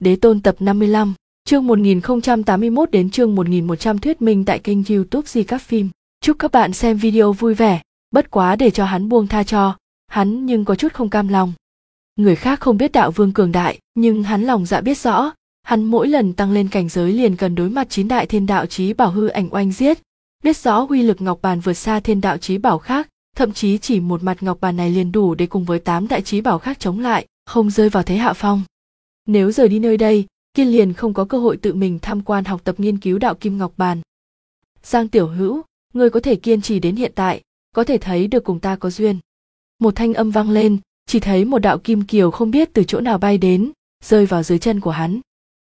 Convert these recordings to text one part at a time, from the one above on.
Đế Tôn tập 55, chương 1081 đến chương 1100 thuyết minh tại kênh YouTube Di Các Phim. Chúc các bạn xem video vui vẻ, bất quá để cho hắn buông tha cho, hắn nhưng có chút không cam lòng. Người khác không biết đạo vương cường đại, nhưng hắn lòng dạ biết rõ, hắn mỗi lần tăng lên cảnh giới liền cần đối mặt 9 đại thiên đạo chí bảo hư ảnh oanh giết, biết rõ uy lực ngọc bàn vượt xa thiên đạo chí bảo khác, thậm chí chỉ một mặt ngọc bàn này liền đủ để cùng với 8 đại chí bảo khác chống lại, không rơi vào thế hạ phong. Nếu rời đi nơi đây, Kiên liền không có cơ hội tự mình tham quan học tập nghiên cứu đạo kim ngọc bàn. Giang tiểu hữu, ngươi có thể kiên trì đến hiện tại, có thể thấy được cùng ta có duyên. Một thanh âm vang lên, chỉ thấy một đạo kim kiều không biết từ chỗ nào bay đến, rơi vào dưới chân của hắn.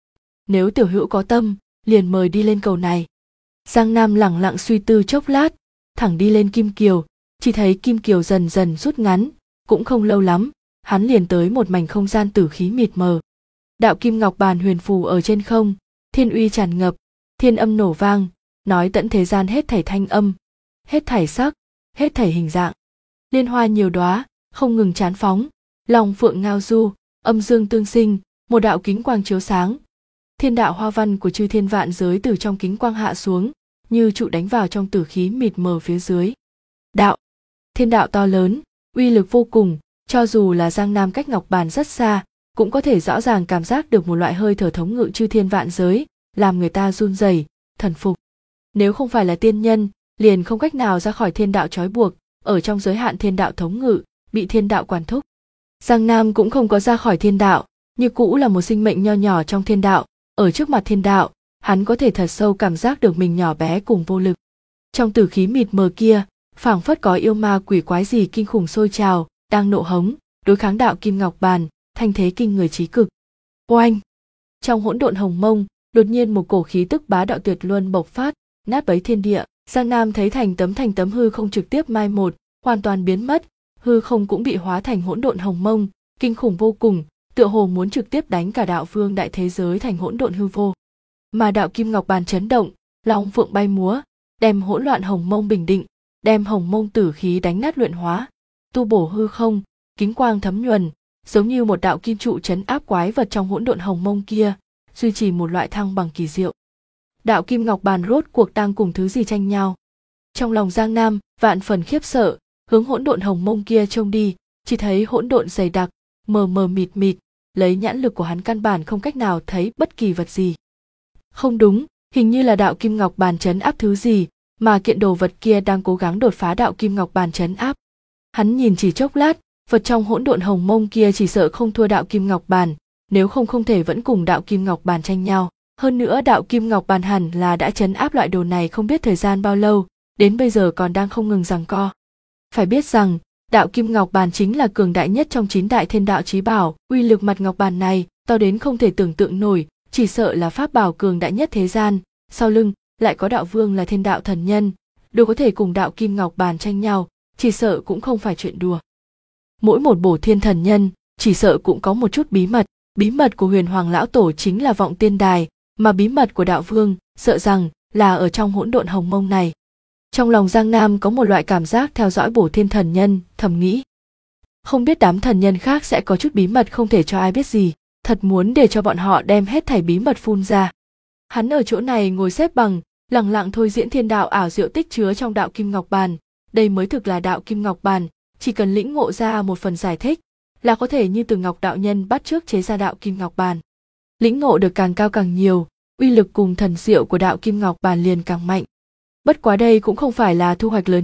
Nếu tiểu hữu có tâm, liền mời đi lên cầu này. Giang Nam lẳng lặng suy tư chốc lát, thẳng đi lên kim kiều, chỉ thấy kim kiều dần dần rút ngắn, cũng không lâu lắm, hắn liền tới một mảnh không gian tử khí mịt mờ. Đạo kim ngọc bàn huyền phù ở trên không, thiên uy tràn ngập, thiên âm nổ vang, nói tận thế gian hết thảy thanh âm, hết thảy sắc, hết thảy hình dạng. Liên hoa nhiều đóa, không ngừng chán phóng, long phượng ngao du, âm dương tương sinh, một đạo kính quang chiếu sáng. Thiên đạo hoa văn của chư thiên vạn giới từ trong kính quang hạ xuống, như trụ đánh vào trong tử khí mịt mờ phía dưới. Đạo, thiên đạo to lớn, uy lực vô cùng, cho dù là Giang Nam cách ngọc bàn rất xa, cũng có thể rõ ràng cảm giác được một loại hơi thở thống ngự chư thiên vạn giới, làm người ta run rẩy, thần phục. Nếu không phải là tiên nhân, liền không cách nào ra khỏi thiên đạo trói buộc, ở trong giới hạn thiên đạo thống ngự, bị thiên đạo quản thúc. Giang Nam cũng không có ra khỏi thiên đạo, như cũ là một sinh mệnh nho nhỏ trong thiên đạo, ở trước mặt thiên đạo, hắn có thể thật sâu cảm giác được mình nhỏ bé cùng vô lực. Trong tử khí mịt mờ kia, phảng phất có yêu ma quỷ quái gì kinh khủng sôi trào, đang nộ hống, đối kháng đạo kim ngọc bàn, thanh thế kinh người chí cực. Oanh! Trong hỗn độn hồng mông, đột nhiên một cổ khí tức bá đạo tuyệt luân bộc phát, nát bấy thiên địa. Giang Nam thấy thành tấm hư không trực tiếp mai một, hoàn toàn biến mất, hư không cũng bị hóa thành hỗn độn hồng mông, kinh khủng vô cùng, tựa hồ muốn trực tiếp đánh cả đạo vương đại thế giới thành hỗn độn hư vô. Mà đạo kim ngọc bàn chấn động, long phượng bay múa, đem hỗn loạn hồng mông bình định, đem hồng mông tử khí đánh nát luyện hóa, tu bổ hư không, kính quang thấm nhuần, giống như một đạo kim trụ trấn áp quái vật trong hỗn độn hồng mông kia, duy trì một loại thăng bằng kỳ diệu. Đạo kim ngọc bàn rốt cuộc đang cùng thứ gì tranh nhau? Trong lòng Giang Nam vạn phần khiếp sợ, hướng hỗn độn hồng mông kia trông đi, chỉ thấy hỗn độn dày đặc, mờ mờ mịt mịt, lấy nhãn lực của hắn căn bản không cách nào thấy bất kỳ vật gì. Không đúng, hình như là đạo kim ngọc bàn trấn áp thứ gì, mà kiện đồ vật kia đang cố gắng đột phá đạo kim ngọc bàn trấn áp. Hắn nhìn chỉ chốc lát, vật trong hỗn độn hồng mông kia chỉ sợ không thua đạo kim ngọc bàn, nếu không thể vẫn cùng đạo kim ngọc bàn tranh nhau. Hơn nữa đạo kim ngọc bàn hẳn là đã trấn áp loại đồ này không biết thời gian bao lâu, đến bây giờ còn đang không ngừng giằng co. Phải biết rằng, đạo kim ngọc bàn chính là cường đại nhất trong 9 đại thiên đạo chí bảo, uy lực mặt ngọc bàn này to đến không thể tưởng tượng nổi, chỉ sợ là pháp bảo cường đại nhất thế gian, sau lưng lại có đạo vương là thiên đạo thần nhân, đều có thể cùng đạo kim ngọc bàn tranh nhau, chỉ sợ cũng không phải chuyện đùa. Mỗi một bổ thiên thần nhân, chỉ sợ cũng có một chút bí mật của huyền hoàng lão tổ chính là vọng tiên đài, mà bí mật của đạo vương, sợ rằng là ở trong hỗn độn hồng mông này. Trong lòng Giang Nam có một loại cảm giác theo dõi bổ thiên thần nhân, thầm nghĩ. Không biết đám thần nhân khác sẽ có chút bí mật không thể cho ai biết gì, thật muốn để cho bọn họ đem hết thảy bí mật phun ra. Hắn ở chỗ này ngồi xếp bằng, lặng lặng thôi diễn thiên đạo ảo diệu tích chứa trong đạo kim ngọc bàn, đây mới thực là đạo kim ngọc bàn, chỉ cần lĩnh ngộ ra một phần giải thích, là có thể như từ Ngọc đạo nhân bắt chước chế ra đạo kim ngọc bàn. Lĩnh ngộ được càng cao càng nhiều, uy lực cùng thần diệu của đạo kim ngọc bàn liền càng mạnh. Bất quá đây cũng không phải là thu hoạch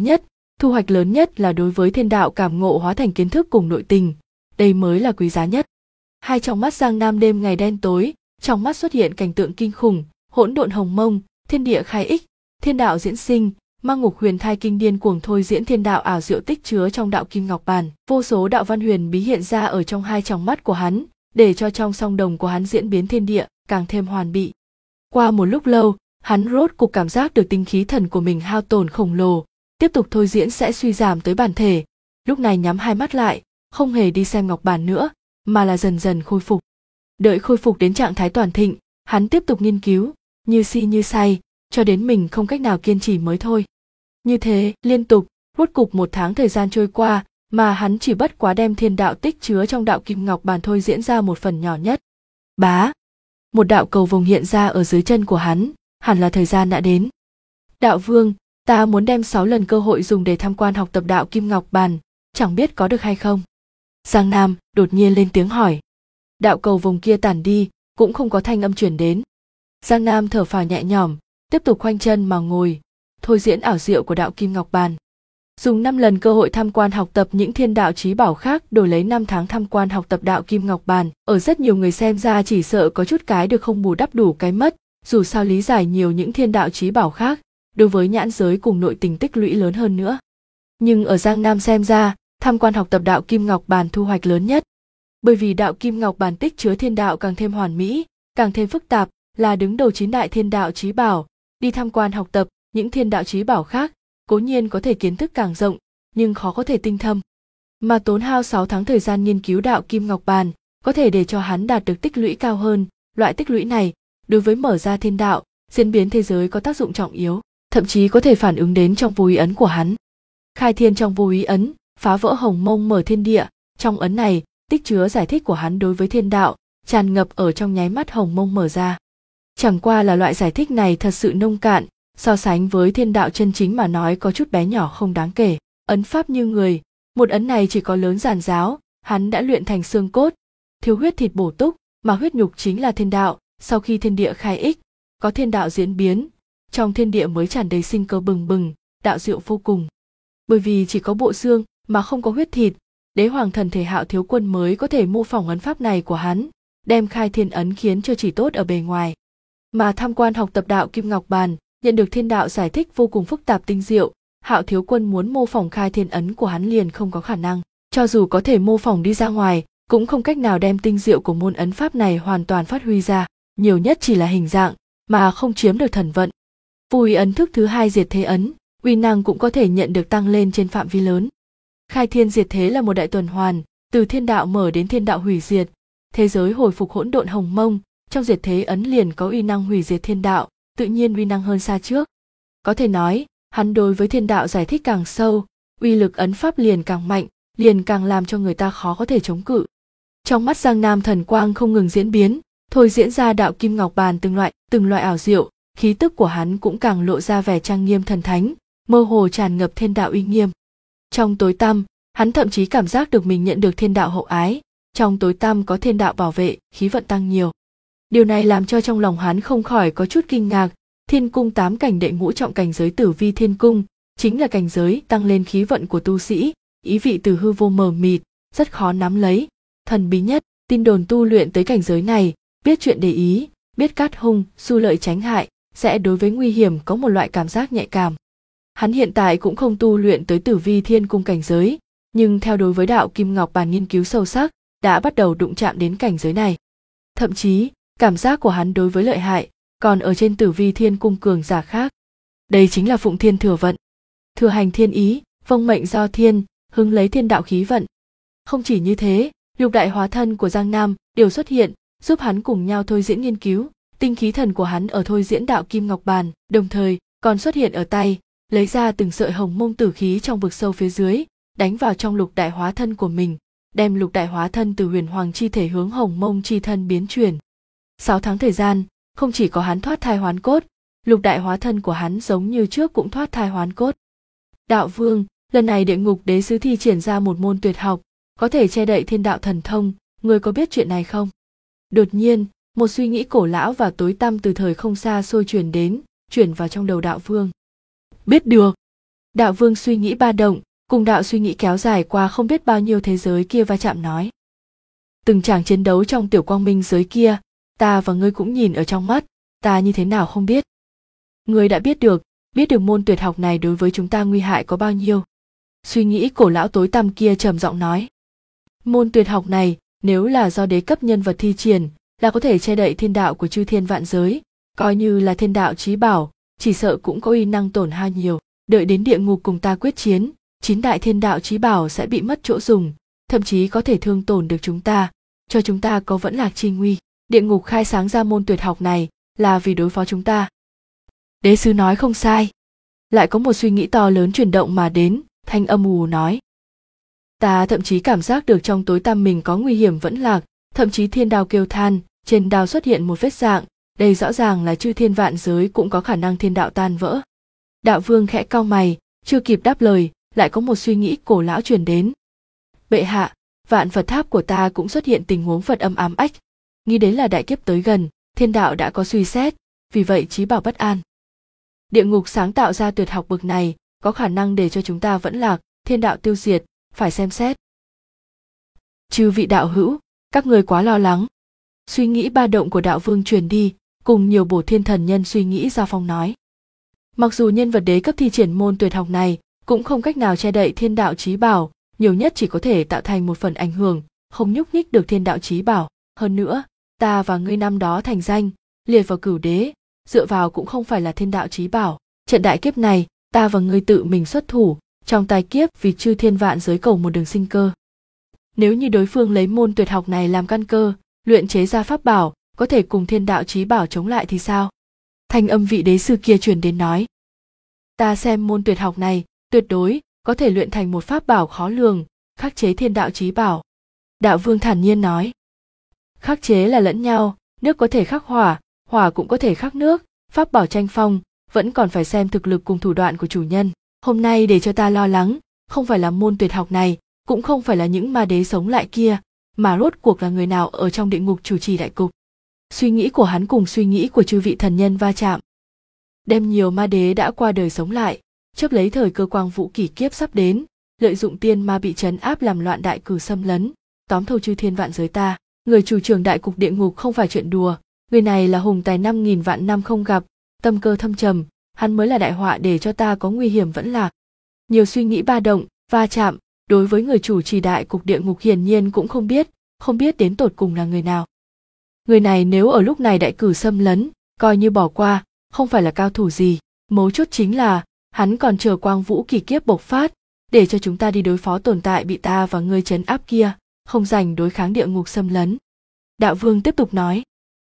lớn nhất là đối với thiên đạo cảm ngộ hóa thành kiến thức cùng nội tình, đây mới là quý giá nhất. Hai trong mắt Giang Nam đêm ngày đen tối, trong mắt xuất hiện cảnh tượng kinh khủng, hỗn độn hồng mông, thiên địa khai ích, thiên đạo diễn sinh, ma ngục huyền thai kinh điên cuồng thôi diễn thiên đạo ảo diệu tích chứa trong đạo kim ngọc bàn, vô số đạo văn huyền bí hiện ra ở trong hai tròng mắt của hắn, để cho trong song đồng của hắn diễn biến thiên địa càng thêm hoàn bị. Qua một lúc lâu, hắn rốt cục cảm giác được tinh khí thần của mình hao tổn khổng lồ, tiếp tục thôi diễn sẽ suy giảm tới bản thể, lúc này nhắm hai mắt lại, không hề đi xem ngọc bàn nữa, mà là dần dần khôi phục. Đợi khôi phục đến trạng thái toàn thịnh, hắn tiếp tục nghiên cứu, như si như say, cho đến mình không cách nào kiên trì mới thôi. Như thế, liên tục, rốt cục 1 tháng thời gian trôi qua, mà hắn chỉ bất quá đem thiên đạo tích chứa trong đạo kim ngọc bàn thôi diễn ra một phần nhỏ nhất. Bá! một đạo cầu vồng hiện ra ở dưới chân của hắn, hẳn là thời gian đã đến. Đạo vương, ta muốn đem 6 lần cơ hội dùng để tham quan học tập đạo Kim Ngọc Bàn, chẳng biết có được hay không? Giang Nam đột nhiên lên tiếng hỏi. Đạo cầu vồng kia tản đi, cũng không có thanh âm truyền đến. Giang Nam thở phào nhẹ nhõm, tiếp tục khoanh chân mà ngồi, thôi diễn ảo diệu của đạo Kim Ngọc Bàn. Dùng 5 lần cơ hội tham quan học tập những thiên đạo chí bảo khác đổi lấy 5 tháng tham quan học tập đạo Kim Ngọc Bàn, ở rất nhiều người xem ra chỉ sợ có chút cái được không bù đắp đủ cái mất, dù sao lý giải nhiều những thiên đạo chí bảo khác, đối với nhãn giới cùng nội tình tích lũy lớn hơn nữa. Nhưng ở Giang Nam xem ra, tham quan học tập đạo Kim Ngọc Bàn thu hoạch lớn nhất. Bởi vì đạo Kim Ngọc Bàn tích chứa thiên đạo càng thêm hoàn mỹ, càng thêm phức tạp, là đứng đầu 9 đại thiên đạo chí bảo, đi tham quan học tập những thiên đạo chí bảo khác, cố nhiên có thể kiến thức càng rộng, nhưng khó có thể tinh thâm. Mà tốn hao 6 tháng thời gian nghiên cứu đạo Kim Ngọc Bàn, có thể để cho hắn đạt được tích lũy cao hơn, loại tích lũy này, đối với mở ra thiên đạo, diễn biến thế giới có tác dụng trọng yếu, thậm chí có thể phản ứng đến trong vô ý ấn của hắn. Khai thiên trong vô ý ấn, phá vỡ hồng mông mở thiên địa, trong ấn này, tích chứa giải thích của hắn đối với thiên đạo, tràn ngập ở trong nháy mắt hồng mông mở ra. Chẳng qua là loại giải thích này thật sự nông cạn, so sánh với thiên đạo chân chính mà nói có chút bé nhỏ không đáng kể. Ấn pháp như người, một ấn này chỉ có lớn giàn giáo, hắn đã luyện thành xương cốt, thiếu huyết thịt bổ túc, mà huyết nhục chính là thiên đạo, sau khi thiên địa khai ích, có thiên đạo diễn biến, trong thiên địa mới tràn đầy sinh cơ bừng bừng, đạo diệu vô cùng. Bởi vì chỉ có bộ xương mà không có huyết thịt, Đế Hoàng Thần Thể Hạo Thiếu Quân mới có thể mô phỏng ấn pháp này của hắn, đem khai thiên ấn khiến cho chỉ tốt ở bề ngoài. Mà tham quan học tập đạo Kim Ngọc Bàn, nhận được thiên đạo giải thích vô cùng phức tạp tinh diệu, Hạo Thiếu Quân muốn mô phỏng khai thiên ấn của hắn liền không có khả năng, cho dù có thể mô phỏng đi ra ngoài, cũng không cách nào đem tinh diệu của môn ấn pháp này hoàn toàn phát huy ra, nhiều nhất chỉ là hình dạng, mà không chiếm được thần vận. Vô ý ấn thức thứ 2 diệt thế ấn, uy năng cũng có thể nhận được tăng lên trên phạm vi lớn. Khai thiên diệt thế là một đại tuần hoàn, từ thiên đạo mở đến thiên đạo hủy diệt, thế giới hồi phục hỗn độn hồng mông, trong diệt thế ấn liền có uy năng hủy diệt thiên đạo, tự nhiên uy năng hơn xa trước. Có thể nói, hắn đối với thiên đạo giải thích càng sâu, uy lực ấn pháp liền càng mạnh, liền càng làm cho người ta khó có thể chống cự. Trong mắt Giang Nam thần quang không ngừng diễn biến, thôi diễn ra đạo Kim Ngọc Bàn từng loại ảo diệu, khí tức của hắn cũng càng lộ ra vẻ trang nghiêm thần thánh, mơ hồ tràn ngập thiên đạo uy nghiêm. Trong tối tăm, hắn thậm chí cảm giác được mình nhận được thiên đạo hậu ái, trong tối tăm có thiên đạo bảo vệ, khí vận tăng nhiều. Điều này làm cho trong lòng hắn không khỏi có chút kinh ngạc, Thiên Cung 8 cảnh đệ ngũ trọng cảnh giới Tử Vi Thiên Cung, chính là cảnh giới tăng lên khí vận của tu sĩ, ý vị từ hư vô mờ mịt, rất khó nắm lấy, thần bí nhất, tin đồn tu luyện tới cảnh giới này, biết chuyện để ý, biết cát hung, xu lợi tránh hại, sẽ đối với nguy hiểm có một loại cảm giác nhạy cảm. Hắn hiện tại cũng không tu luyện tới Tử Vi Thiên Cung cảnh giới, nhưng theo đối với đạo Kim Ngọc Bàn nghiên cứu sâu sắc, đã bắt đầu đụng chạm đến cảnh giới này. Thậm chí, cảm giác của hắn đối với lợi hại, còn ở trên Tử Vi Thiên Cung cường giả khác. Đây chính là Phụng Thiên thừa vận. Thừa hành thiên ý, vâng mệnh do thiên, hứng lấy thiên đạo khí vận. Không chỉ như thế, lục đại hóa thân của Giang Nam đều xuất hiện, giúp hắn cùng nhau thôi diễn nghiên cứu, tinh khí thần của hắn ở thôi diễn đạo Kim Ngọc Bàn, đồng thời còn xuất hiện ở tay, lấy ra từng sợi hồng mông tử khí trong vực sâu phía dưới, đánh vào trong lục đại hóa thân của mình, đem lục đại hóa thân từ huyền hoàng chi thể hướng hồng mông chi thân biến chuyển. 6 tháng thời gian, không chỉ có hắn thoát thai hoán cốt, lục đại hóa thân của hắn giống như trước cũng thoát thai hoán cốt. Đạo vương, lần này địa ngục đế sứ thi triển ra một môn tuyệt học, có thể che đậy thiên đạo thần thông, ngươi có biết chuyện này không? Đột nhiên, một suy nghĩ cổ lão và tối tăm từ thời không xa xôi chuyển vào trong đầu đạo vương. Biết được. Đạo vương suy nghĩ ba động, cùng đạo suy nghĩ kéo dài qua không biết bao nhiêu thế giới kia va chạm nói. Từng tràng chiến đấu trong tiểu quang minh giới kia, ta và ngươi cũng nhìn ở trong mắt, ta như thế nào không biết. Ngươi đã biết được môn tuyệt học này đối với chúng ta nguy hại có bao nhiêu. Suy nghĩ cổ lão tối tăm kia trầm giọng nói. Môn tuyệt học này, nếu là do đế cấp nhân vật thi triển, là có thể che đậy thiên đạo của chư thiên vạn giới, coi như là thiên đạo chí bảo, chỉ sợ cũng có uy năng tổn hao nhiều. Đợi đến địa ngục cùng ta quyết chiến, 9 đại thiên đạo chí bảo sẽ bị mất chỗ dùng, thậm chí có thể thương tổn được chúng ta, cho chúng ta có vẫn lạc chi nguy. Địa ngục khai sáng ra môn tuyệt học này là vì đối phó chúng ta. Đế sứ nói không sai. Lại có một suy nghĩ to lớn chuyển động mà đến, thanh âm ù nói. Ta thậm chí cảm giác được trong tối tăm mình có nguy hiểm vẫn lạc, thậm chí thiên đao kêu than, trên đao xuất hiện một vết rạng, đây rõ ràng là chư thiên vạn giới cũng có khả năng thiên đạo tan vỡ. Đạo vương khẽ cau mày, chưa kịp đáp lời, lại có một suy nghĩ cổ lão truyền đến. Bệ hạ, vạn Phật tháp của ta cũng xuất hiện tình huống Phật âm ám ách, nghĩ đến là đại kiếp tới gần, thiên đạo đã có suy xét, vì vậy chí bảo bất an. Địa ngục sáng tạo ra tuyệt học bực này, có khả năng để cho chúng ta vẫn lạc, thiên đạo tiêu diệt, phải xem xét. Chư vị đạo hữu, các người quá lo lắng. Suy nghĩ ba động của đạo vương truyền đi, cùng nhiều bổ thiên thần nhân suy nghĩ giao phong nói. Mặc dù nhân vật đế cấp thi triển môn tuyệt học này, cũng không cách nào che đậy thiên đạo chí bảo, nhiều nhất chỉ có thể tạo thành một phần ảnh hưởng, không nhúc nhích được thiên đạo chí bảo. Hơn nữa, ta và ngươi năm đó thành danh, liệt vào cửu đế, dựa vào cũng không phải là thiên đạo chí bảo. Trận đại kiếp này, ta và ngươi tự mình xuất thủ, trong tai kiếp vì chư thiên vạn giới cầu một đường sinh cơ. Nếu như đối phương lấy môn tuyệt học này làm căn cơ, luyện chế ra pháp bảo, có thể cùng thiên đạo chí bảo chống lại thì sao? Thanh âm vị đế sư kia truyền đến nói. Ta xem môn tuyệt học này, tuyệt đối có thể luyện thành một pháp bảo khó lường, khắc chế thiên đạo chí bảo. Đạo vương thản nhiên nói. Khắc chế là lẫn nhau, nước có thể khắc hỏa, hỏa cũng có thể khắc nước, pháp bảo tranh phong, vẫn còn phải xem thực lực cùng thủ đoạn của chủ nhân. Hôm nay để cho ta lo lắng, không phải là môn tuyệt học này, cũng không phải là những ma đế sống lại kia, mà rốt cuộc là người nào ở trong địa ngục chủ trì đại cục. Suy nghĩ của hắn cùng suy nghĩ của chư vị thần nhân va chạm. Đem nhiều ma đế đã qua đời sống lại, chấp lấy thời cơ quang vũ kỷ kiếp sắp đến, lợi dụng tiên ma bị trấn áp làm loạn đại cử xâm lấn, tóm thâu chư thiên vạn giới ta. Người chủ trưởng đại cục địa ngục không phải chuyện đùa, người này là hùng tài 5.000 vạn năm không gặp, tâm cơ thâm trầm, hắn mới là đại họa để cho ta có nguy hiểm vẫn lạc. Nhiều suy nghĩ ba động, va chạm, đối với người chủ trì đại cục địa ngục hiển nhiên cũng không biết đến tột cùng là người nào. Người này nếu ở lúc này đại cử xâm lấn, coi như bỏ qua, không phải là cao thủ gì, mấu chốt chính là hắn còn chờ quang vũ kỳ kiếp bộc phát, để cho chúng ta đi đối phó tồn tại bị ta và ngươi trấn áp kia, không dành đối kháng địa ngục xâm lấn. Đạo vương tiếp tục nói.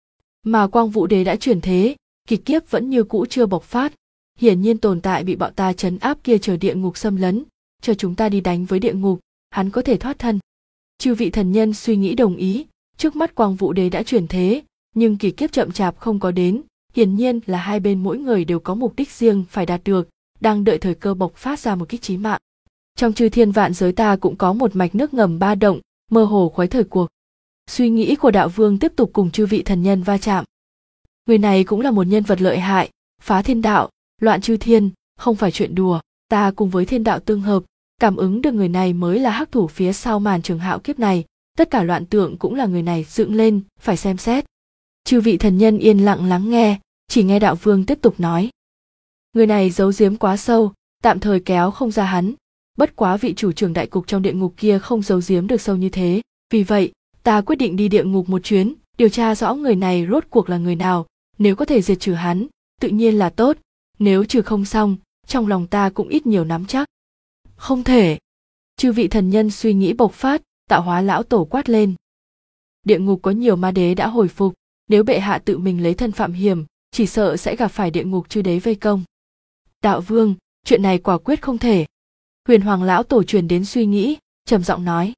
Mà quang vũ đế đã chuyển thế, kỳ kiếp vẫn như cũ chưa bộc phát, hiển nhiên tồn tại bị bọn ta trấn áp kia chờ địa ngục xâm lấn, chờ chúng ta đi đánh với địa ngục, hắn có thể thoát thân. Chư vị thần nhân suy nghĩ đồng ý, trước mắt quang vũ đế đã chuyển thế, nhưng kỳ kiếp chậm chạp không có đến, hiển nhiên là hai bên mỗi người đều có mục đích riêng phải đạt được, đang đợi thời cơ bộc phát ra một kích chí mạng. Trong chư thiên vạn giới ta cũng có một mạch nước ngầm ba động, mơ hồ khuấy thời cuộc. Suy nghĩ của đạo vương tiếp tục cùng chư vị thần nhân va chạm. Người này cũng là một nhân vật lợi hại, phá thiên đạo, loạn chư thiên, không phải chuyện đùa. Ta cùng với thiên đạo tương hợp, cảm ứng được người này mới là hắc thủ phía sau màn trường hạo kiếp này, tất cả loạn tượng cũng là người này dựng lên, phải xem xét. Chư vị thần nhân yên lặng lắng nghe, chỉ nghe đạo vương tiếp tục nói. Người này giấu giếm quá sâu, tạm thời kéo không ra hắn, bất quá vị chủ trưởng đại cục trong địa ngục kia không giấu giếm được sâu như thế, vì vậy, ta quyết định đi địa ngục một chuyến, điều tra rõ người này rốt cuộc là người nào, nếu có thể diệt trừ hắn, tự nhiên là tốt, nếu trừ không xong, trong lòng ta cũng ít nhiều nắm chắc. Không thể. Chư vị thần nhân suy nghĩ bộc phát, Tạo Hóa lão tổ quát lên. Địa ngục có nhiều ma đế đã hồi phục, nếu bệ hạ tự mình lấy thân phạm hiểm, chỉ sợ sẽ gặp phải địa ngục chư đế vây công. Đạo vương, chuyện này quả quyết không thể. Huyền Hoàng lão tổ truyền đến suy nghĩ, trầm giọng nói.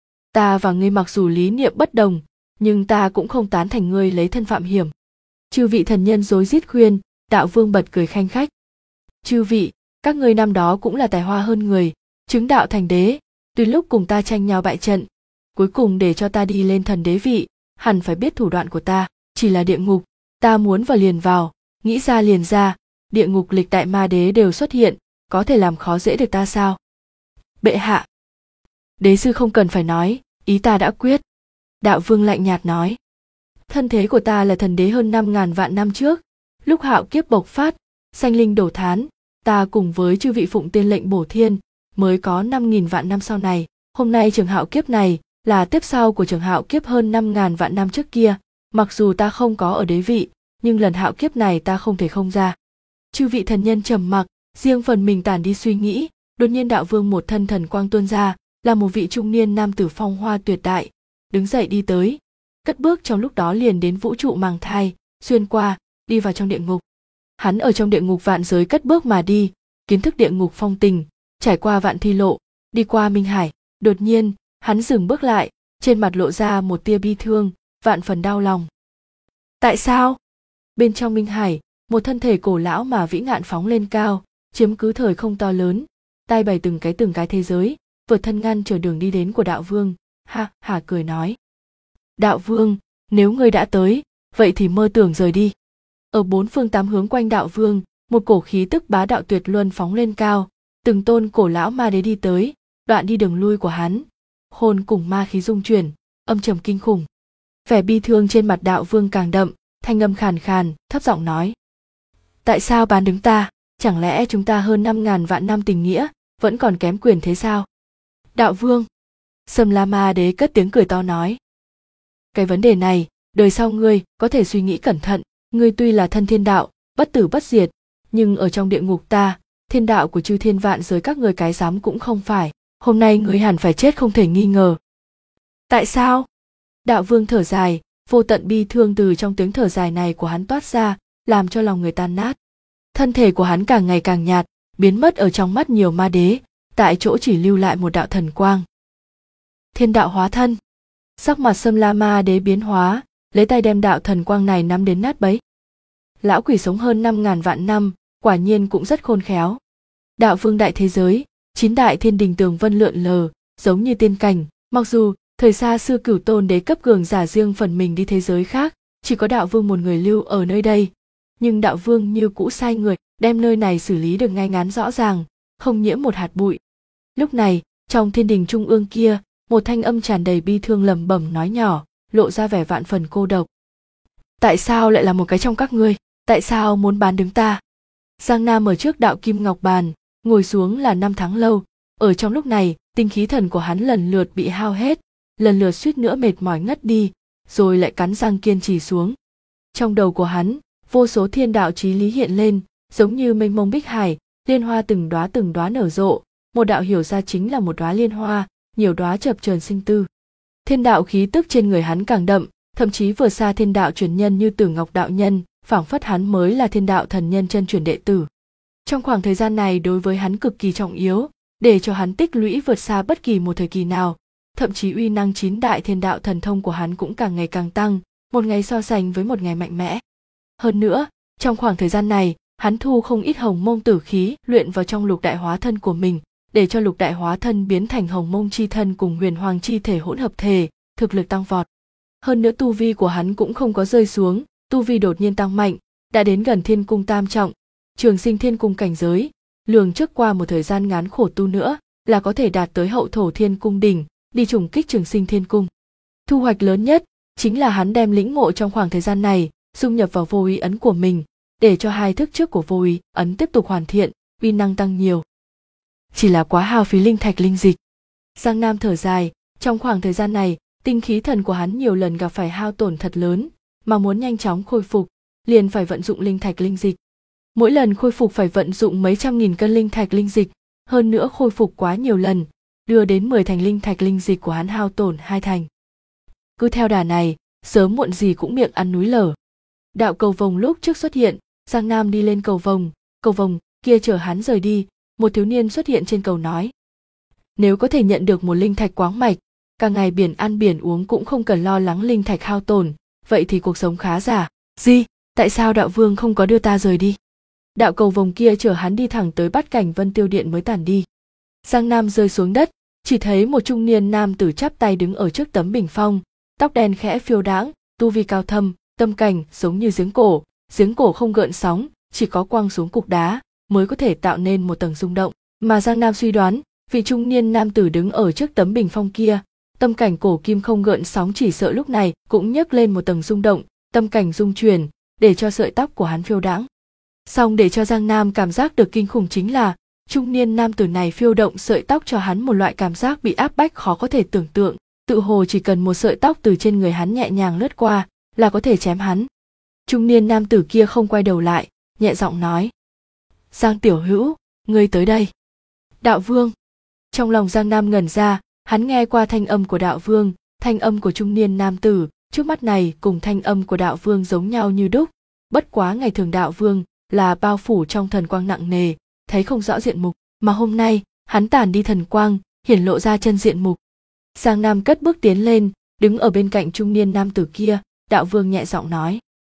Ta và ngươi mặc dù lý niệm bất đồng, nhưng ta cũng không tán thành ngươi lấy thân phạm hiểm. Chư vị thần nhân rối rít khuyên, đạo vương bật cười khanh khách. Chư vị, các ngươi năm đó cũng là tài hoa hơn người, chứng đạo thành đế, tuy lúc cùng ta tranh nhau bại trận, cuối cùng để cho ta đi lên thần đế vị, hẳn phải biết thủ đoạn của ta, chỉ là địa ngục, ta muốn vào liền vào, nghĩ ra liền ra, địa ngục lịch đại ma đế đều xuất hiện, có thể làm khó dễ được ta sao? Bệ hạ. Đế sư không cần phải nói, ý ta đã quyết. Đạo vương lạnh nhạt nói. Thân thế của ta là thần đế hơn 5.000 vạn năm trước, lúc hạo kiếp bộc phát, sanh linh đổ thán, ta cùng với chư vị phụng tiên lệnh bổ thiên, mới có 5.000 vạn năm sau này, hôm nay trường hạo kiếp này là tiếp sau của trường hạo kiếp hơn 5.000 vạn năm trước kia, mặc dù ta không có ở đế vị, nhưng lần hạo kiếp này ta không thể không ra. Chư vị thần nhân trầm mặc, riêng phần mình tản đi suy nghĩ, đột nhiên đạo vương một thân thần quang tuôn ra, là một vị trung niên nam tử phong hoa tuyệt đại, đứng dậy đi tới, cất bước trong lúc đó liền đến vũ trụ màng thai, xuyên qua, đi vào trong địa ngục. Hắn ở trong địa ngục vạn giới cất bước mà đi, kiến thức địa ngục phong tình, trải qua vạn thi lộ, đi qua minh hải, đột nhiên, hắn dừng bước lại, trên mặt lộ ra một tia bi thương, vạn phần đau lòng. Tại sao? Bên trong Minh Hải, một thân thể cổ lão mà vĩ ngạn phóng lên cao, chiếm cứ thời không to lớn, tay bày từng cái thế giới, vượt thân ngăn trở đường đi đến của đạo vương. Ha hà cười nói: Đạo vương, nếu ngươi đã tới, vậy thì mơ tưởng rời đi. Ở bốn phương tám hướng quanh đạo vương, một cổ khí tức bá đạo tuyệt luân phóng lên cao, từng tôn cổ lão ma đế đi tới, đoạn đi đường lui của hắn, hồn cùng ma khí dung chuyển, âm trầm kinh khủng. Vẻ bi thương trên mặt đạo vương càng đậm, thanh âm khàn khàn, thấp giọng nói: Tại sao bán đứng ta? Chẳng lẽ chúng ta hơn 5.000 vạn năm tình nghĩa, vẫn còn kém quyền thế sao? Đạo vương. Sâm La Ma Đế cất tiếng cười to nói: Cái vấn đề này, đời sau ngươi có thể suy nghĩ cẩn thận. Ngươi tuy là thân thiên đạo, bất tử bất diệt, nhưng ở trong địa ngục ta, thiên đạo của chư thiên vạn giới các ngươi cái dám cũng không phải. Hôm nay ngươi hẳn phải chết không thể nghi ngờ. Tại sao? Đạo vương thở dài, vô tận bi thương từ trong tiếng thở dài này của hắn toát ra, làm cho lòng người tan nát. Thân thể của hắn càng ngày càng nhạt, biến mất ở trong mắt nhiều ma đế, tại chỗ chỉ lưu lại một đạo thần quang. Thiên đạo hóa thân. Sắc mặt Sâm La Ma Đế biến hóa, lấy tay đem đạo thần quang này nắm đến nát bấy. Lão quỷ sống hơn 5.000 vạn năm, quả nhiên cũng rất khôn khéo. Đạo vương đại thế giới, 9 đại thiên đình tường vân lượn lờ, giống như tiên cảnh. Mặc dù thời xa xưa Cửu Tôn đế cấp cường giả riêng phần mình đi thế giới khác, chỉ có đạo vương một người lưu ở nơi đây, nhưng đạo vương như cũ sai người đem nơi này xử lý được ngay ngắn rõ ràng, không nhiễm một hạt bụi. Lúc này, trong thiên đình trung ương kia, một thanh âm tràn đầy bi thương lẩm bẩm nói nhỏ, lộ ra vẻ vạn phần cô độc. Tại sao lại là một cái trong các ngươi? Tại sao muốn bán đứng ta? Giang Nam ở trước đạo kim ngọc bàn, ngồi xuống là 5 tháng lâu. Ở trong lúc này, tinh khí thần của hắn lần lượt bị hao hết, lần lượt suýt nữa mệt mỏi ngất đi, rồi lại cắn răng kiên trì xuống. Trong đầu của hắn, vô số thiên đạo chí lý hiện lên, giống như mênh mông bích hải, liên hoa từng đóa nở rộ, một đạo hiểu ra chính là một đóa liên hoa, nhiều đóa chập chờn sinh tư. Thiên đạo khí tức trên người hắn càng đậm, thậm chí vượt xa thiên đạo truyền nhân như Tử Ngọc đạo nhân, phảng phất hắn mới là thiên đạo thần nhân chân truyền đệ tử. Trong khoảng thời gian này đối với hắn cực kỳ trọng yếu, để cho hắn tích lũy vượt xa bất kỳ một thời kỳ nào, thậm chí uy năng 9 đại thiên đạo thần thông của hắn cũng càng ngày càng tăng, một ngày so sánh với một ngày mạnh mẽ. Hơn nữa, trong khoảng thời gian này, hắn thu không ít hồng mông tử khí luyện vào trong lục đại hóa thân của mình, để cho lục đại hóa thân biến thành hồng mông chi thân cùng huyền hoàng chi thể hỗn hợp thể, thực lực tăng vọt. Hơn nữa tu vi của hắn cũng không có rơi xuống, tu vi đột nhiên tăng mạnh, đã đến gần thiên cung tam trọng, trường sinh thiên cung cảnh giới, lường trước qua một thời gian ngắn khổ tu nữa là có thể đạt tới hậu thổ thiên cung đỉnh, đi trùng kích trường sinh thiên cung. Thu hoạch lớn nhất chính là hắn đem lĩnh ngộ trong khoảng thời gian này dung nhập vào vô ý ấn của mình, để cho hai thức trước của vô ý ấn tiếp tục hoàn thiện, uy năng tăng nhiều. Chỉ là quá hao phí linh thạch linh dịch. Giang Nam thở dài, trong khoảng thời gian này, tinh khí thần của hắn nhiều lần gặp phải hao tổn thật lớn, mà muốn nhanh chóng khôi phục, liền phải vận dụng linh thạch linh dịch. Mỗi lần khôi phục phải vận dụng mấy trăm nghìn cân linh thạch linh dịch, hơn nữa khôi phục quá nhiều lần, đưa đến 10 thành linh thạch linh dịch của hắn hao tổn 2 thành. Cứ theo đà này, sớm muộn gì cũng miệng ăn núi lở. Đạo cầu vồng lúc trước xuất hiện, Giang Nam đi lên cầu vồng kia chở hắn rời đi, một thiếu niên xuất hiện trên cầu nói: Nếu có thể nhận được một linh thạch quáng mạch, cả ngày biển ăn biển uống cũng không cần lo lắng linh thạch hao tổn, vậy thì cuộc sống khá giả. Gì? Tại sao đạo vương không có đưa ta rời đi? Đạo cầu vồng kia chở hắn đi thẳng tới Bát Cảnh Vân Tiêu Điện mới tản đi. Giang Nam rơi xuống đất, chỉ thấy một trung niên nam tử chắp tay đứng ở trước tấm bình phong, tóc đen khẽ phiêu đãng, tu vi cao thâm, tâm cảnh giống như giếng cổ không gợn sóng, chỉ có quăng xuống cục đá mới có thể tạo nên một tầng rung động. Mà Giang Nam suy đoán, vị trung niên nam tử đứng ở trước tấm bình phong kia, tâm cảnh cổ kim không gợn sóng chỉ sợ lúc này cũng nhấc lên một tầng rung động, tâm cảnh rung chuyển, để cho sợi tóc của hắn phiêu đãng. Song để cho Giang Nam cảm giác được kinh khủng chính là, trung niên nam tử này phiêu động sợi tóc cho hắn một loại cảm giác bị áp bách khó có thể tưởng tượng, tự hồ chỉ cần một sợi tóc từ trên người hắn nhẹ nhàng lướt qua là có thể chém hắn. Trung niên nam tử kia không quay đầu lại, nhẹ giọng nói: Giang tiểu hữu, ngươi tới đây. Đạo vương. Trong lòng Giang Nam ngẩn ra, hắn nghe qua thanh âm của đạo vương, thanh âm của trung niên nam tử trước mắt này cùng thanh âm của đạo vương giống nhau như đúc, bất quá ngày thường đạo vương là bao phủ trong thần quang nặng nề, thấy không rõ diện mục, mà hôm nay hắn tản đi thần quang, hiển lộ ra chân diện mục. Giang Nam cất bước tiến lên, đứng ở bên cạnh trung niên nam tử kia, đạo vương nhẹ giọng nói: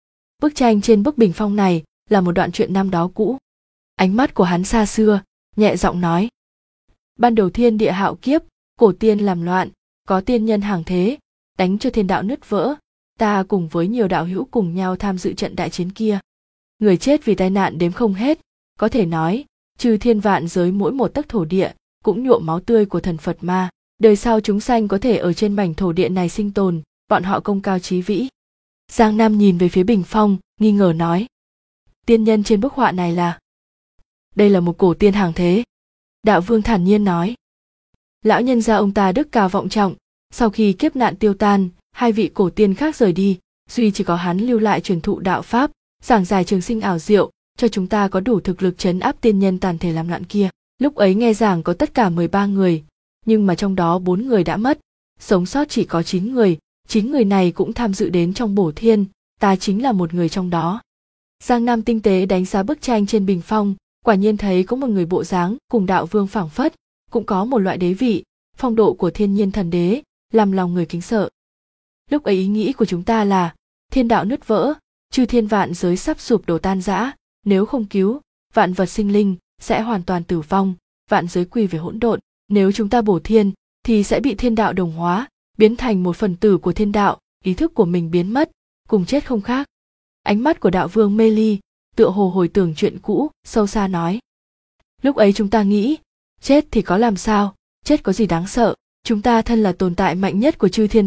Bức tranh trên bức bình phong này là một đoạn truyện năm đó cũ. Ánh mắt của hắn xa xưa, nhẹ giọng nói. Ban đầu thiên địa hạo kiếp, cổ tiên làm loạn, có tiên nhân hàng thế, đánh cho thiên đạo nứt vỡ, ta cùng với nhiều đạo hữu cùng nhau tham dự trận đại chiến kia. Người chết vì tai nạn đếm không hết, có thể nói, trừ thiên vạn giới mỗi một tấc thổ địa, cũng nhuộm máu tươi của thần Phật ma. Đời sau chúng sanh có thể ở trên mảnh thổ địa này sinh tồn, bọn họ công cao chí vĩ. Giang Nam nhìn về phía bình phong, nghi ngờ nói. Tiên nhân trên bức họa này là... Đây là một cổ tiên hàng thế. Đạo Vương thản nhiên nói. Lão nhân gia ông ta đức cao vọng trọng, sau khi kiếp nạn tiêu tan, hai vị cổ tiên khác rời đi, duy chỉ có hắn lưu lại truyền thụ đạo pháp, giảng giải trường sinh ảo diệu, cho chúng ta có đủ thực lực trấn áp tiên nhân tàn thể làm loạn kia. Lúc ấy nghe giảng có tất cả 13 người, nhưng mà trong đó 4 người đã mất, sống sót chỉ có 9 người, 9 người này cũng tham dự đến trong bổ thiên, ta chính là một người trong đó. Giang Nam tinh tế đánh giá bức tranh trên bình phong, quả nhiên thấy có một người bộ dáng cùng đạo vương phảng phất, cũng có một loại đế vị, phong độ của thiên nhiên thần đế, làm lòng người kính sợ. Lúc ấy ý nghĩ của chúng ta là, thiên đạo nứt vỡ, chư thiên vạn giới sắp sụp đổ tan rã, nếu không cứu, vạn vật sinh linh sẽ hoàn toàn tử vong, vạn giới quy về hỗn độn, nếu chúng ta bổ thiên thì sẽ bị thiên đạo đồng hóa, biến thành một phần tử của thiên đạo, ý thức của mình biến mất, cùng chết không khác. Ánh mắt của đạo vương mê ly, tựa hồ hồi tưởng chuyện cũ, sâu xa nói. Lúc ấy chúng ta nghĩ, chết thì có làm sao, chết có gì đáng sợ, chúng ta thân là tồn tại mạnh nhất của chư thiên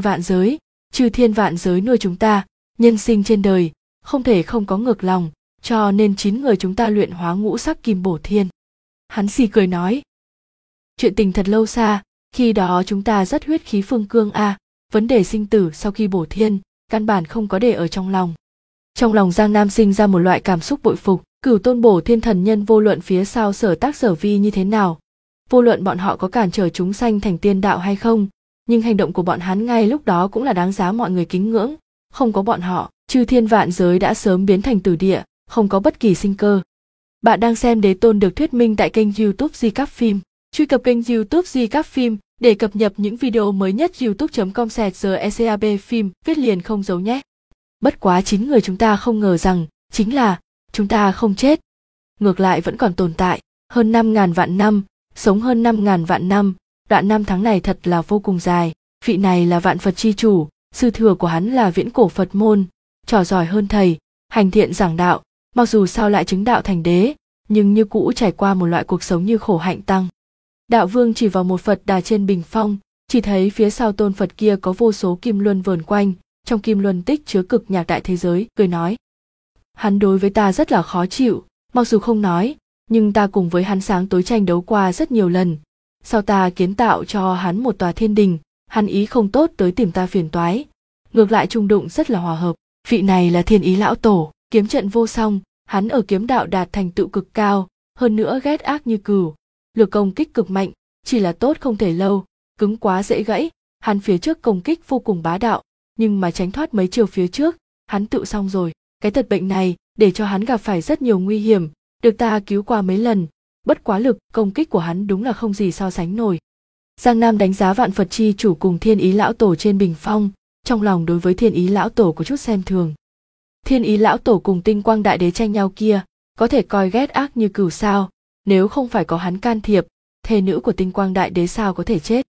vạn giới nuôi chúng ta, nhân sinh trên đời, không thể không có ngược lòng, cho nên 9 người chúng ta luyện hóa ngũ sắc kim bổ thiên. Hắn xì cười nói. Chuyện tình thật lâu xa, khi đó chúng ta rất huyết khí phương cương vấn đề sinh tử sau khi bổ thiên, căn bản không có để ở trong lòng. Trong lòng Giang Nam sinh ra một loại cảm xúc bội phục, Cửu Tôn bổ thiên thần nhân vô luận phía sau sở tác sở vi như thế nào, vô luận bọn họ có cản trở chúng sanh thành tiên đạo hay không, nhưng hành động của bọn hắn ngay lúc đó cũng là đáng giá mọi người kính ngưỡng, không có bọn họ, chư thiên vạn giới đã sớm biến thành tử địa, không có bất kỳ sinh cơ. Bạn đang xem Đế Tôn được thuyết minh tại kênh YouTube Di Các Phim. Truy cập kênh YouTube Di Các Phim để cập nhật những video mới nhất. youtube.com/GECAB phim viết liền không giấu nhé. Bất quá 9 người chúng ta không ngờ rằng, chính là, chúng ta không chết. Ngược lại vẫn còn tồn tại, hơn 5.000 vạn năm, sống hơn 5.000 vạn năm, đoạn năm tháng này thật là vô cùng dài. Vị này là vạn Phật chi chủ, sư thừa của hắn là viễn cổ Phật môn, trò giỏi hơn thầy, hành thiện giảng đạo, mặc dù sau lại chứng đạo thành đế, nhưng như cũ trải qua một loại cuộc sống như khổ hạnh tăng. Đạo Vương chỉ vào một Phật đà trên bình phong, chỉ thấy phía sau tôn Phật kia có vô số kim luân vờn quanh, trong kim luân tích chứa cực nhạc đại thế giới, cười nói. Hắn đối với ta rất là khó chịu, mặc dù không nói, nhưng ta cùng với hắn sáng tối tranh đấu qua rất nhiều lần. Sau ta kiến tạo cho hắn một tòa thiên đình, hắn ý không tốt tới tìm ta phiền toái. Ngược lại trung đụng rất là hòa hợp, vị này là Thiên Ý lão tổ, kiếm trận vô song, hắn ở kiếm đạo đạt thành tựu cực cao, hơn nữa ghét ác như cừu, lực công kích cực mạnh, chỉ là tốt không thể lâu, cứng quá dễ gãy, hắn phía trước công kích vô cùng bá đạo, nhưng mà tránh thoát mấy chiều phía trước, hắn tự xong rồi. Cái tật bệnh này để cho hắn gặp phải rất nhiều nguy hiểm, được ta cứu qua mấy lần, bất quá lực công kích của hắn đúng là không gì so sánh nổi. Giang Nam đánh giá vạn Phật chi chủ cùng Thiên Ý lão tổ trên bình phong, trong lòng đối với Thiên Ý lão tổ có chút xem thường. Thiên Ý lão tổ cùng Tinh Quang đại đế tranh nhau kia, có thể coi ghét ác như cừu sao, nếu không phải có hắn can thiệp, thê nữ của Tinh Quang đại đế sao có thể chết.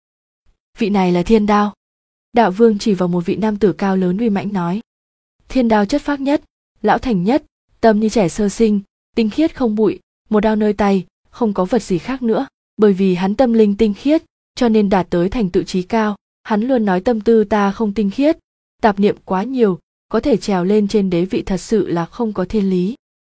Vị này là Thiên Đao. Đạo Vương chỉ vào một vị nam tử cao lớn uy mãnh nói. Thiên Đao chất phác nhất, lão thành nhất, tâm như trẻ sơ sinh, tinh khiết không bụi, một đao nơi tay, không có vật gì khác nữa, bởi vì hắn tâm linh tinh khiết, cho nên đạt tới thành tựu trí cao. Hắn luôn nói tâm tư ta không tinh khiết, tạp niệm quá nhiều, có thể trèo lên trên đế vị thật sự là không có thiên lý.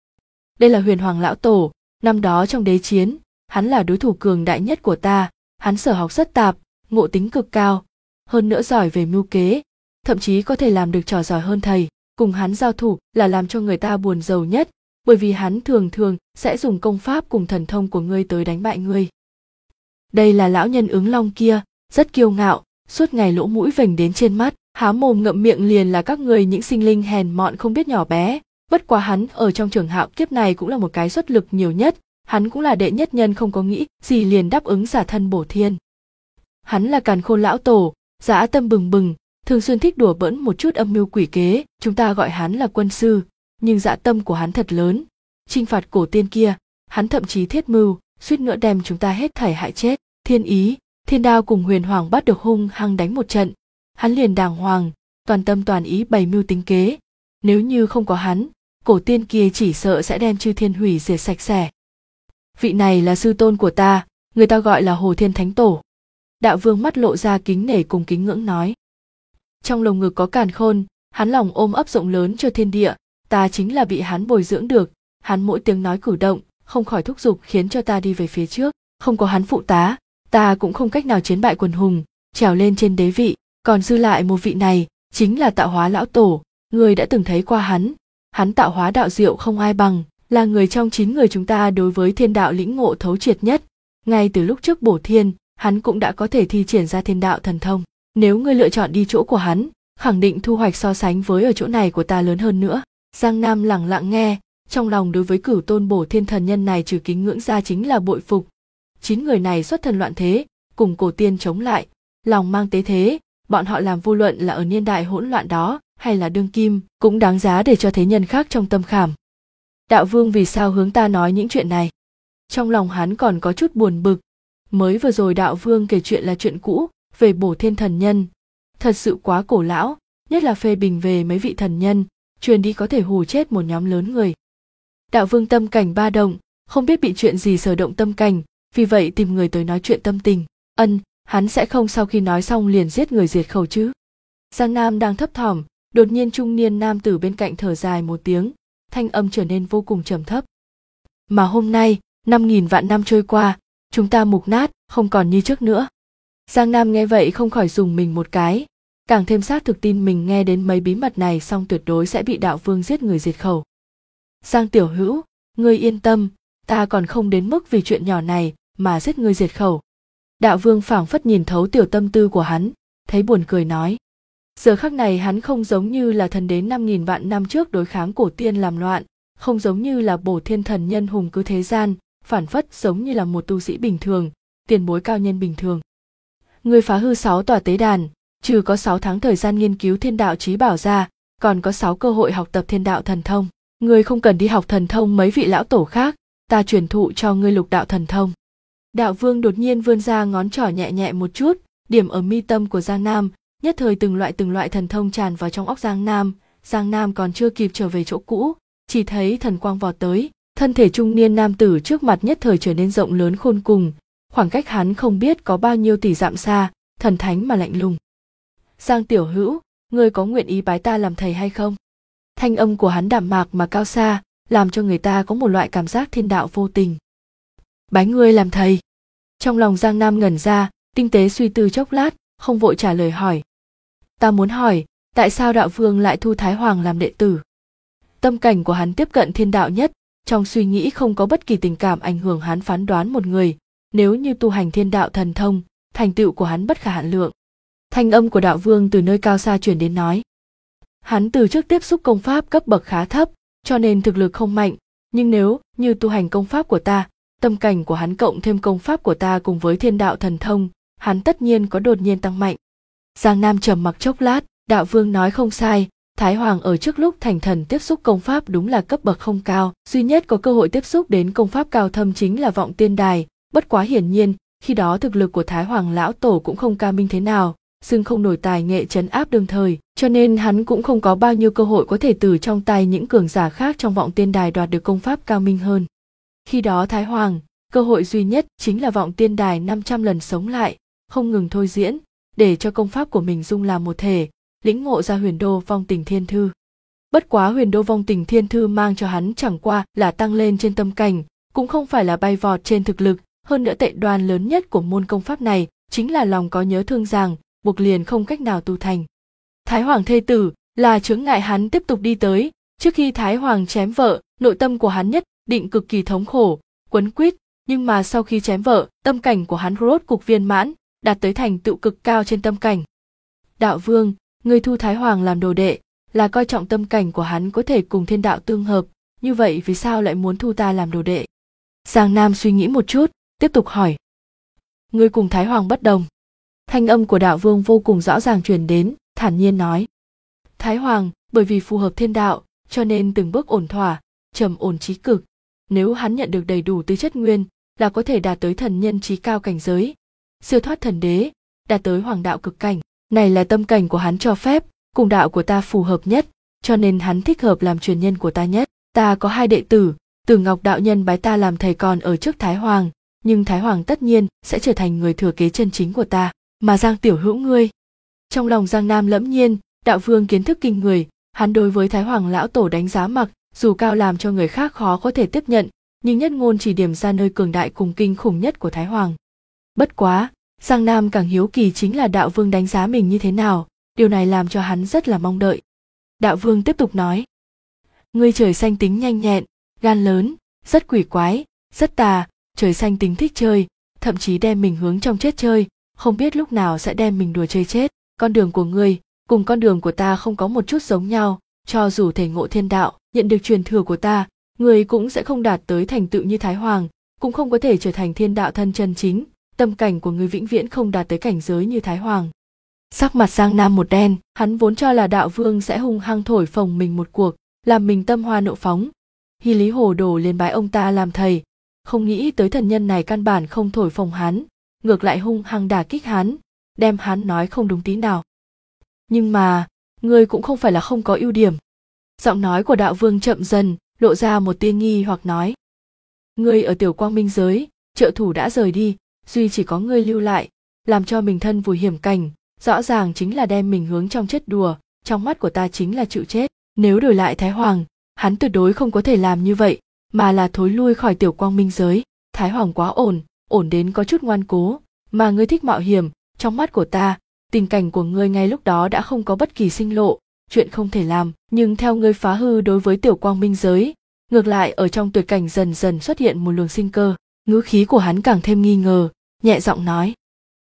Đây là Huyền Hoàng lão tổ, năm đó trong đế chiến, hắn là đối thủ cường đại nhất của ta, hắn sở học rất tạp, ngộ tính cực cao, hơn nữa giỏi về mưu kế, thậm chí có thể làm được trò giỏi hơn thầy. Cùng hắn giao thủ là làm cho người ta buồn rầu nhất, bởi vì hắn thường thường sẽ dùng công pháp cùng thần thông của ngươi tới đánh bại ngươi. Đây là lão nhân ứng long kia, rất kiêu ngạo, suốt ngày lỗ mũi vểnh đến trên mắt, há mồm ngậm miệng liền là các người những sinh linh hèn mọn không biết nhỏ bé. Bất quá hắn ở trong trường hạo kiếp này cũng là một cái xuất lực nhiều nhất, hắn cũng là đệ nhất nhân không có nghĩ gì liền đáp ứng giả thân bổ thiên. Hắn là Càn Khôn lão tổ, dã tâm bừng bừng, thường xuyên thích đùa bỡn một chút âm mưu quỷ kế, chúng ta gọi hắn là quân sư, nhưng dã tâm của hắn thật lớn. Chinh phạt cổ tiên kia, hắn thậm chí thiết mưu, suýt nữa đem chúng ta hết thảy hại chết. Thiên Ý, Thiên Đao cùng Huyền Hoàng bắt được hung hăng đánh một trận. Hắn liền đàng hoàng, toàn tâm toàn ý bày mưu tính kế. Nếu như không có hắn, cổ tiên kia chỉ sợ sẽ đem chư thiên hủy diệt sạch sẽ. Vị này là sư tôn của ta, người ta gọi là Hồ Thiên Thánh Tổ. Đạo Vương mắt lộ ra kính nể cùng kính ngưỡng nói. Trong lồng ngực có càn khôn, hắn lòng ôm ấp rộng lớn cho thiên địa, ta chính là bị hắn bồi dưỡng được, hắn mỗi tiếng nói cử động, không khỏi thúc giục khiến cho ta đi về phía trước, không có hắn phụ tá, ta cũng không cách nào chiến bại quần hùng, trèo lên trên đế vị, còn dư lại một vị này, chính là Tạo Hóa lão tổ, người đã từng thấy qua hắn tạo hóa đạo diệu không ai bằng, là người trong 9 người chúng ta đối với thiên đạo lĩnh ngộ thấu triệt nhất, ngay từ lúc trước bổ thiên, hắn cũng đã có thể thi triển ra thiên đạo thần thông. Nếu ngươi lựa chọn đi chỗ của hắn, khẳng định thu hoạch so sánh với ở chỗ này của ta lớn hơn nữa. Giang Nam lẳng lặng nghe, trong lòng đối với Cửu Tôn Bổ Thiên thần nhân này trừ kính ngưỡng ra chính là bội phục. 9 người này xuất thần loạn thế, cùng cổ tiên chống lại, lòng mang tế thế, bọn họ làm vô luận là ở niên đại hỗn loạn đó, hay là đương kim, cũng đáng giá để cho thế nhân khác trong tâm khảm. Đạo Vương vì sao hướng ta nói những chuyện này? Trong lòng hắn còn có chút buồn bực. Mới vừa rồi Đạo Vương kể chuyện là chuyện cũ, về Bổ Thiên thần nhân. Thật sự quá cổ lão, nhất là phê bình về mấy vị thần nhân, truyền đi có thể hù chết một nhóm lớn người. Đạo Vương tâm cảnh ba động, không biết bị chuyện gì sở động tâm cảnh, vì vậy tìm người tới nói chuyện tâm tình. Hắn sẽ không sau khi nói xong liền giết người diệt khẩu chứ? Giang Nam đang thấp thỏm, đột nhiên trung niên nam tử bên cạnh thở dài một tiếng, thanh âm trở nên vô cùng trầm thấp. Mà hôm nay, 5.000 vạn năm trôi qua, chúng ta mục nát, không còn như trước nữa. Giang Nam nghe vậy không khỏi dùng mình một cái, càng thêm xác thực tin mình nghe đến mấy bí mật này xong tuyệt đối sẽ bị Đạo Vương giết người diệt khẩu. Giang tiểu hữu, ngươi yên tâm, ta còn không đến mức vì chuyện nhỏ này mà giết ngươi diệt khẩu. Đạo Vương phảng phất nhìn thấu tiểu tâm tư của hắn, thấy buồn cười nói. Giờ khắc này hắn không giống như là thần đến 5.000 vạn năm trước đối kháng cổ tiên làm loạn, không giống như là Bổ Thiên thần nhân hùng cứ thế gian, phản phất giống như là một tu sĩ bình thường, tiền bối cao nhân bình thường. Người phá hư 6 tòa tế đàn, trừ có 6 tháng thời gian nghiên cứu thiên đạo chí bảo ra, còn có 6 cơ hội học tập thiên đạo thần thông. Ngươi không cần đi học thần thông mấy vị lão tổ khác, ta truyền thụ cho ngươi lục đạo thần thông. Đạo Vương đột nhiên vươn ra ngón trỏ nhẹ nhẹ một chút, điểm ở mi tâm của Giang Nam, nhất thời từng loại thần thông tràn vào trong óc Giang Nam. Giang Nam còn chưa kịp trở về chỗ cũ, chỉ thấy thần quang vọt tới, thân thể trung niên nam tử trước mặt nhất thời trở nên rộng lớn khôn cùng, khoảng cách hắn không biết có bao nhiêu tỷ dặm xa, thần thánh mà lạnh lùng. Giang tiểu hữu, ngươi có nguyện ý bái ta làm thầy hay không? Thanh âm của hắn đạm mạc mà cao xa, làm cho người ta có một loại cảm giác thiên đạo vô tình. Bái ngươi làm thầy. Trong lòng Giang Nam ngẩn ra, tinh tế suy tư chốc lát, không vội trả lời hỏi. Ta muốn hỏi, tại sao Đạo Vương lại thu Thái Hoàng làm đệ tử? Tâm cảnh của hắn tiếp cận thiên đạo nhất, trong suy nghĩ không có bất kỳ tình cảm ảnh hưởng hắn phán đoán một người, nếu như tu hành thiên đạo thần thông, thành tựu của hắn bất khả hạn lượng. Thanh âm của Đạo Vương từ nơi cao xa truyền đến nói. Hắn từ trước tiếp xúc công pháp cấp bậc khá thấp, cho nên thực lực không mạnh, nhưng nếu như tu hành công pháp của ta, tâm cảnh của hắn cộng thêm công pháp của ta cùng với thiên đạo thần thông, hắn tất nhiên có đột nhiên tăng mạnh. Giang Nam trầm mặc chốc lát, Đạo Vương nói không sai, Thái Hoàng ở trước lúc thành thần tiếp xúc công pháp đúng là cấp bậc không cao, duy nhất có cơ hội tiếp xúc đến công pháp cao thâm chính là Vọng Tiên Đài, bất quá hiển nhiên, khi đó thực lực của Thái Hoàng lão tổ cũng không cao minh thế nào, xưng không nổi tài nghệ trấn áp đương thời, cho nên hắn cũng không có bao nhiêu cơ hội có thể từ trong tay những cường giả khác trong Vọng Tiên Đài đoạt được công pháp cao minh hơn. Khi đó Thái Hoàng, cơ hội duy nhất chính là Vọng Tiên Đài 500 lần sống lại, không ngừng thôi diễn, để cho công pháp của mình dung làm một thể, lĩnh ngộ ra Huyền Đô Vong Tình Thiên Thư. Bất quá Huyền Đô Vong Tình Thiên Thư mang cho hắn chẳng qua là tăng lên trên tâm cảnh, cũng không phải là bay vọt trên thực lực, hơn nữa tệ đoan lớn nhất của môn công pháp này chính là lòng có nhớ thương rằng, buộc liền không cách nào tu thành. Thái Hoàng thê tử là chướng ngại hắn tiếp tục đi tới, trước khi Thái Hoàng chém vợ, nội tâm của hắn nhất định cực kỳ thống khổ, quấn quýt, nhưng mà sau khi chém vợ, tâm cảnh của hắn rốt cục viên mãn, đạt tới thành tựu cực cao trên tâm cảnh. Đạo Vương, người thu Thái Hoàng làm đồ đệ, là coi trọng tâm cảnh của hắn có thể cùng thiên đạo tương hợp, như vậy vì sao lại muốn thu ta làm đồ đệ? Giang Nam suy nghĩ một chút, tiếp tục hỏi. Ngươi cùng Thái Hoàng bất đồng. Thanh âm của Đạo Vương vô cùng rõ ràng truyền đến, thản nhiên nói. Thái Hoàng, bởi vì phù hợp thiên đạo, cho nên từng bước ổn thỏa, trầm ổn trí cực. Nếu hắn nhận được đầy đủ tư chất nguyên, là có thể đạt tới thần nhân trí cao cảnh giới, siêu thoát thần đế, đạt tới hoàng đạo cực cảnh. Này là tâm cảnh của hắn cho phép, cùng đạo của ta phù hợp nhất, cho nên hắn thích hợp làm truyền nhân của ta nhất. Ta có 2 đệ tử, Tử Ngọc đạo nhân bái ta làm thầy còn ở trước Thái Hoàng, nhưng Thái Hoàng tất nhiên sẽ trở thành người thừa kế chân chính của ta, mà Giang tiểu hữu ngươi. Trong lòng Giang Nam lẫm nhiên, đạo vương kiến thức kinh người, hắn đối với Thái Hoàng lão tổ đánh giá mặc dù cao làm cho người khác khó có thể tiếp nhận, nhưng nhất ngôn chỉ điểm ra nơi cường đại cùng kinh khủng nhất của Thái Hoàng. Bất quá, Giang Nam càng hiếu kỳ chính là đạo vương đánh giá mình như thế nào, điều này làm cho hắn rất là mong đợi. Đạo vương tiếp tục nói, ngươi trời xanh tính nhanh nhẹn, gan lớn, rất quỷ quái, rất tà, trời xanh tính thích chơi, thậm chí đem mình hướng trong chết chơi, không biết lúc nào sẽ đem mình đùa chơi chết. Con đường của ngươi cùng con đường của ta không có một chút giống nhau, cho dù thể ngộ thiên đạo, nhận được truyền thừa của ta, ngươi cũng sẽ không đạt tới thành tựu như Thái Hoàng, cũng không có thể trở thành thiên đạo thân chân chính, tâm cảnh của ngươi vĩnh viễn không đạt tới cảnh giới như Thái Hoàng. Sắc mặt Giang Nam một đen, hắn vốn cho là đạo vương sẽ hung hăng thổi phồng mình một cuộc, làm mình tâm hoa nộ phóng. Hy lý hồ đồ liền bái ông ta làm thầy, không nghĩ tới thần nhân này căn bản không thổi phồng hắn, ngược lại hung hăng đả kích hắn, đem hắn nói không đúng tí nào. Nhưng mà, ngươi cũng không phải là không có ưu điểm. Giọng nói của đạo vương chậm dần, lộ ra một tia nghi hoặc nói. Ngươi ở Tiểu Quang Minh giới, trợ thủ đã rời đi, duy chỉ có ngươi lưu lại, làm cho mình thân vùi hiểm cảnh, rõ ràng chính là đem mình hướng trong chết đùa, trong mắt của ta chính là chịu chết. Nếu đổi lại Thái Hoàng, hắn tuyệt đối không có thể làm như vậy, mà là thối lui khỏi Tiểu Quang Minh giới. Thái Hoàng quá ổn đến có chút ngoan cố, mà ngươi thích mạo hiểm, trong mắt của ta, tình cảnh của ngươi ngay lúc đó đã không có bất kỳ sinh lộ, chuyện không thể làm, nhưng theo ngươi phá hư đối với Tiểu Quang Minh giới, ngược lại ở trong tuyệt cảnh dần dần xuất hiện một luồng sinh cơ. Ngữ khí của hắn càng thêm nghi ngờ, nhẹ giọng nói.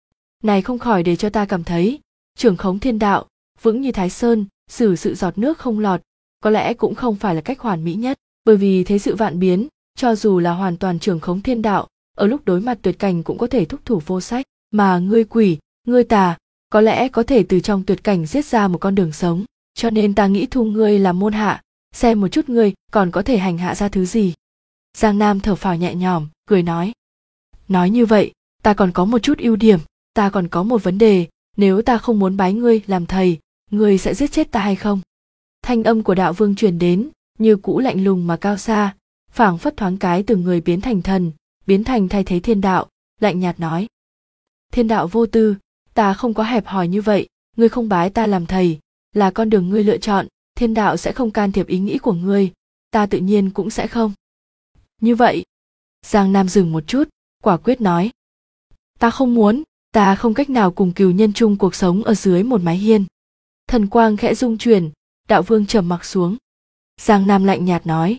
Này không khỏi để cho ta cảm thấy, trưởng khống thiên đạo, vững như Thái Sơn, xử sự giọt nước không lọt, có lẽ cũng không phải là cách hoàn mỹ nhất, bởi vì thế sự vạn biến, cho dù là hoàn toàn trưởng khống thiên đạo, ở lúc đối mặt tuyệt cảnh cũng có thể thúc thủ vô sách, mà ngươi quỷ, ngươi tà, có lẽ có thể từ trong tuyệt cảnh giết ra một con đường sống, cho nên ta nghĩ thu ngươi làm môn hạ, xem một chút ngươi còn có thể hành hạ ra thứ gì. Giang Nam thở phào nhẹ nhõm, cười nói. Nói như vậy, ta còn có một chút ưu điểm, ta còn có một vấn đề, nếu ta không muốn bái ngươi làm thầy, ngươi sẽ giết chết ta hay không? Thanh âm của đạo vương truyền đến, như cũ lạnh lùng mà cao xa, phảng phất thoáng cái từ người biến thành thần, biến thành thay thế thiên đạo, lạnh nhạt nói. Thiên đạo vô tư, ta không có hẹp hòi như vậy, ngươi không bái ta làm thầy, là con đường ngươi lựa chọn, thiên đạo sẽ không can thiệp ý nghĩ của ngươi, ta tự nhiên cũng sẽ không. Như vậy, Giang Nam dừng một chút, quả quyết nói. Ta không muốn, ta không cách nào cùng cừu nhân chung cuộc sống ở dưới một mái hiên. Thần quang khẽ rung chuyển, đạo vương trầm mặc xuống. Giang Nam lạnh nhạt nói.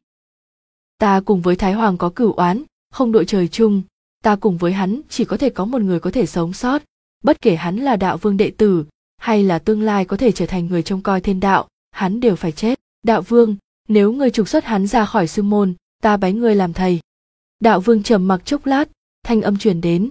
Ta cùng với Thái Hoàng có cửu oán, không đội trời chung, ta cùng với hắn chỉ có thể có một người có thể sống sót, bất kể hắn là đạo vương đệ tử, hay là tương lai có thể trở thành người trông coi thiên đạo, hắn đều phải chết. Đạo vương, nếu ngươi trục xuất hắn ra khỏi sư môn, ta bái ngươi làm thầy. Đạo vương trầm mặc chốc lát, thanh âm truyền đến.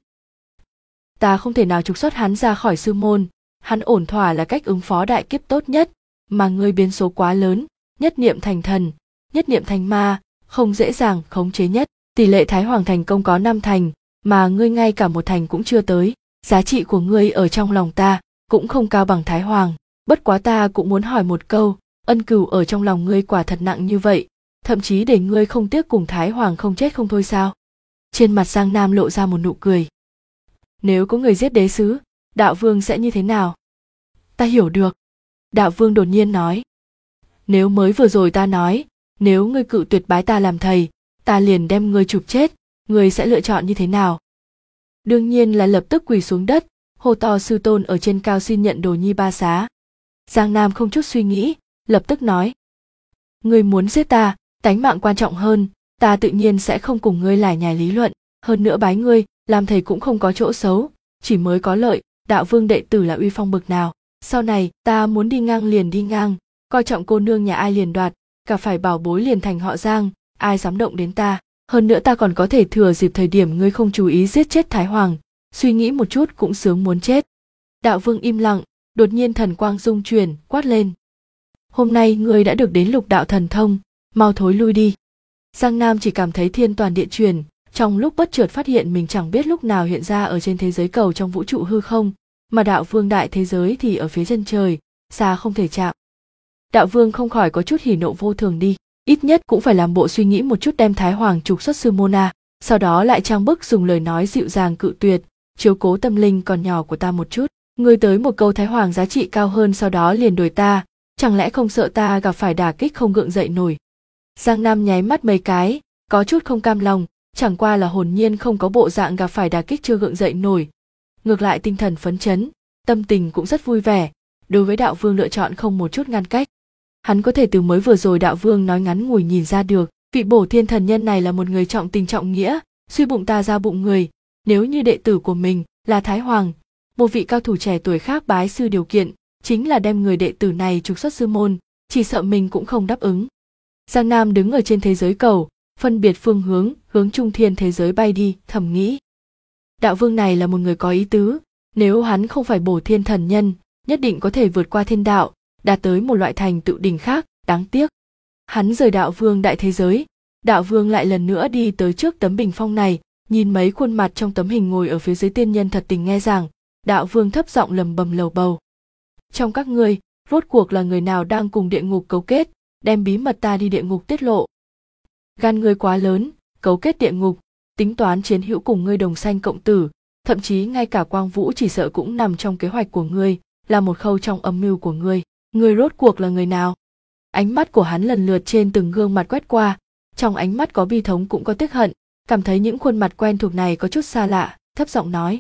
Ta không thể nào trục xuất hắn ra khỏi sư môn, hắn ổn thỏa là cách ứng phó đại kiếp tốt nhất, mà ngươi biến số quá lớn, nhất niệm thành thần, nhất niệm thành ma, không dễ dàng khống chế nhất. Tỷ lệ Thái Hoàng thành công có 5 thành, mà ngươi ngay cả 1 thành cũng chưa tới. Giá trị của ngươi ở trong lòng ta cũng không cao bằng Thái Hoàng. Bất quá ta cũng muốn hỏi một câu, ân cừu ở trong lòng ngươi quả thật nặng như vậy, thậm chí để ngươi không tiếc cùng Thái Hoàng không chết không thôi sao? Trên mặt Giang Nam lộ ra một nụ cười. Nếu có người giết đế sứ, đạo vương sẽ như thế nào? Ta hiểu được. Đạo vương đột nhiên nói. Nếu mới vừa rồi ta nói, nếu ngươi cự tuyệt bái ta làm thầy, ta liền đem ngươi chụp chết, ngươi sẽ lựa chọn như thế nào? Đương nhiên là lập tức quỳ xuống đất, hô to sư tôn ở trên cao xin nhận đồ nhi ba xá. Giang Nam không chút suy nghĩ, lập tức nói. Ngươi muốn giết ta, tánh mạng quan trọng hơn, ta tự nhiên sẽ không cùng ngươi lải nhải lý luận, hơn nữa bái ngươi, làm thầy cũng không có chỗ xấu, chỉ mới có lợi, đạo vương đệ tử là uy phong bực nào. Sau này, ta muốn đi ngang liền đi ngang, coi trọng cô nương nhà ai liền đoạt, cả phải bảo bối liền thành họ Giang, ai dám động đến ta. Hơn nữa ta còn có thể thừa dịp thời điểm ngươi không chú ý giết chết Thái Hoàng, suy nghĩ một chút cũng sướng muốn chết. Đạo vương im lặng, đột nhiên thần quang rung chuyển, quát lên. hôm nay ngươi đã được đến lục đạo thần thông, mau thối lui đi. Giang Nam chỉ cảm thấy thiên toàn địa chuyển, trong lúc bất chợt phát hiện mình chẳng biết lúc nào hiện ra ở trên thế giới cầu trong vũ trụ hư không, mà đạo vương đại thế giới thì ở phía chân trời, xa không thể chạm. Đạo vương không khỏi có chút hỉ nộ vô thường đi, ít nhất cũng phải làm bộ suy nghĩ một chút đem Thái Hoàng trục xuất sư môn à, sau đó lại trang bức dùng lời nói dịu dàng cự tuyệt, chiếu cố tâm linh còn nhỏ của ta một chút. Ngươi tới một câu Thái Hoàng giá trị cao hơn sau đó liền đuổi ta, chẳng lẽ không sợ ta gặp phải đả kích không gượng dậy nổi. Giang Nam nháy mắt mấy cái, có chút không cam lòng, chẳng qua là hồn nhiên không có bộ dạng gặp phải đả kích chưa gượng dậy nổi. Ngược lại tinh thần phấn chấn, tâm tình cũng rất vui vẻ, đối với đạo vương lựa chọn không một chút ngăn cách. Hắn có thể từ mới vừa rồi đạo vương nói ngắn ngủi nhìn ra được, vị bổ thiên thần nhân này là một người trọng tình trọng nghĩa, suy bụng ta ra bụng người, nếu như đệ tử của mình là Thái Hoàng, một vị cao thủ trẻ tuổi khác bái sư điều kiện, chính là đem người đệ tử này trục xuất sư môn, chỉ sợ mình cũng không đáp ứng. Giang Nam đứng ở trên thế giới cầu, phân biệt phương hướng, hướng trung thiên thế giới bay đi, thầm nghĩ. Đạo vương này là một người có ý tứ, nếu hắn không phải bổ thiên thần nhân, nhất định có thể vượt qua thiên đạo, đạt tới một loại thành tựu đỉnh khác, đáng tiếc. Hắn rời đạo vương đại thế giới, đạo vương lại lần nữa đi tới trước tấm bình phong này, nhìn mấy khuôn mặt trong tấm hình ngồi ở phía dưới tiên nhân thật tình nghe rằng, đạo vương thấp giọng lầm bầm lầu bầu. Trong các ngươi, rốt cuộc là người nào đang cùng địa ngục cấu kết, đem bí mật ta đi địa ngục tiết lộ. Gan ngươi quá lớn, cấu kết địa ngục, tính toán chiến hữu cùng ngươi đồng sanh cộng tử, thậm chí ngay cả Quang Vũ chỉ sợ cũng nằm trong kế hoạch của ngươi, là một khâu trong âm mưu của ngươi. Ngươi rốt cuộc là người nào? Ánh mắt của hắn lần lượt trên từng gương mặt quét qua, trong ánh mắt có bi thống cũng có tiếc hận, cảm thấy những khuôn mặt quen thuộc này có chút xa lạ, thấp giọng nói.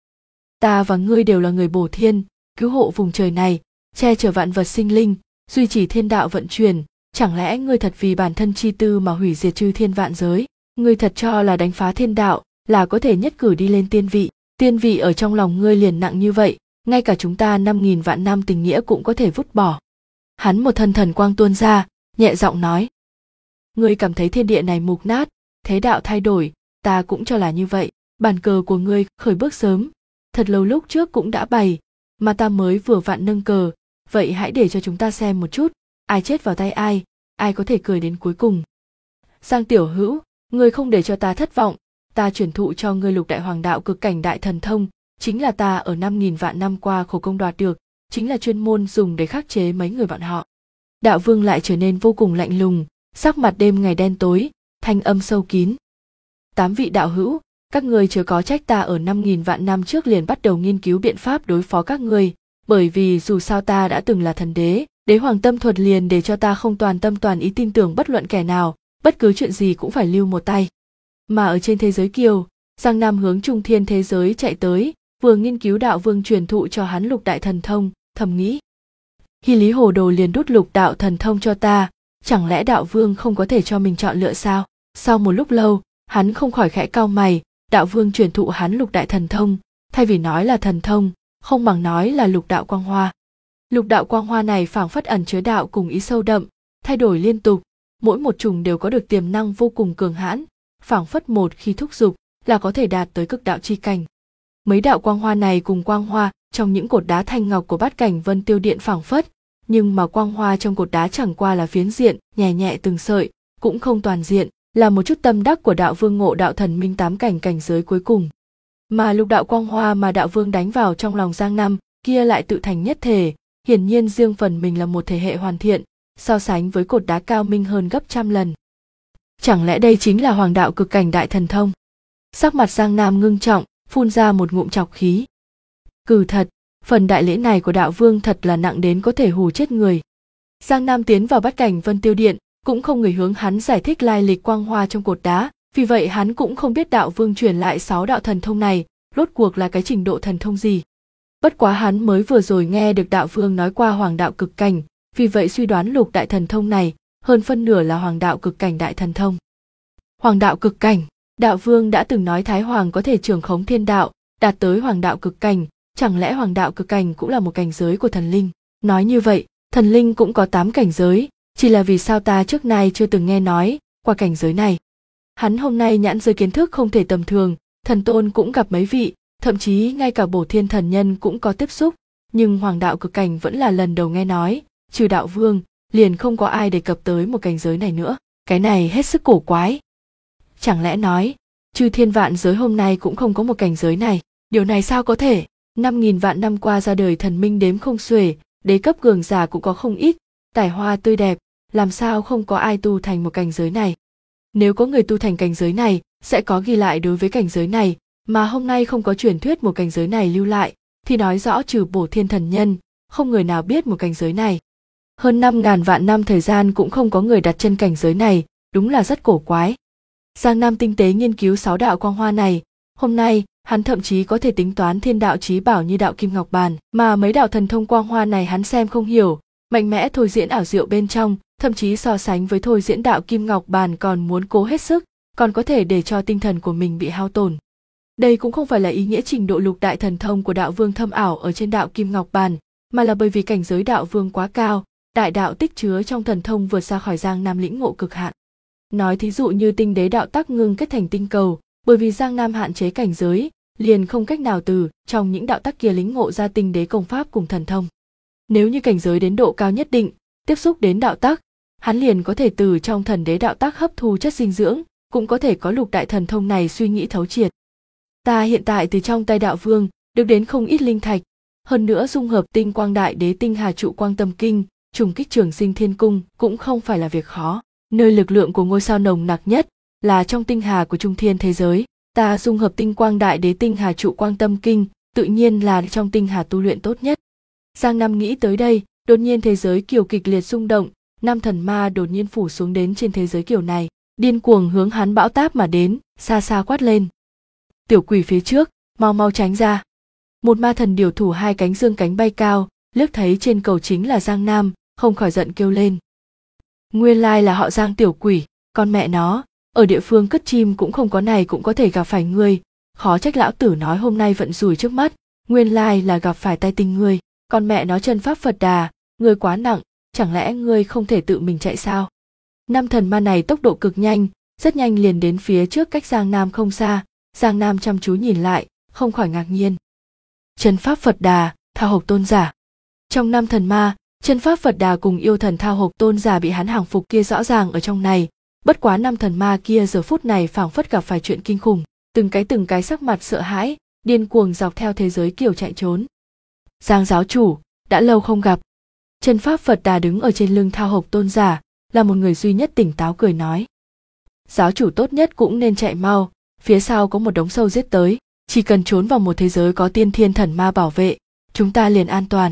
Ta và ngươi đều là người bổ thiên, cứu hộ vùng trời này, che chở vạn vật sinh linh, duy trì thiên đạo vận chuyển, chẳng lẽ ngươi thật vì bản thân chi tư mà hủy diệt chư thiên vạn giới? Ngươi thật cho là đánh phá thiên đạo là có thể nhất cử đi lên tiên vị ở trong lòng ngươi liền nặng như vậy, ngay cả chúng ta 5.000 vạn năm tình nghĩa cũng có thể vứt bỏ. Hắn một thân thần quang tuôn ra, nhẹ giọng nói. Ngươi cảm thấy thiên địa này mục nát, thế đạo thay đổi, ta cũng cho là như vậy, bàn cờ của ngươi khởi bước sớm, thật lâu lúc trước cũng đã bày, mà ta mới vừa vặn nâng cờ, vậy hãy để cho chúng ta xem một chút, ai chết vào tay ai có thể cười đến cuối cùng. Giang tiểu hữu, ngươi không để cho ta thất vọng, ta chuyển thụ cho ngươi lục đại hoàng đạo cực cảnh đại thần thông, chính là ta ở 5.000 vạn năm qua khổ công đoạt được, chính là chuyên môn dùng để khắc chế mấy người bọn họ. Đạo vương lại trở nên vô cùng lạnh lùng, sắc mặt đêm ngày đen tối, thanh âm sâu kín. 8 vị đạo hữu, các ngươi chớ có trách ta ở 5.000 vạn năm trước liền bắt đầu nghiên cứu biện pháp đối phó các ngươi, bởi vì dù sao ta đã từng là thần đế, đế hoàng tâm thuật liền để cho ta không toàn tâm toàn ý tin tưởng bất luận kẻ nào, bất cứ chuyện gì cũng phải lưu một tay. Mà ở trên thế giới kiều, Giang Nam hướng trung thiên thế giới chạy tới, vừa nghiên cứu đạo vương truyền thụ cho hắn lục đại thần thông, thầm nghĩ. Hy Lý Hồ Đồ liền đút lục đạo thần thông cho ta, chẳng lẽ đạo vương không có thể cho mình chọn lựa sao? Sau một lúc lâu, hắn không khỏi khẽ cau mày, đạo vương truyền thụ hắn lục đại thần thông, thay vì nói là thần thông, không bằng nói là lục đạo quang hoa. Lục đạo quang hoa này phảng phất ẩn chứa đạo cùng ý sâu đậm, thay đổi liên tục, mỗi một chủng đều có được tiềm năng vô cùng cường hãn, phảng phất một khi thúc giục là có thể đạt tới cực đạo chi cảnh. Mấy đạo quang hoa này cùng quang hoa trong những cột đá thanh ngọc của Bát Cảnh Vân Tiêu Điện phảng phất, nhưng mà quang hoa trong cột đá chẳng qua là phiến diện, nhẹ nhẹ từng sợi, cũng không toàn diện, là một chút tâm đắc của đạo vương ngộ đạo thần minh 8 cảnh cảnh giới cuối cùng. Mà lục đạo quang hoa mà đạo vương đánh vào trong lòng Giang Nam kia lại tự thành nhất thể, hiển nhiên riêng phần mình là một thể hệ hoàn thiện, so sánh với cột đá cao minh hơn gấp trăm lần. Chẳng lẽ đây chính là hoàng đạo cực cảnh đại thần thông? Sắc mặt Giang Nam ngưng trọng, phun ra một ngụm trọc khí. Cừ thật, phần đại lễ này của đạo vương thật là nặng đến có thể hù chết người. Giang Nam tiến vào Bát Cảnh Vân Tiêu Điện, cũng không người hướng hắn giải thích lai lịch quang hoa trong cột đá, vì vậy hắn cũng không biết đạo vương truyền lại 6 đạo thần thông này, rốt cuộc là cái trình độ thần thông gì. Bất quá hắn mới vừa rồi nghe được đạo vương nói qua hoàng đạo cực cảnh, vì vậy suy đoán lục đại thần thông này, hơn phân nửa là hoàng đạo cực cảnh đại thần thông. Hoàng đạo cực cảnh, đạo vương đã từng nói Thái Hoàng có thể trưởng khống thiên đạo, đạt tới hoàng đạo cực cảnh, chẳng lẽ hoàng đạo cực cảnh cũng là một cảnh giới của thần linh? Nói như vậy, thần linh cũng có 8 cảnh giới, chỉ là vì sao ta trước nay chưa từng nghe nói qua cảnh giới này. Hắn hôm nay nhãn giới kiến thức không thể tầm thường, thần tôn cũng gặp mấy vị, thậm chí ngay cả bổ thiên thần nhân cũng có tiếp xúc, nhưng hoàng đạo cực cảnh vẫn là lần đầu nghe nói, trừ đạo vương, liền không có ai đề cập tới một cảnh giới này nữa. Cái này hết sức cổ quái. Chẳng lẽ nói, chư thiên vạn giới hôm nay cũng không có một cảnh giới này? Điều này sao có thể? 5.000 vạn năm qua ra đời thần minh đếm không xuể, đế cấp cường giả cũng có không ít, tài hoa tươi đẹp, làm sao không có ai tu thành một cảnh giới này? Nếu có người tu thành cảnh giới này, sẽ có ghi lại đối với cảnh giới này, mà hôm nay không có truyền thuyết một cảnh giới này lưu lại, thì nói rõ trừ Bổ Thiên thần nhân, không người nào biết một cảnh giới này. Hơn 5.000 vạn năm thời gian cũng không có người đặt chân cảnh giới này, đúng là rất cổ quái. Giang Nam tinh tế nghiên cứu 6 đạo quang hoa này, hôm nay, hắn thậm chí có thể tính toán thiên đạo chí bảo như đạo Kim Ngọc Bàn, mà mấy đạo thần thông quang hoa này hắn xem không hiểu, mạnh mẽ thôi diễn ảo diệu bên trong, thậm chí so sánh với thôi diễn đạo Kim Ngọc Bàn còn muốn cố hết sức, còn có thể để cho tinh thần của mình bị hao tổn. Đây cũng không phải là ý nghĩa trình độ lục đại thần thông của đạo vương thâm ảo ở trên đạo Kim Ngọc Bàn, mà là bởi vì cảnh giới đạo vương quá cao, đại đạo tích chứa trong thần thông vượt ra khỏi Giang Nam lĩnh ngộ cực hạn. Nói thí dụ như tinh đế đạo tắc ngưng kết thành tinh cầu, bởi vì Giang Nam hạn chế cảnh giới, liền không cách nào từ trong những đạo tắc kia lĩnh ngộ ra tinh đế công pháp cùng thần thông. Nếu như cảnh giới đến độ cao nhất định, tiếp xúc đến đạo tắc, hắn liền có thể từ trong thần đế đạo tắc hấp thu chất dinh dưỡng, cũng có thể có lục đại thần thông này suy nghĩ thấu triệt. Ta hiện tại từ trong tay đạo vương được đến không ít linh thạch, hơn nữa dung hợp tinh quang đại đế tinh hà trụ quang tâm kinh, trùng kích trường sinh thiên cung cũng không phải là việc khó. Nơi lực lượng của ngôi sao nồng nặc nhất là trong tinh hà của trung thiên thế giới. Ta dung hợp tinh quang đại đế tinh hà trụ quang tâm kinh, tự nhiên là trong tinh hà tu luyện tốt nhất. Giang Nam nghĩ tới đây, đột nhiên thế giới kiều kịch liệt rung động, năm thần ma đột nhiên phủ xuống đến trên thế giới kiều này, điên cuồng hướng hắn bão táp mà đến, xa xa quát lên. Tiểu quỷ phía trước, mau mau tránh ra. Một ma thần điều thủ hai cánh dương cánh bay cao, liếc thấy trên cầu chính là Giang Nam, không khỏi giận kêu lên. Nguyên lai là họ Giang tiểu quỷ, con mẹ nó, ở địa phương cất chim cũng không có này cũng có thể gặp phải ngươi, khó trách lão tử nói hôm nay vận rủi trước mắt, nguyên lai là gặp phải tai tình ngươi, con mẹ nó chân pháp Phật Đà, ngươi quá nặng, chẳng lẽ ngươi không thể tự mình chạy sao? Năm thần ma này tốc độ cực nhanh, rất nhanh liền đến phía trước cách Giang Nam không xa, Giang Nam chăm chú nhìn lại, không khỏi ngạc nhiên. Chân pháp Phật Đà, Thao Hộc tôn giả. Trong năm thần ma, chân pháp Phật Đà cùng yêu thần Thao Hộc tôn giả bị hắn hàng phục kia rõ ràng ở trong này, bất quá năm thần ma kia giờ phút này phảng phất gặp phải chuyện kinh khủng, từng cái sắc mặt sợ hãi, điên cuồng dọc theo thế giới kiểu chạy trốn. Giang giáo chủ, đã lâu không gặp. Chân pháp Phật Đà đứng ở trên lưng Thao Hộc tôn giả, là một người duy nhất tỉnh táo cười nói. Giáo chủ tốt nhất cũng nên chạy mau, phía sau có một đống sâu giết tới, chỉ cần trốn vào một thế giới có tiên thiên thần ma bảo vệ, chúng ta liền an toàn.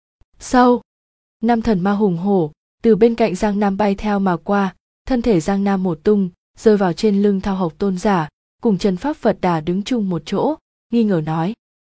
Sâu. Năm thần ma hùng hổ, từ bên cạnh Giang Nam bay theo mà qua, thân thể Giang Nam một tung, rơi vào trên lưng Thao Hộc tôn giả, cùng chân pháp Phật Đà đứng chung một chỗ, nghi ngờ nói.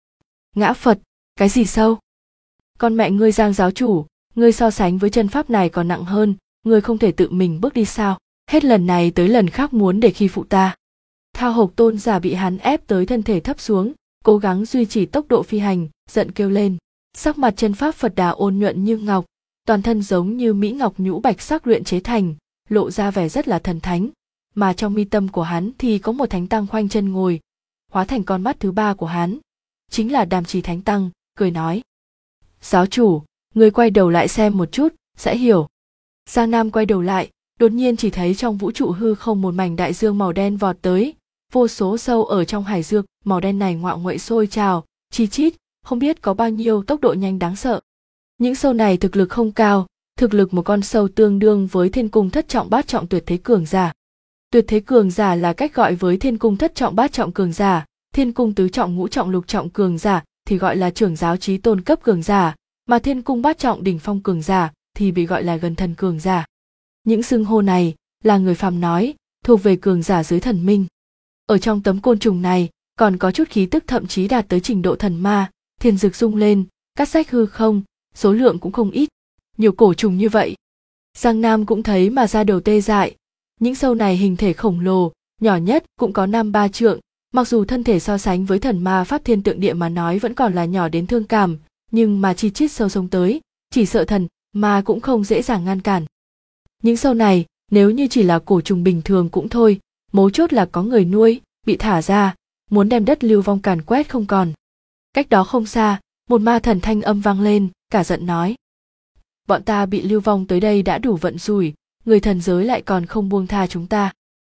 Ngã Phật, cái gì sâu? Con mẹ ngươi Giang giáo chủ, ngươi so sánh với chân pháp này còn nặng hơn, ngươi không thể tự mình bước đi sao? Hết lần này tới lần khác muốn để khi phụ ta. Thao Hộc tôn giả bị hắn ép tới thân thể thấp xuống, cố gắng duy trì tốc độ phi hành, giận kêu lên. Sắc mặt chân pháp Phật Đà ôn nhuận như ngọc, toàn thân giống như mỹ ngọc nhũ bạch sắc luyện chế thành, lộ ra vẻ rất là thần thánh, mà trong mi tâm của hắn thì có một thánh tăng khoanh chân ngồi, hóa thành con mắt thứ ba của hắn, chính là Đàm Trì Thánh Tăng, cười nói. Giáo chủ, người quay đầu lại xem một chút, sẽ hiểu. Giang Nam quay đầu lại, đột nhiên chỉ thấy trong vũ trụ hư không một mảnh đại dương màu đen vọt tới, vô số sâu ở trong hải dương màu đen này ngoạo nguậy sôi trào, chi chít, không biết có bao nhiêu tốc độ nhanh đáng sợ. Những sâu này thực lực không cao, thực lực một con sâu tương đương với thiên cung thất trọng bát trọng tuyệt thế cường giả. Tuyệt thế cường giả là cách gọi với thiên cung thất trọng bát trọng cường giả, thiên cung tứ trọng ngũ trọng lục trọng cường giả thì gọi là trưởng giáo chí tôn cấp cường giả, mà thiên cung bát trọng đỉnh phong cường giả thì bị gọi là gần thần cường giả. Những xưng hô này là người phàm nói, thuộc về cường giả dưới thần minh. Ở trong tấm côn trùng này còn có chút khí tức thậm chí đạt tới trình độ thần ma, thiên dực rung lên, cắt rách hư không, số lượng cũng không ít, nhiều cổ trùng như vậy. Giang Nam cũng thấy mà ra đầu tê dại, những sâu này hình thể khổng lồ, nhỏ nhất cũng có 5-3 trượng, mặc dù thân thể so sánh với thần ma pháp thiên tượng địa mà nói vẫn còn là nhỏ đến thương cảm, nhưng mà chi chít sâu sống tới, chỉ sợ thần mà cũng không dễ dàng ngăn cản. Những sâu này nếu như chỉ là cổ trùng bình thường cũng thôi, mấu chốt là có người nuôi, bị thả ra, muốn đem đất lưu vong càn quét không còn. Cách đó không xa, một ma thần thanh âm vang lên, cả giận nói. bọn ta bị lưu vong tới đây đã đủ vận rủi, người thần giới lại còn không buông tha chúng ta.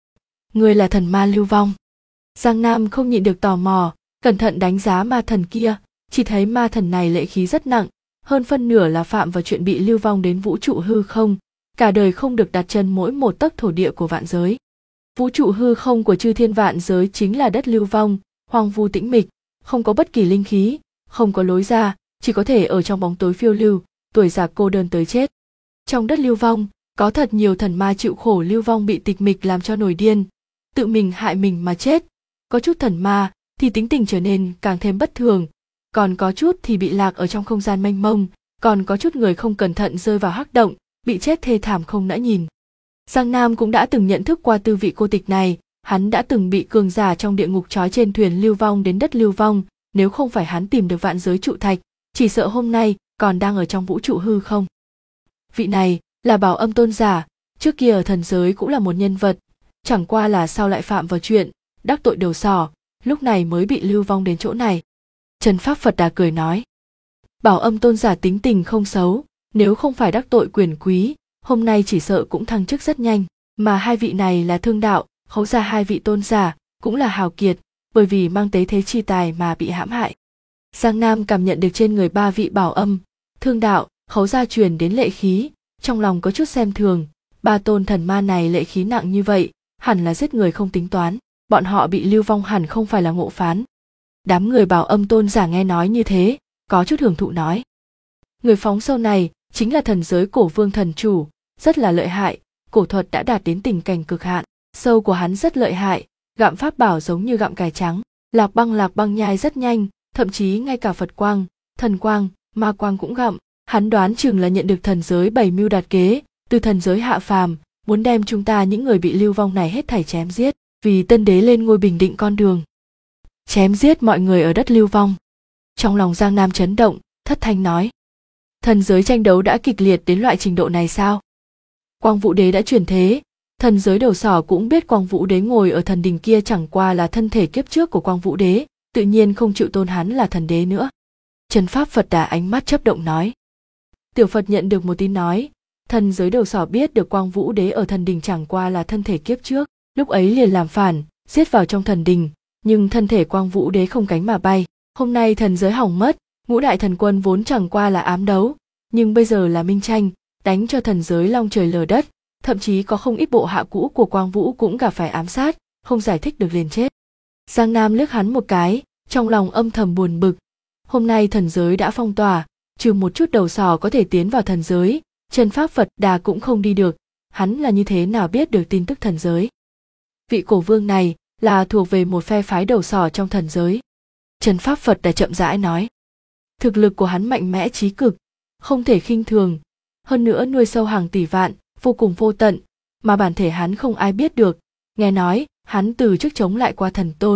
Ngươi là thần ma lưu vong. Giang Nam không nhịn được tò mò, cẩn thận đánh giá ma thần kia, chỉ thấy ma thần này lệ khí rất nặng, hơn phân nửa là phạm vào chuyện bị lưu vong đến vũ trụ hư không, cả đời không được đặt chân mỗi một tấc thổ địa của vạn giới. Vũ trụ hư không của chư thiên vạn giới chính là đất lưu vong, hoang vu tĩnh mịch, không có bất kỳ linh khí, không có lối ra, chỉ có thể ở trong bóng tối phiêu lưu, tuổi già cô đơn tới chết. Trong đất lưu vong, có thật nhiều thần ma chịu khổ lưu vong bị tịch mịch làm cho nổi điên, tự mình hại mình mà chết. Có chút thần ma thì tính tình trở nên càng thêm bất thường, còn có chút thì bị lạc ở trong không gian mênh mông, còn có chút người không cẩn thận rơi vào hắc động, bị chết thê thảm không nỡ nhìn. Giang Nam cũng đã từng nhận thức qua tư vị cô tịch này, hắn đã từng bị cường giả trong địa ngục trói trên thuyền lưu vong đến đất lưu vong, nếu không phải hắn tìm được vạn giới trụ thạch, chỉ sợ hôm nay còn đang ở trong vũ trụ hư không. Vị này là Bảo Âm tôn giả, trước kia ở thần giới cũng là một nhân vật, chẳng qua là sau lại phạm vào chuyện đắc tội đầu sỏ, lúc này mới bị lưu vong đến chỗ này. Chân Pháp Phật Đà cười nói, Bảo Âm tôn giả tính tình không xấu, nếu không phải đắc tội quyền quý, hôm nay chỉ sợ cũng thăng chức rất nhanh, mà hai vị này là Thương Đạo, Khấu Gia, hai vị tôn giả cũng là hào kiệt, bởi vì mang tế thế chi tài mà bị hãm hại. Giang Nam cảm nhận được trên người ba vị Bảo Âm, Thương Đạo, Khấu Gia truyền đến lệ khí, trong lòng có chút xem thường, ba tôn thần ma này lệ khí nặng như vậy, hẳn là giết người không tính toán, bọn họ bị lưu vong hẳn không phải là ngộ phán. Đám người Bảo Âm tôn giả nghe nói như thế, có chút hưởng thụ nói, người phóng sâu này chính là thần giới Cổ Vương thần chủ, rất là lợi hại, cổ thuật đã đạt đến tình cảnh cực hạn, sâu của hắn rất lợi hại, gặm pháp bảo giống như gặm cải trắng, lạc băng nhai rất nhanh, thậm chí ngay cả Phật quang, thần quang, ma quang cũng gặm. Hắn đoán chừng là nhận được thần giới bày mưu đạt kế, từ thần giới hạ phàm, muốn đem chúng ta những người bị lưu vong này hết thảy chém giết, vì tân đế lên ngôi bình định con đường. Chém giết mọi người ở đất lưu vong. Trong lòng Giang Nam chấn động, thất thanh nói, thần giới tranh đấu đã kịch liệt đến loại trình độ này sao? Quang Vũ Đế đã chuyển thế, thần giới đầu sỏ cũng biết Quang Vũ Đế ngồi ở thần đình kia chẳng qua là thân thể kiếp trước của Quang Vũ Đế, tự nhiên không chịu tôn hắn là thần đế nữa. Chân Pháp Phật Đà ánh mắt chớp động nói, Tiểu Phật nhận được một tin nói, thần giới đầu sỏ biết được Quang Vũ Đế ở thần đình chẳng qua là thân thể kiếp trước, lúc ấy liền làm phản, giết vào trong thần đình, nhưng thân thể Quang Vũ Đế không cánh mà bay. Hôm nay thần giới hỏng mất, ngũ đại thần quân vốn chẳng qua là ám đấu, nhưng bây giờ là minh tranh, đánh cho thần giới long trời lở đất, thậm chí có không ít bộ hạ cũ của Quang Vũ cũng gặp phải ám sát, không giải thích được liền chết. Giang Nam liếc hắn một cái, trong lòng âm thầm buồn bực. Hôm nay thần giới đã phong tỏa, trừ một chút đầu sỏ có thể tiến vào thần giới, Chân Pháp Phật Đà cũng không đi được, hắn là như thế nào biết được tin tức thần giới? Vị Cổ Vương này là thuộc về một phe phái đầu sỏ trong thần giới. Chân Pháp Phật Đà chậm rãi nói, thực lực của hắn mạnh mẽ chí cực, không thể khinh thường, hơn nữa nuôi sâu hàng tỷ vạn, vô cùng vô tận, mà bản thể hắn không ai biết được. Nghe nói hắn từ trước chống lại qua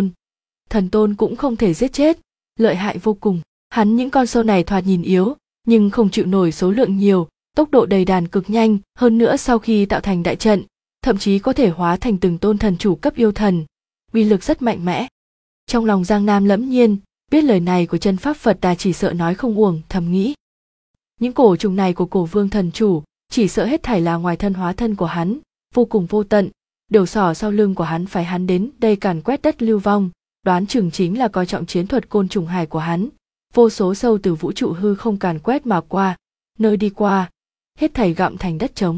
thần tôn cũng không thể giết chết, lợi hại vô cùng. Hắn những con sâu này thoạt nhìn yếu, nhưng không chịu nổi số lượng nhiều, tốc độ đầy đàn cực nhanh, hơn nữa sau khi tạo thành đại trận, thậm chí có thể hóa thành từng tôn thần chủ cấp yêu thần, uy lực rất mạnh mẽ. Trong lòng Giang Nam lẫm nhiên, biết lời này của Chân Pháp Phật Đà chỉ sợ nói không uổng, thầm nghĩ. Những cổ trùng này của Cổ Vương thần chủ, chỉ sợ hết thảy là ngoài thân hóa thân của hắn, vô cùng vô tận, đầu sỏ sau lưng của hắn phải hắn đến đây càn quét đất lưu vong, đoán chừng chính là coi trọng chiến thuật côn trùng hải của hắn. Vô số sâu từ vũ trụ hư không càn quét mà qua, nơi đi qua, hết thảy gặm thành đất trống.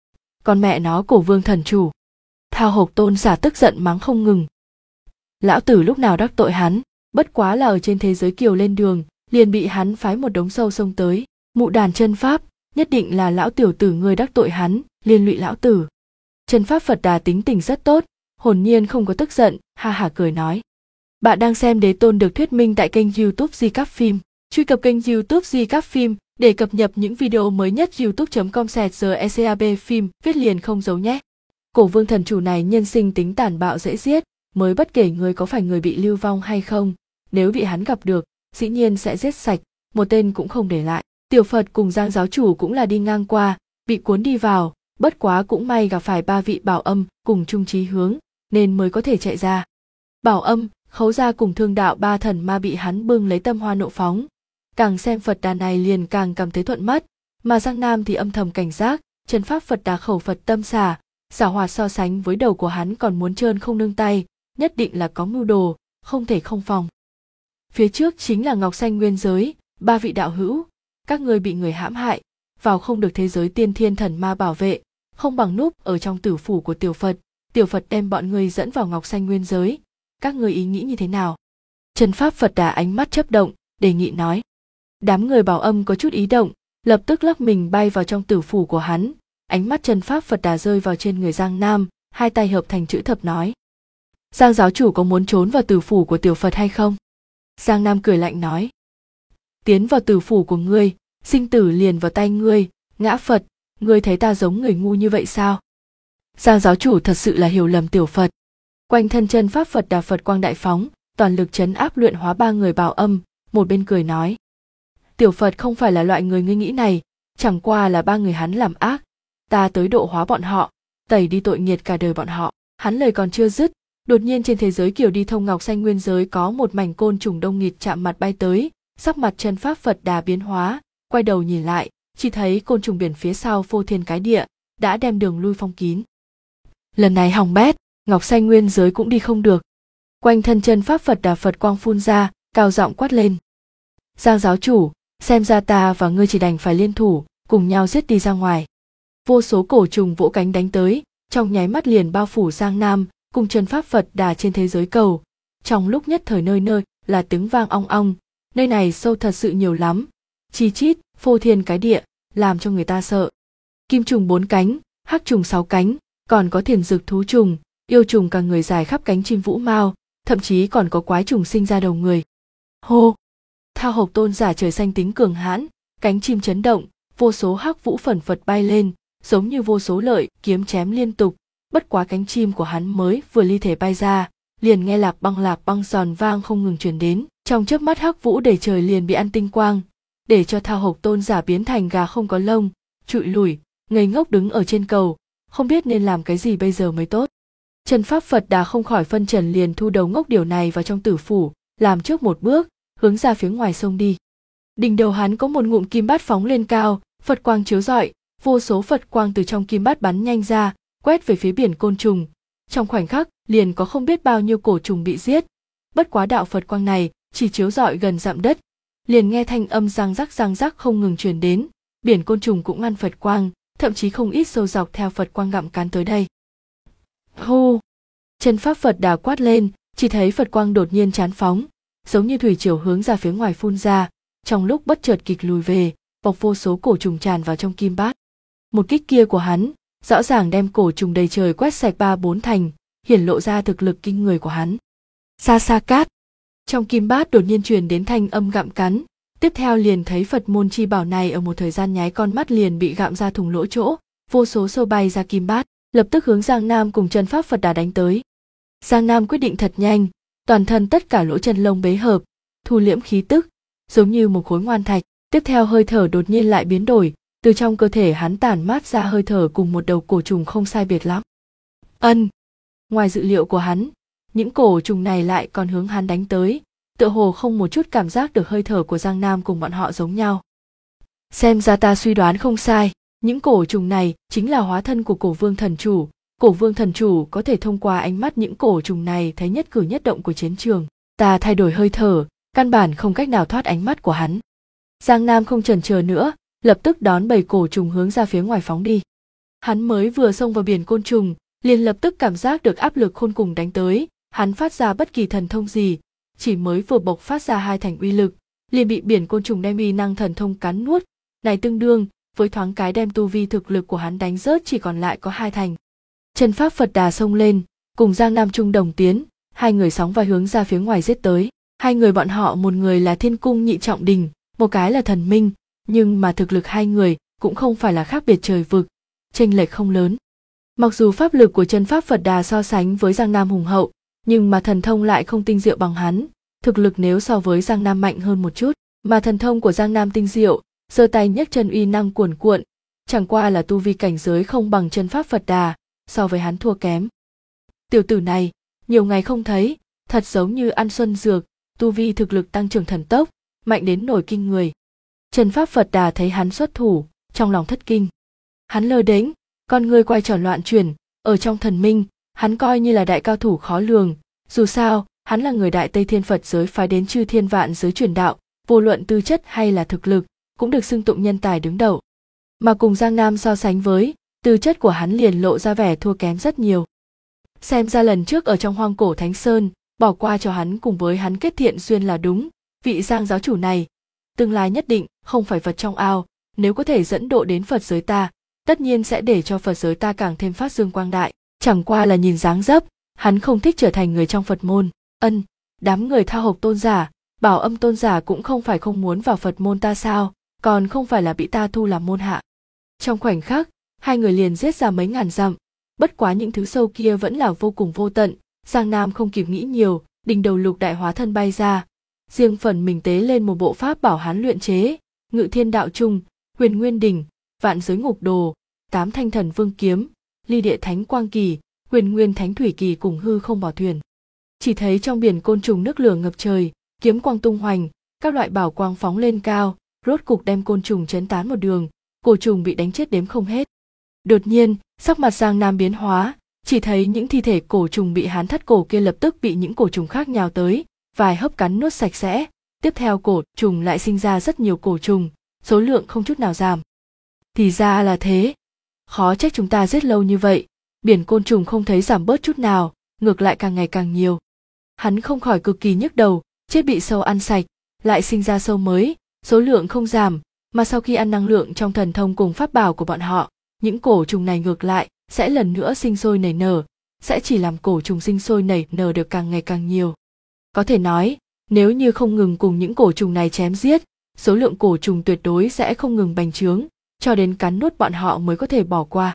Còn mẹ nó Cổ Vương thần chủ. Thao Hộc tôn giả tức giận mắng không ngừng. Lão tử lúc nào đắc tội hắn, bất quá là ở trên thế giới kiều lên đường, liền bị hắn phái một đống sâu xông tới, mụ đàn chân pháp, nhất định là lão tiểu tử ngươi đắc tội hắn, liên lụy lão tử. Chân Pháp Phật Đà tính tình rất tốt, hồn nhiên không có tức giận, ha hả cười nói. Bạn đang xem Đế Tôn được thuyết minh tại kênh YouTube Di Các Phim. Truy cập kênh YouTube Di Các Phim để cập nhật những video mới nhất. youtube.com/GECAB phim viết liền không giấu nhé. Cổ Vương thần chủ này nhân sinh tính tàn bạo dễ giết, mới bất kể người có phải người bị lưu vong hay không, nếu bị hắn gặp được, dĩ nhiên sẽ giết sạch, một tên cũng không để lại. Tiểu Phật cùng Giang giáo chủ cũng là đi ngang qua, bị cuốn đi vào, bất quá cũng may gặp phải ba vị Bảo Âm cùng chung chí hướng, nên mới có thể chạy ra. Bảo Âm, Khấu Gia cùng Thương Đạo ba thần ma bị hắn bưng lấy tâm hoa nộ phóng, càng xem Phật Đà này liền càng cảm thấy thuận mắt, Mà Giang Nam thì âm thầm cảnh giác, chân pháp Phật Đà khẩu Phật tâm xà, giảo hoạt so sánh với đầu của hắn còn muốn trơn không nương tay, nhất định là có mưu đồ, không thể không phòng. Phía trước chính là Ngọc Xanh Nguyên Giới, ba vị đạo hữu, các ngươi bị người hãm hại, vào không được thế giới tiên thiên thần ma bảo vệ, không bằng núp ở trong tử phủ của tiểu Phật đem bọn ngươi dẫn vào Ngọc Xanh Nguyên Giới, các ngươi ý nghĩ như thế nào? Chân pháp Phật Đà ánh mắt chớp động, đề nghị nói. Đám người Bảo Âm có chút ý động, lập tức lắc mình bay vào trong tử phủ của hắn, ánh mắt chân pháp Phật Đà rơi vào trên người Giang Nam, hai tay hợp thành chữ thập nói. Giang giáo chủ có muốn trốn vào tử phủ của tiểu Phật hay không? Giang Nam cười lạnh nói. Tiến vào tử phủ của ngươi, sinh tử liền vào tay ngươi, ngã Phật, ngươi thấy ta giống người ngu như vậy sao? Giang giáo chủ thật sự là hiểu lầm tiểu Phật. Quanh thân chân pháp Phật Đà Phật quang đại phóng, toàn lực trấn áp luyện hóa ba người Bảo Âm, một bên cười nói. Tiểu Phật không phải là loại người ngươi nghĩ này, chẳng qua là ba người hắn làm ác, ta tới độ hóa bọn họ, tẩy đi tội nghiệt cả đời bọn họ. Hắn lời còn chưa dứt, đột nhiên trên thế giới kiểu đi thông Ngọc Xanh Nguyên Giới có một mảnh côn trùng đông nghịt chạm mặt bay tới, sắc mặt chân pháp Phật Đà biến hóa, quay đầu nhìn lại, chỉ thấy côn trùng biển phía sau phô thiên cái địa, đã đem đường lui phong kín. Lần này hỏng bét, Ngọc Xanh Nguyên Giới cũng đi không được. Quanh thân chân pháp Phật Đà Phật quang phun ra, cao giọng quát lên. Giang giáo chủ, xem ra ta và ngươi chỉ đành phải liên thủ, cùng nhau giết đi ra ngoài. Vô số cổ trùng vỗ cánh đánh tới, trong nháy mắt liền bao phủ Giang Nam, cùng chân pháp Phật Đà trên thế giới cầu. Trong lúc nhất thời nơi nơi là tiếng vang ong ong, nơi này sâu thật sự nhiều lắm, chi chít, phô thiên cái địa, làm cho người ta sợ. Kim trùng 4 cánh, hắc trùng 6 cánh, còn có thiền dược thú trùng, yêu trùng cả người dài khắp cánh chim vũ mao, thậm chí còn có quái trùng sinh ra đầu người. Hô! Thao Hộc Tôn giả trời xanh tính cường hãn, cánh chim chấn động, vô số hắc vũ phần phật bay lên, giống như vô số lợi kiếm chém liên tục. Bất quá cánh chim của hắn mới vừa ly thể bay ra, liền nghe lạp băng giòn vang không ngừng truyền đến. Trong chớp mắt hắc vũ đầy trời liền bị ăn tinh quang, để cho Thao Hộc Tôn giả biến thành gà không có lông, trụi lủi, ngây ngốc đứng ở trên cầu, không biết nên làm cái gì bây giờ mới tốt. Chân pháp Phật Đà không khỏi phân trần, liền thu đầu ngốc điều này vào trong tử phủ, làm trước một bước, hướng ra phía ngoài sông đi. Đỉnh đầu hắn có một ngụm kim bát phóng lên cao, Phật quang chiếu rọi, vô số Phật quang từ trong kim bát bắn nhanh ra, quét về phía biển côn trùng. Trong khoảnh khắc, liền có không biết bao nhiêu cổ trùng bị giết. Bất quá đạo Phật quang này chỉ chiếu rọi gần dặm đất, liền nghe thanh âm răng rắc không ngừng truyền đến, biển côn trùng cũng ngăn Phật quang, thậm chí không ít sâu dọc theo Phật quang gặm cắn tới đây. Hô! Chân pháp Phật Đà quát lên, chỉ thấy Phật quang đột nhiên chán phóng, giống như thủy triều hướng ra phía ngoài phun ra, trong lúc bất chợt kịch lùi về, bọc vô số cổ trùng tràn vào trong kim bát. Một kích kia của hắn, rõ ràng đem cổ trùng đầy trời quét sạch 3-4 thành, hiển lộ ra thực lực kinh người của hắn. Sa sa cát. Trong kim bát đột nhiên truyền đến thanh âm gặm cắn, tiếp theo liền thấy Phật môn chi bảo này ở một thời gian nháy con mắt liền bị gặm ra thủng lỗ chỗ, vô số sâu bay ra kim bát, lập tức hướng Giang Nam cùng chân pháp Phật Đà đánh tới. Giang Nam quyết định thật nhanh, toàn thân tất cả lỗ chân lông bế hợp, thu liễm khí tức, giống như một khối ngoan thạch. Tiếp theo hơi thở đột nhiên lại biến đổi, từ trong cơ thể hắn tản mát ra hơi thở cùng một đầu cổ trùng không sai biệt lắm. Ngoài dự liệu của hắn, những cổ trùng này lại còn hướng hắn đánh tới, tựa hồ không một chút cảm giác được hơi thở của Giang Nam cùng bọn họ giống nhau. Xem ra ta suy đoán không sai, những cổ trùng này chính là hóa thân của Cổ Vương Thần Chủ. Cổ Vương Thần Chủ có thể thông qua ánh mắt những cổ trùng này thấy nhất cử nhất động của chiến trường. Ta thay đổi hơi thở, căn bản không cách nào thoát ánh mắt của hắn. Giang Nam không chần chờ nữa, lập tức đón bầy cổ trùng hướng ra phía ngoài phóng đi. Hắn mới vừa xông vào biển côn trùng, liền lập tức cảm giác được áp lực khôn cùng đánh tới. Hắn phát ra bất kỳ thần thông gì, chỉ mới vừa bộc phát ra 2 thành uy lực, liền bị biển côn trùng đem uy năng thần thông cắn nuốt. Này tương đương với thoáng cái đem tu vi thực lực của hắn đánh rớt chỉ còn lại có 2 thành. Chân pháp Phật Đà xông lên, cùng Giang Nam chung đồng tiến, hai người sóng vai hướng ra phía ngoài giết tới. Hai người bọn họ, một người là Thiên Cung Nhị Trọng Đình, một cái là thần minh, nhưng mà thực lực hai người cũng không phải là khác biệt trời vực, chênh lệch không lớn. Mặc dù pháp lực của chân pháp Phật Đà so sánh với Giang Nam hùng hậu, nhưng mà thần thông lại không tinh diệu bằng hắn. Thực lực nếu so với Giang Nam mạnh hơn một chút, mà thần thông của Giang Nam tinh diệu, giơ tay nhấc chân uy năng cuồn cuộn, chẳng qua là tu vi cảnh giới không bằng chân pháp Phật Đà, so với hắn thua kém. Tiểu tử này, nhiều ngày không thấy, thật giống như ăn xuân dược, tu vi thực lực tăng trưởng thần tốc, mạnh đến nổi kinh người. Chân pháp Phật Đà thấy hắn xuất thủ, trong lòng thất kinh. Hắn lơ đễnh, con ngươi quay tròn loạn chuyển, ở trong thần minh, hắn coi như là đại cao thủ khó lường, dù sao, hắn là người Đại Tây Thiên Phật giới phái đến chư thiên vạn giới truyền đạo, vô luận tư chất hay là thực lực, cũng được xưng tụng nhân tài đứng đầu. Mà cùng Giang Nam so sánh với, tư chất của hắn liền lộ ra vẻ thua kém rất nhiều. Xem ra lần trước ở trong hoang cổ Thánh Sơn, bỏ qua cho hắn cùng với hắn kết thiện duyên là đúng, vị Giang giáo chủ này, tương lai nhất định không phải vật trong ao, nếu có thể dẫn độ đến Phật giới ta, tất nhiên sẽ để cho Phật giới ta càng thêm phát dương quang đại, chẳng qua là nhìn dáng dấp, hắn không thích trở thành người trong Phật môn. Đám người Thao Hộc tôn giả, Bảo Âm tôn giả cũng không phải không muốn vào Phật môn ta sao, còn không phải là bị ta thu làm môn hạ. Trong khoảnh khắc, hai người liền giết ra mấy ngàn dặm, bất quá những thứ sâu kia vẫn là vô cùng vô tận. Giang Nam không kịp nghĩ nhiều, đỉnh đầu lục đại hóa thân bay ra, riêng phần mình tế lên một bộ pháp bảo hắn luyện chế, Ngự Thiên Đạo Trung, Huyền Nguyên Đỉnh, Vạn Giới Ngục Đồ, Tám Thanh Thần Vương Kiếm, Ly Địa Thánh Quang Kỳ, Huyền Nguyên Thánh Thủy Kỳ cùng Hư Không Bảo Thuyền. Chỉ thấy trong biển côn trùng nước lửa ngập trời, kiếm quang tung hoành, các loại bảo quang phóng lên cao, rốt cục đem côn trùng chấn tán một đường, cổ trùng bị đánh chết đếm không hết. Đột nhiên, sắc mặt Giang Nam biến hóa, chỉ thấy những thi thể cổ trùng bị hắn thắt cổ kia lập tức bị những cổ trùng khác nhào tới, vài hớp cắn nuốt sạch sẽ. Tiếp theo cổ trùng lại sinh ra rất nhiều cổ trùng, số lượng không chút nào giảm. Thì ra là thế, khó trách chúng ta giết lâu như vậy, biển côn trùng không thấy giảm bớt chút nào, ngược lại càng ngày càng nhiều. Hắn không khỏi cực kỳ nhức đầu, chết bị sâu ăn sạch, lại sinh ra sâu mới, số lượng không giảm, mà sau khi ăn năng lượng trong thần thông cùng pháp bảo của bọn họ, những cổ trùng này ngược lại sẽ lần nữa sinh sôi nảy nở, sẽ chỉ làm cổ trùng sinh sôi nảy nở được càng ngày càng nhiều. Có thể nói, nếu như không ngừng cùng những cổ trùng này chém giết, số lượng cổ trùng tuyệt đối sẽ không ngừng bành trướng, cho đến cắn nuốt bọn họ mới có thể bỏ qua.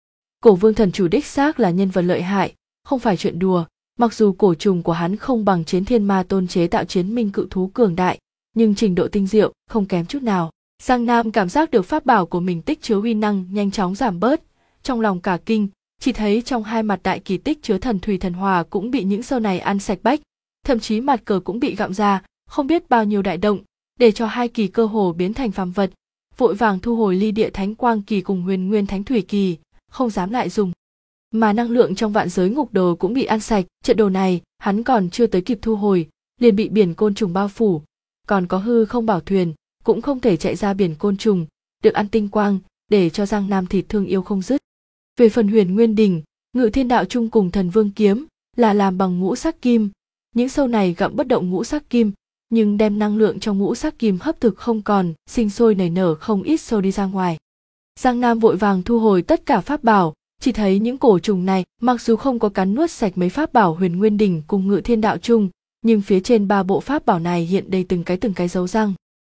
Cổ Vương thần chủ đích xác là nhân vật lợi hại, không phải chuyện đùa, mặc dù cổ trùng của hắn không bằng Chiến Thiên Ma Tôn chế tạo chiến minh cự thú cường đại, nhưng trình độ tinh diệu không kém chút nào. Giang Nam cảm giác được pháp bảo của mình tích chứa uy năng nhanh chóng giảm bớt, trong lòng cả kinh, chỉ thấy trong hai mặt đại kỳ tích chứa thần thủy thần hòa cũng bị những sâu này ăn sạch bách, thậm chí mặt cờ cũng bị gặm ra, không biết bao nhiêu đại động, để cho hai kỳ cơ hồ biến thành phàm vật, vội vàng thu hồi Ly Địa Thánh Quang Kỳ cùng Huyền Nguyên Thánh Thủy Kỳ, không dám lại dùng. Mà năng lượng trong Vạn Giới Ngục Đồ cũng bị ăn sạch, trận đồ này hắn còn chưa tới kịp thu hồi, liền bị biển côn trùng bao phủ, còn có Hư Không Bảo Thuyền cũng không thể chạy ra biển côn trùng, được ăn tinh quang, để cho Giang Nam thịt thương yêu không dứt. Về phần Huyền Nguyên Đỉnh, Ngự Thiên Đạo Trung cùng Thần Vương Kiếm là làm bằng ngũ sắc kim, những sâu này gặm bất động ngũ sắc kim, nhưng đem năng lượng trong ngũ sắc kim hấp thực không còn, sinh sôi nảy nở không ít sâu đi ra ngoài. Giang Nam vội vàng thu hồi tất cả pháp bảo, chỉ thấy những cổ trùng này mặc dù không có cắn nuốt sạch mấy pháp bảo Huyền Nguyên Đỉnh cùng Ngự Thiên Đạo Trung, nhưng phía trên ba bộ pháp bảo này hiện đầy từng cái dấu răng.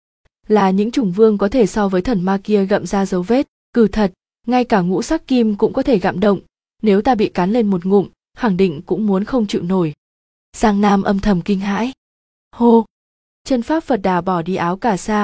Là những chủng vương có thể so với thần ma kia gặm ra dấu vết, cừ thật, ngay cả ngũ sắc kim cũng có thể gặm động, nếu ta bị cắn lên một ngụm, khẳng định cũng muốn không chịu nổi. Giang Nam âm thầm kinh hãi. Hô! Chân pháp Phật Đà bỏ đi áo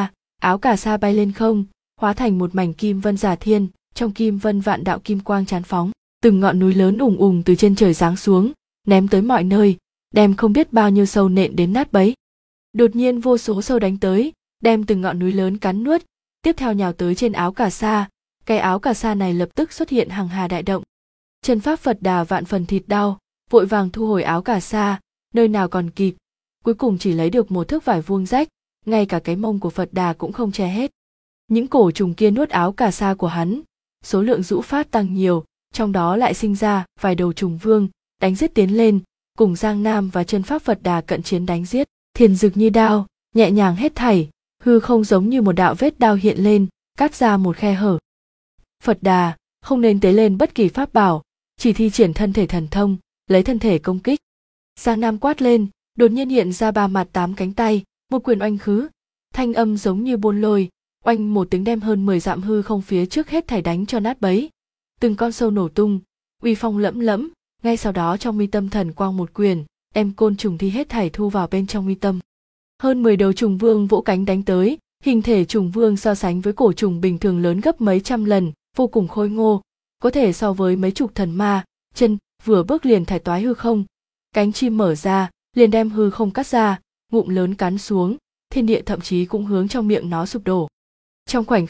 cà sa bay lên không, hóa thành một mảnh kim vân giả thiên, trong kim vân vạn đạo kim quang chán phóng, từng ngọn núi lớn ùng ùng từ trên trời giáng xuống, ném tới mọi nơi, đem không biết bao nhiêu sâu nện đến nát bấy. Đột nhiên vô số sâu đánh tới, đem từng ngọn núi lớn cắn nuốt, tiếp theo nhào tới trên áo cà sa, cái áo cà sa này lập tức xuất hiện hằng hà đại động. Chân pháp Phật Đà vạn phần thịt đau, vội vàng thu hồi áo cà sa, nơi nào còn kịp, cuối cùng chỉ lấy được một thước vải vuông rách, ngay cả cái mông của Phật Đà cũng không che hết. Những cổ trùng kia nuốt áo cà sa của hắn, số lượng dũ phát tăng nhiều, trong đó lại sinh ra vài đầu trùng vương, đánh giết tiến lên, cùng Giang Nam và chân pháp Phật Đà cận chiến đánh giết, thiền dực như đao, nhẹ nhàng hết thảy, hư không giống như một đạo vết đao hiện lên, cắt ra một khe hở. Phật Đà không nên tế lên bất kỳ pháp bảo, chỉ thi triển thân thể thần thông, lấy thân thể công kích. Giang Nam quát lên, đột nhiên hiện ra ba mặt tám cánh tay, một quyền oanh khứ, thanh âm giống như buôn lôi, oanh một tiếng đem hơn 10 dặm hư không phía trước hết thảy đánh cho nát bấy. Từng con sâu nổ tung, uy phong lẫm lẫm, ngay sau đó trong mi tâm thần quang một quyền, đem côn trùng thi hết thảy thu vào bên trong mi tâm. Hơn 10 đầu trùng vương vỗ cánh đánh tới, hình thể trùng vương so sánh với cổ trùng bình thường lớn gấp mấy trăm lần, vô cùng khôi ngô, có thể so với mấy chục thần ma, chân vừa bước liền thải toái hư không, cánh chim mở ra, liền đem hư không cắt ra, ngụm lớn cắn xuống, thiên địa thậm chí cũng hướng trong miệng nó sụp đổ. Trong khoảnh khắc,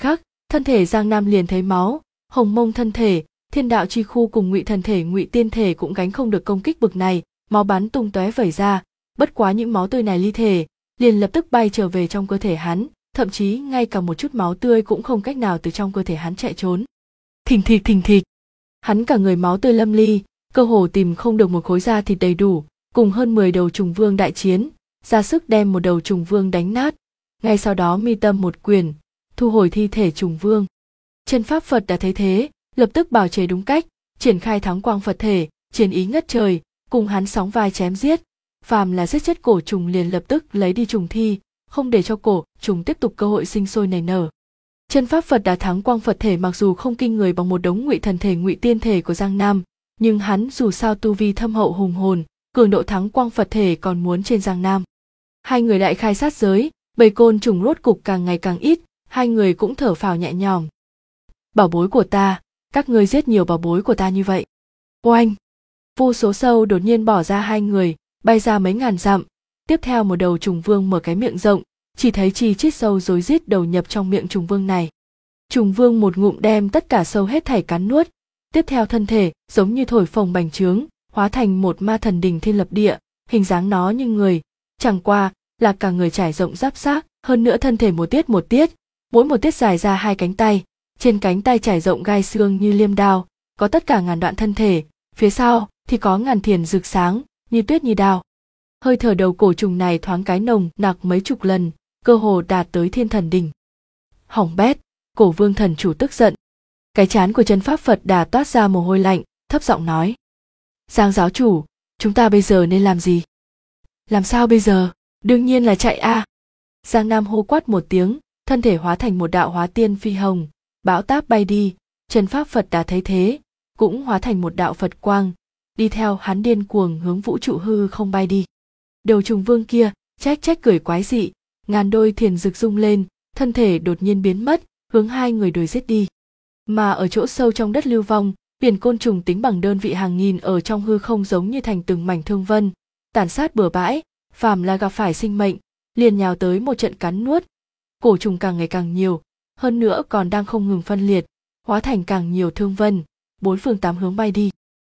Thân thể Giang Nam liền thấy máu, hồng mông thân thể, thiên đạo chi khu cùng ngụy thần thể ngụy tiên thể cũng gánh không được công kích bực này, máu bắn tung tóe vẩy ra, bất quá những máu tươi này ly thể, liền lập tức bay trở về trong cơ thể hắn, thậm chí ngay cả một chút máu tươi cũng không cách nào từ trong cơ thể hắn chạy trốn. Thình thịch, hắn cả người máu tươi lâm ly, cơ hồ tìm không được một khối da thịt đầy đủ, cùng hơn 10 đầu trùng vương đại chiến, ra sức đem một đầu trùng vương đánh nát, ngay sau đó mi tâm một quyền, thu hồi thi thể trùng vương. Chân pháp Phật đã thấy thế, lập tức bào chế đúng cách, triển khai thắng quang Phật thể, chiến ý ngất trời, cùng hắn sóng vai chém giết, phàm là giết chết cổ trùng liền lập tức lấy đi trùng thi, không để cho cổ trùng tiếp tục cơ hội sinh sôi nảy nở. Chân pháp Phật đã thắng quang Phật thể mặc dù không kinh người bằng một đống ngụy thần thể ngụy tiên thể của Giang Nam, nhưng hắn dù sao tu vi thâm hậu hùng hồn, cường độ thắng quang Phật thể còn muốn trên Giang Nam. Hai người đại khai sát giới, bầy côn trùng rốt cục càng ngày càng ít, hai người cũng thở phào nhẹ nhõm. Bảo bối của ta, các ngươi giết nhiều bảo bối của ta như vậy. Oanh! Vô số sâu đột nhiên bỏ ra hai người, bay ra mấy ngàn dặm. Tiếp theo một đầu trùng vương mở cái miệng rộng, chỉ thấy chi chít sâu rối rít đầu nhập trong miệng trùng vương này. Trùng vương một ngụm đem tất cả sâu hết thảy cắn nuốt. Tiếp theo thân thể giống như thổi phồng bành trướng, hóa thành một ma thần đỉnh thiên lập địa, hình dáng nó như người, chẳng qua là cả người trải rộng giáp xác, hơn nữa thân thể một tiết, mỗi một tiết dài ra hai cánh tay, trên cánh tay trải rộng gai xương như liêm đao, có tất cả ngàn đoạn thân thể, phía sau thì có ngàn thiền rực sáng, như tuyết như đao. Hơi thở đầu cổ trùng này thoáng cái nồng nặc mấy chục lần, cơ hồ đạt tới thiên thần đỉnh. Hỏng bét, Cổ Vương thần chủ tức giận. Cái trán của chân pháp Phật Đà toát ra mồ hôi lạnh, thấp giọng nói: Giang giáo chủ, chúng ta bây giờ nên làm gì? Làm sao bây giờ? Đương nhiên là chạy a! Giang Nam hô quát một tiếng, thân thể hóa thành một đạo hóa tiên phi hồng, bão táp bay đi. Chân pháp Phật Đà thấy thế, cũng hóa thành một đạo Phật quang, đi theo hắn điên cuồng hướng vũ trụ hư không bay đi. Đầu trùng vương kia trách cười quái dị, ngàn đôi thiền rực rung lên, thân thể đột nhiên biến mất, hướng hai người đuổi giết đi. Mà ở chỗ sâu trong đất lưu vong, biển côn trùng tính bằng đơn vị hàng nghìn ở trong hư không giống như thành từng mảnh thương vân, tàn sát bừa bãi, phàm là gặp phải sinh mệnh, liền nhào tới một trận cắn nuốt. Cổ trùng càng ngày càng nhiều, hơn nữa còn đang không ngừng phân liệt, hóa thành càng nhiều thương vân, bốn phương tám hướng bay đi.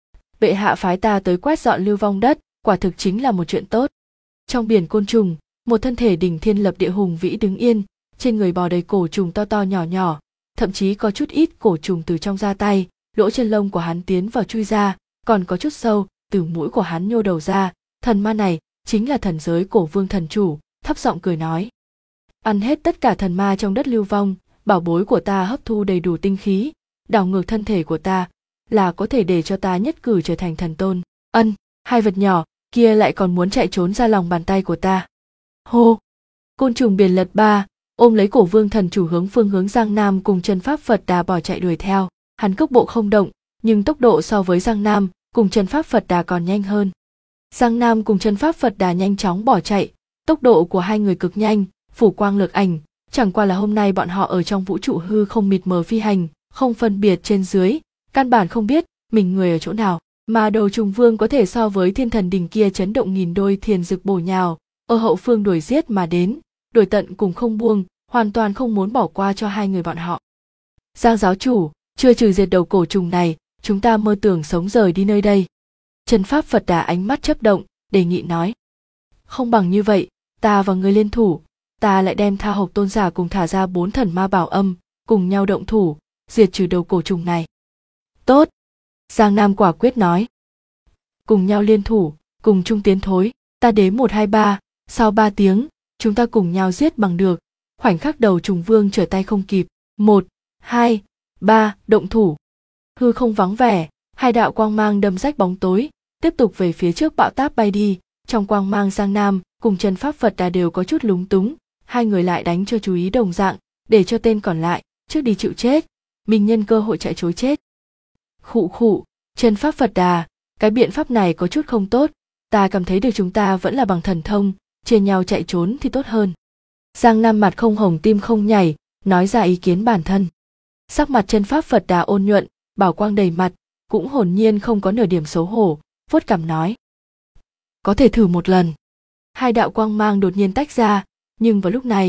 Bệ hạ phái ta tới quét dọn lưu vong đất, quả thực chính là một chuyện tốt. Trong biển côn trùng, một thân thể đỉnh thiên lập địa hùng vĩ đứng yên, trên người bò đầy cổ trùng to to nhỏ nhỏ, thậm chí có chút ít cổ trùng từ trong da tay, lỗ chân lông của hắn tiến vào chui ra, còn có chút sâu từ mũi của hắn nhô đầu ra. Thần ma này chính là thần giới Cổ Vương thần chủ, thấp giọng cười nói: Ăn hết tất cả thần ma trong đất lưu vong, bảo bối của ta hấp thu đầy đủ tinh khí, đảo ngược thân thể của ta, là có thể để cho ta nhất cử trở thành thần tôn. Hai vật nhỏ kia lại còn muốn chạy trốn ra lòng bàn tay của ta. Hô! Côn trùng biển lật ba, ôm lấy Cổ Vương thần chủ hướng phương hướng Giang Nam cùng chân pháp Phật Đà bỏ chạy đuổi theo. Hắn cước bộ không động, nhưng tốc độ so với Giang Nam cùng chân pháp Phật Đà còn nhanh hơn. Giang Nam cùng chân pháp Phật Đà nhanh chóng bỏ chạy, tốc độ của hai người cực nhanh, phủ quang lược ảnh, chẳng qua là hôm nay bọn họ ở trong vũ trụ hư không mịt mờ phi hành, không phân biệt trên dưới, căn bản không biết mình người ở chỗ nào, mà đầu trùng vương có thể so với thiên thần đỉnh kia chấn động nghìn đôi thiền rực bổ nhào, ở hậu phương đuổi giết mà đến, đuổi tận cùng không buông, hoàn toàn không muốn bỏ qua cho hai người bọn họ. Giang giáo chủ, chưa trừ diệt đầu cổ trùng này, chúng ta mơ tưởng sống rời đi nơi đây. Chân pháp Phật Đà ánh mắt chớp động, đề nghị nói: Không bằng như vậy, ta và ngươi liên thủ, ta lại đem Tha Hộc tôn giả cùng thả ra 4 thần ma bảo âm, cùng nhau động thủ, diệt trừ đầu cổ trùng này. Tốt! Giang Nam quả quyết nói. Cùng nhau liên thủ, cùng chung tiến thối, ta đếm 1 2 3, sau 3 tiếng, chúng ta cùng nhau giết bằng được. Khoảnh khắc đầu trùng vương trở tay không kịp, 1, 2, 3, động thủ. Hư không vắng vẻ, hai đạo quang mang đâm rách bóng tối, tiếp tục về phía trước bão táp bay đi. Trong quang mang Giang Nam cùng chân pháp Phật Đà đều có chút lúng túng, hai người lại đánh cho chú ý đồng dạng, để cho tên còn lại trước đi chịu chết, mình nhân cơ hội chạy trối chết. Khụ, chân pháp Phật Đà, cái biện pháp này có chút không tốt, ta cảm thấy được chúng ta vẫn là bằng thần thông, chia nhau chạy trốn thì tốt hơn. Giang Nam mặt không hồng tim không nhảy, nói ra ý kiến bản thân. Sắc mặt chân pháp Phật Đà ôn nhuận, bảo quang đầy mặt, cũng hồn nhiên không có nửa điểm xấu hổ, vuốt cằm nói: Có thể thử một lần. Hai đạo quang mang đột nhiên tách ra, nhưng vào lúc này,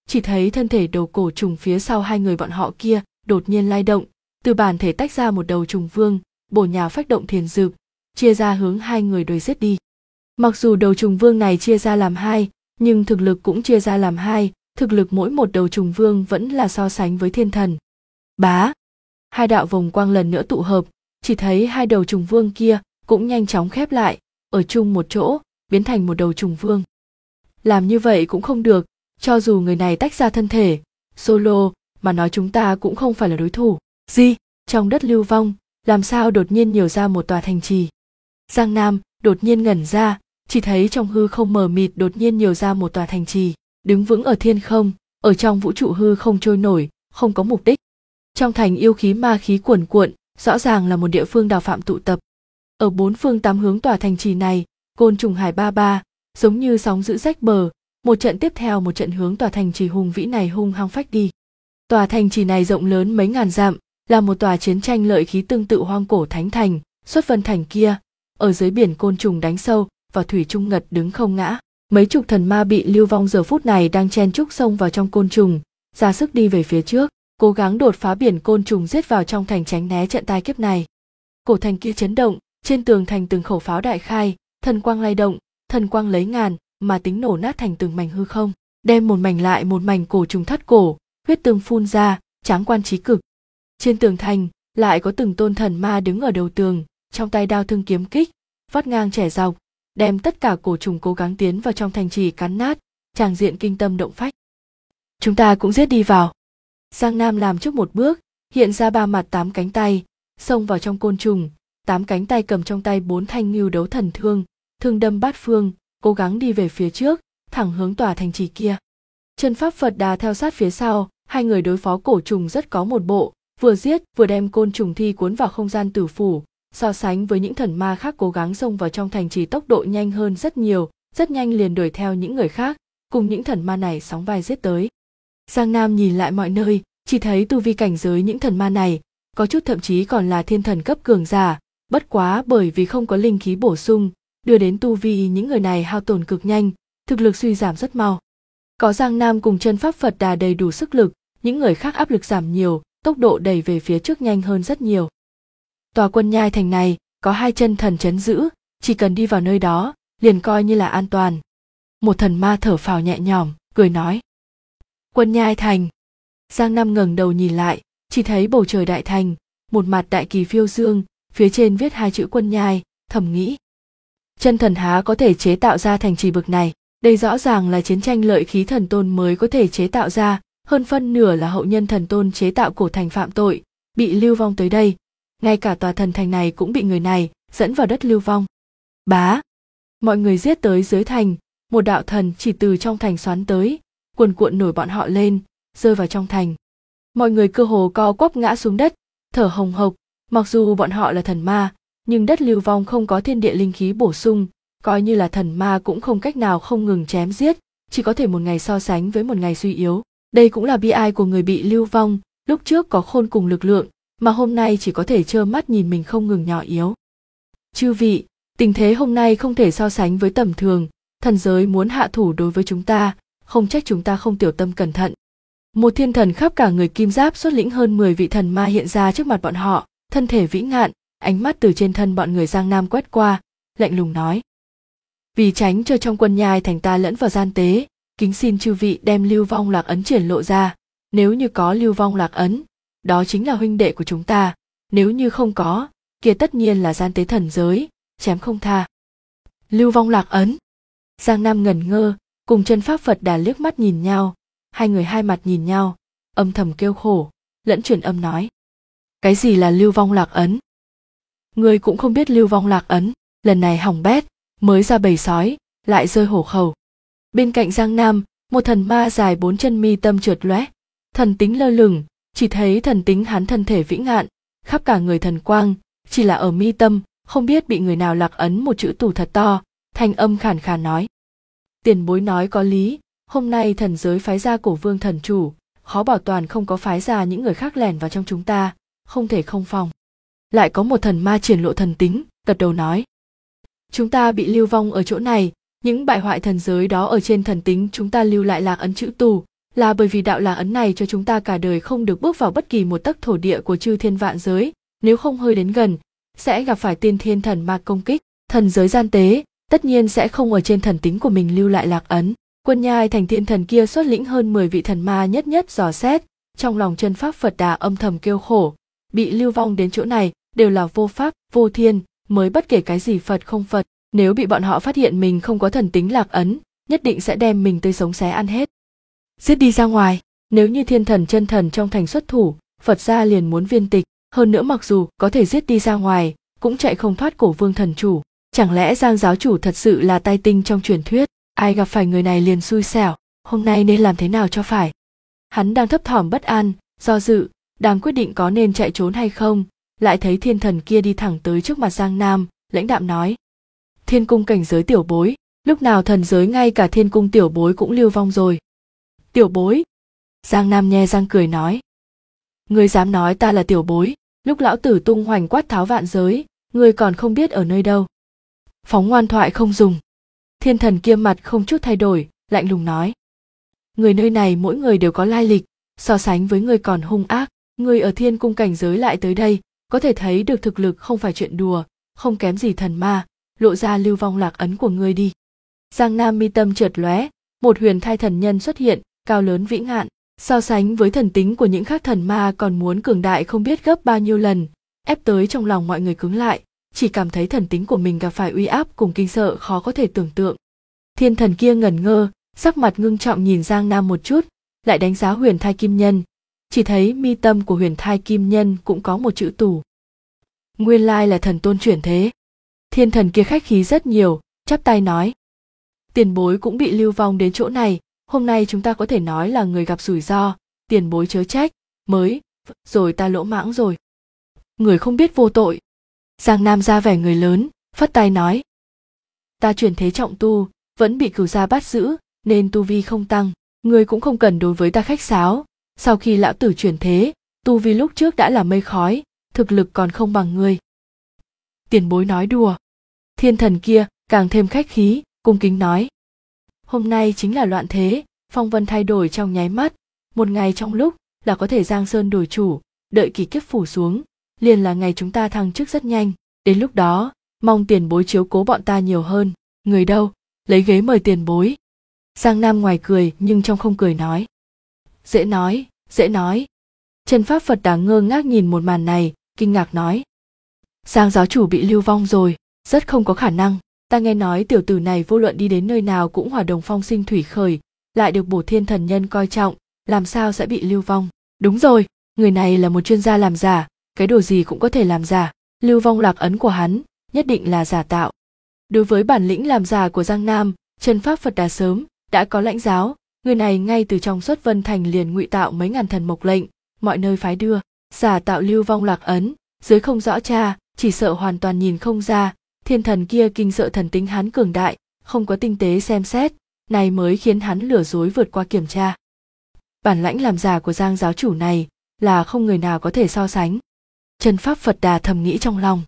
chỉ thấy thân thể đầu cổ trùng phía sau hai người bọn họ kia đột nhiên lay động, từ bản thể tách ra một đầu trùng vương, bổ nhào phách động thiền dược, chia ra hướng hai người đuổi giết đi. Mặc dù đầu trùng vương này chia ra làm hai, nhưng thực lực cũng chia ra làm hai, thực lực mỗi một đầu trùng vương vẫn là so sánh với thiên thần. Bá! Hai đạo vòng quang lần nữa tụ hợp, chỉ thấy hai đầu trùng vương kia cũng nhanh chóng khép lại, ở chung một chỗ, biến thành một đầu trùng vương. Làm như vậy cũng không được, cho dù người này tách ra thân thể, solo, mà nói chúng ta cũng không phải là đối thủ. Gì? Trong đất lưu vong, làm sao đột nhiên nhiều ra một tòa thành trì? Giang Nam đột nhiên ngẩn ra, chỉ thấy trong hư không mờ mịt đột nhiên nhiều ra một tòa thành trì, đứng vững ở thiên không, ở trong vũ trụ hư không trôi nổi, không có mục đích. Trong thành yêu khí ma khí cuồn cuộn, rõ ràng là một địa phương đào phạm tụ tập. Ở bốn phương tám hướng tòa thành trì này, côn trùng hải ba ba, giống như sóng dữ rách bờ, một trận tiếp theo một trận hướng tòa thành trì hùng vĩ này hung hăng phách đi. Tòa thành trì này rộng lớn mấy ngàn dặm, là một tòa chiến tranh lợi khí tương tự hoang cổ thánh thành, xuất vân thành kia, ở dưới biển côn trùng đánh sâu, vào thủy trung ngật đứng không ngã. Mấy chục thần ma bị lưu vong giờ phút này đang chen chúc xông vào trong côn trùng, ra sức đi về phía trước, cố gắng đột phá biển côn trùng giết vào trong thành tránh né trận tai kiếp này. Cổ thành kia chấn động, trên tường thành từng khẩu pháo đại khai, thần quang lay động, thần quang lấy ngàn mà tính nổ nát thành từng mảnh hư không, đem một mảnh lại một mảnh cổ trùng thắt cổ, huyết tương phun ra, tráng quan trí cực. Trên tường thành lại có từng tôn thần ma đứng ở đầu tường, trong tay đao thương kiếm kích, vắt ngang chẻ dọc, đem tất cả cổ trùng cố gắng tiến vào trong thành trì cắn nát, tràng diện kinh tâm động phách. Chúng ta cũng giết đi vào. Giang Nam làm trước một bước, hiện ra ba mặt tám cánh tay, xông vào trong côn trùng, tám cánh tay cầm trong tay bốn thanh ngưu đấu thần thương, thương đâm bát phương, cố gắng đi về phía trước, thẳng hướng tòa thành trì kia. Chân pháp Phật Đà theo sát phía sau, hai người đối phó cổ trùng rất có một bộ, vừa giết vừa đem côn trùng thi cuốn vào không gian tử phủ, so sánh với những thần ma khác cố gắng xông vào trong thành trì tốc độ nhanh hơn rất nhiều, rất nhanh liền đuổi theo những người khác, cùng những thần ma này sóng vai giết tới. Giang Nam nhìn lại mọi nơi, chỉ thấy tu vi cảnh giới những thần ma này, có chút thậm chí còn là thiên thần cấp cường giả, bất quá bởi vì không có linh khí bổ sung, đưa đến tu vi những người này hao tổn cực nhanh, thực lực suy giảm rất mau. Có Giang Nam cùng chân pháp Phật Đà đầy đủ sức lực, những người khác áp lực giảm nhiều, tốc độ đẩy về phía trước nhanh hơn rất nhiều. Tòa Quân Nhai thành này có hai chân thần trấn giữ, chỉ cần đi vào nơi đó, liền coi như là an toàn. Một thần ma thở phào nhẹ nhõm, cười nói. Quân Nhai thành. Giang Nam ngẩng đầu nhìn lại, chỉ thấy bầu trời đại thành, một mặt đại kỳ phiêu dương, phía trên viết hai chữ Quân Nhai, thầm nghĩ. Chân thần há có thể chế tạo ra thành trì bực này, đây rõ ràng là chiến tranh lợi khí thần tôn mới có thể chế tạo ra, hơn phân nửa là hậu nhân thần tôn chế tạo cổ thành phạm tội, bị lưu vong tới đây, ngay cả tòa thần thành này cũng bị người này dẫn vào đất lưu vong. Bá! Mọi người giết tới dưới thành, một đạo thần chỉ từ trong thành xoắn tới, cuồn cuộn nổi bọn họ lên, rơi vào trong thành. Mọi người cơ hồ co quắp ngã xuống đất, thở hồng hộc, mặc dù bọn họ là thần ma, nhưng đất lưu vong không có thiên địa linh khí bổ sung, coi như là thần ma cũng không cách nào không ngừng chém giết, chỉ có thể một ngày so sánh với một ngày suy yếu. Đây cũng là bi ai của người bị lưu vong, lúc trước có khôn cùng lực lượng, mà hôm nay chỉ có thể trơ mắt nhìn mình không ngừng nhỏ yếu. Chư vị, tình thế hôm nay không thể so sánh với tầm thường, thần giới muốn hạ thủ đối với chúng ta, không trách chúng ta không tiểu tâm cẩn thận. Một thiên thần khắp cả người kim giáp xuất lĩnh hơn 10 vị thần ma hiện ra trước mặt bọn họ, thân thể vĩ ngạn, ánh mắt từ trên thân bọn người Giang Nam quét qua, lạnh lùng nói. Vì tránh cho trong Quân Nhai thành ta lẫn vào gian tế, kính xin chư vị đem lưu vong lạc ấn triển lộ ra, nếu như có lưu vong lạc ấn, đó chính là huynh đệ của chúng ta, nếu như không có, kia tất nhiên là gian tế thần giới, chém không tha. Lưu vong lạc ấn. Giang Nam ngẩn ngơ, cùng chân pháp Phật Đà liếc mắt nhìn nhau, hai người hai mặt nhìn nhau, âm thầm kêu khổ, lẫn truyền âm nói. Cái gì là lưu vong lạc ấn? Ngươi cũng không biết lưu vong lạc ấn, lần này hỏng bét, mới ra bầy sói, lại rơi hổ khẩu. Bên cạnh Giang Nam, một thần ma dài 4 chân mi tâm trượt lóe, thần tính lơ lửng, chỉ thấy thần tính hắn thân thể vĩ ngạn, khắp cả người thần quang, chỉ là ở mi tâm, không biết bị người nào lạc ấn một chữ tù thật to, thanh âm khàn khàn nói. Tiền bối nói có lý, hôm nay thần giới phái ra Cổ Vương thần chủ, khó bảo toàn không có phái ra những người khác lẻn vào trong chúng ta, không thể không phòng. Lại có một thần ma triển lộ thần tính, gật đầu nói. Chúng ta bị lưu vong ở chỗ này, những bại hoại thần giới đó ở trên thần tính chúng ta lưu lại lạc ấn chữ tù, là bởi vì đạo lạc ấn này cho chúng ta cả đời không được bước vào bất kỳ một tấc thổ địa của chư thiên vạn giới, nếu không hơi đến gần, sẽ gặp phải tiên thiên thần ma công kích, thần giới gian tế, tất nhiên sẽ không ở trên thần tính của mình lưu lại lạc ấn. Quân Nhai thành thiên thần kia xuất lĩnh hơn 10 vị thần ma nhất nhất dò xét, trong lòng chân pháp Phật Đà âm thầm kêu khổ, bị lưu vong đến chỗ này đều là vô pháp, vô thiên, mới bất kể cái gì Phật không Phật, nếu bị bọn họ phát hiện mình không có thần tính lạc ấn, nhất định sẽ đem mình tươi sống xé ăn hết. Giết đi ra ngoài, nếu như thiên thần chân thần trong thành xuất thủ, Phật gia liền muốn viên tịch, hơn nữa mặc dù có thể giết đi ra ngoài, cũng chạy không thoát Cổ Vương thần chủ, chẳng lẽ Giang giáo chủ thật sự là tai tinh trong truyền thuyết, ai gặp phải người này liền xui xẻo, hôm nay nên làm thế nào cho phải. Hắn đang thấp thỏm bất an, do dự, đang quyết định có nên chạy trốn hay không, lại thấy thiên thần kia đi thẳng tới trước mặt Giang Nam, lãnh đạm nói: Thiên cung cảnh giới tiểu bối, lúc nào thần giới ngay cả thiên cung tiểu bối cũng lưu vong rồi. Tiểu bối? Giang Nam nhe răng cười nói: Ngươi dám nói ta là tiểu bối, lúc lão tử tung hoành quát tháo vạn giới, ngươi còn không biết ở nơi đâu. Phóng ngoan thoại không dùng. Thiên thần kia mặt không chút thay đổi, lạnh lùng nói: Người nơi này mỗi người đều có lai lịch, so sánh với ngươi còn hung ác, ngươi ở thiên cung cảnh giới lại tới đây, có thể thấy được thực lực không phải chuyện đùa, không kém gì thần ma, lộ ra lưu vong lạc ấn của ngươi đi. Giang Nam mi tâm chợt lóe, một huyền thai thần nhân xuất hiện, cao lớn vĩ ngạn, so sánh với thần tính của những khác thần ma còn muốn cường đại không biết gấp bao nhiêu lần, ép tới trong lòng mọi người cứng lại, chỉ cảm thấy thần tính của mình gặp phải uy áp cùng kinh sợ khó có thể tưởng tượng. Thiên thần kia ngẩn ngơ, sắc mặt ngưng trọng nhìn Giang Nam một chút, lại đánh giá huyền thai kim nhân, chỉ thấy mi tâm của huyền thai kim nhân cũng có một chữ tù. Nguyên lai là thần tôn chuyển thế. Thiên thần kia khách khí rất nhiều, chắp tay nói: Tiền bối cũng bị lưu vong đến chỗ này, hôm nay chúng ta có thể nói là người gặp rủi ro, tiền bối chớ trách, mới rồi ta lỗ mãng rồi. Người không biết vô tội. Giang Nam ra vẻ người lớn, phất tay nói: Ta chuyển thế trọng tu, vẫn bị cửu gia bắt giữ, nên tu vi không tăng, người cũng không cần đối với ta khách sáo, sau khi lão tử chuyển thế, tu vi lúc trước đã là mây khói, thực lực còn không bằng ngươi. Tiền bối nói đùa. Thiên thần kia càng thêm khách khí, cung kính nói: Hôm nay chính là loạn thế, phong vân thay đổi trong nháy mắt, một ngày trong lúc là có thể giang sơn đổi chủ, đợi kỳ kiếp phủ xuống, liền là ngày chúng ta thăng chức rất nhanh, đến lúc đó, mong tiền bối chiếu cố bọn ta nhiều hơn, người đâu, lấy ghế mời tiền bối. Giang Nam ngoài cười nhưng trong không cười nói: Dễ nói, dễ nói. Chân pháp Phật Đà ngơ ngác nhìn một màn này, kinh ngạc nói: Giang giáo chủ bị lưu vong rồi, rất không có khả năng. Ta nghe nói tiểu tử này vô luận đi đến nơi nào cũng hỏa đồng phong sinh thủy khởi, lại được bổ thiên thần nhân coi trọng, làm sao sẽ bị lưu vong? Đúng rồi, người này là một chuyên gia làm giả, cái đồ gì cũng có thể làm giả, lưu vong lạc ấn của hắn, nhất định là giả tạo. Đối với bản lĩnh làm giả của Giang Nam, chân pháp Phật Đà sớm đã có lãnh giáo, người này ngay từ trong Xuất Vân Thành liền ngụy tạo mấy ngàn thần mộc lệnh, mọi nơi phái đưa, giả tạo lưu vong lạc ấn, dưới không rõ cha, chỉ sợ hoàn toàn nhìn không ra. Thiên thần kia kinh sợ thần tính hắn cường đại, không có tinh tế xem xét, này mới khiến hắn lừa dối vượt qua kiểm tra. Bản lãnh làm giả của Giang giáo chủ này là không người nào có thể so sánh. Chân pháp Phật Đà thầm nghĩ trong lòng: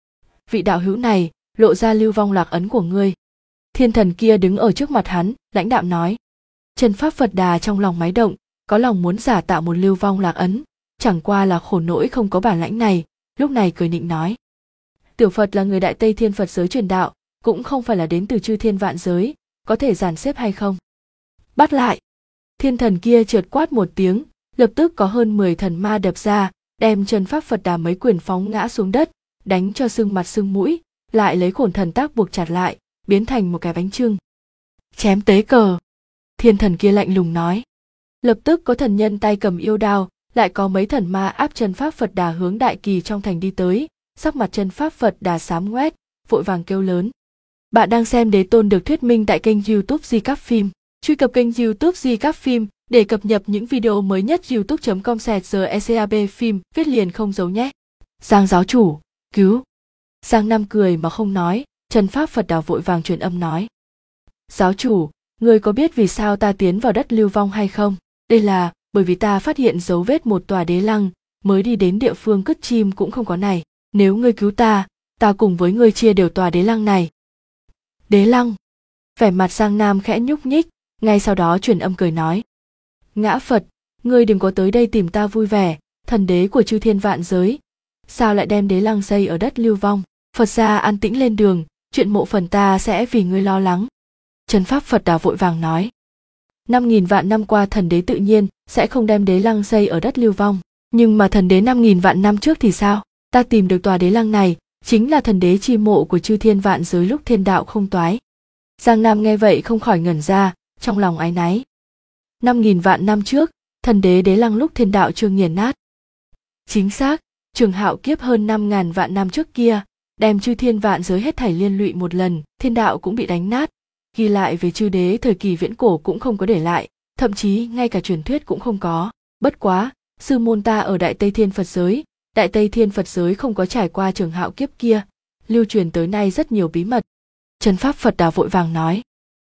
Vị đạo hữu này lộ ra lưu vong lạc ấn của ngươi. Thiên thần kia đứng ở trước mặt hắn, lãnh đạm nói. Chân pháp Phật Đà trong lòng máy động, có lòng muốn giả tạo một lưu vong lạc ấn, chẳng qua là khổ nỗi không có bản lãnh này, lúc này cười nịnh nói: Tiểu Phật là người Đại Tây Thiên Phật giới truyền đạo, cũng không phải là đến từ chư thiên vạn giới, có thể dàn xếp hay không? Bắt lại! Thiên thần kia chợt quát một tiếng, lập tức có hơn 10 thần ma đập ra, đem chân pháp Phật Đà mấy quyền phóng ngã xuống đất, đánh cho sưng mặt sưng mũi, lại lấy khổn thần tác buộc chặt lại, biến thành một cái bánh chưng. Chém tế cờ! Thiên thần kia lạnh lùng nói. Lập tức có thần nhân tay cầm yêu đao, lại có mấy thần ma áp chân pháp Phật Đà hướng đại kỳ trong thành đi tới. Sắc mặt chân pháp Phật Đà xám ngoét, vội vàng kêu lớn. Bạn đang xem Đế Tôn được thuyết minh tại kênh YouTube Di Các Phim. Truy cập kênh YouTube Di Các Phim để cập nhật những video mới nhất. youtube.com/secab phim viết liền không giấu nhé. Giang giáo chủ, cứu! Giang Nam cười mà không nói, chân pháp Phật Đà vội vàng truyền âm nói. Giáo chủ, người có biết vì sao ta tiến vào đất lưu vong hay không? Đây là bởi vì ta phát hiện dấu vết một tòa đế lăng, mới đi đến địa phương cất chim cũng không có này. Nếu ngươi cứu ta, ta cùng với ngươi chia đều tòa đế lăng này. Đế lăng? Vẻ mặt Giang Nam khẽ nhúc nhích, ngay sau đó truyền âm cười nói. Ngã Phật, ngươi đừng có tới đây tìm ta vui vẻ, thần đế của chư thiên vạn giới, sao lại đem đế lăng xây ở đất lưu vong? Phật gia an tĩnh lên đường, chuyện mộ phần ta sẽ vì ngươi lo lắng. Chân pháp Phật Đà vội vàng nói. 5.000 vạn năm qua thần đế tự nhiên sẽ không đem đế lăng xây ở đất lưu vong, nhưng mà thần đế 5.000 vạn năm trước thì sao? Ta tìm được tòa đế lăng này, chính là thần đế chi mộ của chư thiên vạn giới lúc thiên đạo không toái. Giang Nam nghe vậy không khỏi ngẩn ra, trong lòng áy náy. 5.000 vạn năm trước, thần đế đế lăng lúc thiên đạo chưa nghiền nát. Chính xác, Trường Hạo kiếp hơn 5.000 vạn năm trước kia, đem chư thiên vạn giới hết thảy liên lụy một lần, thiên đạo cũng bị đánh nát. Ghi lại về chư đế thời kỳ viễn cổ cũng không có để lại, thậm chí ngay cả truyền thuyết cũng không có. Bất quá, sư môn ta ở Đại Tây Thiên Phật giới, Đại Tây Thiên Phật giới không có trải qua Trường Hạo kiếp kia, lưu truyền tới nay rất nhiều bí mật. Chân pháp Phật Đà vội vàng nói.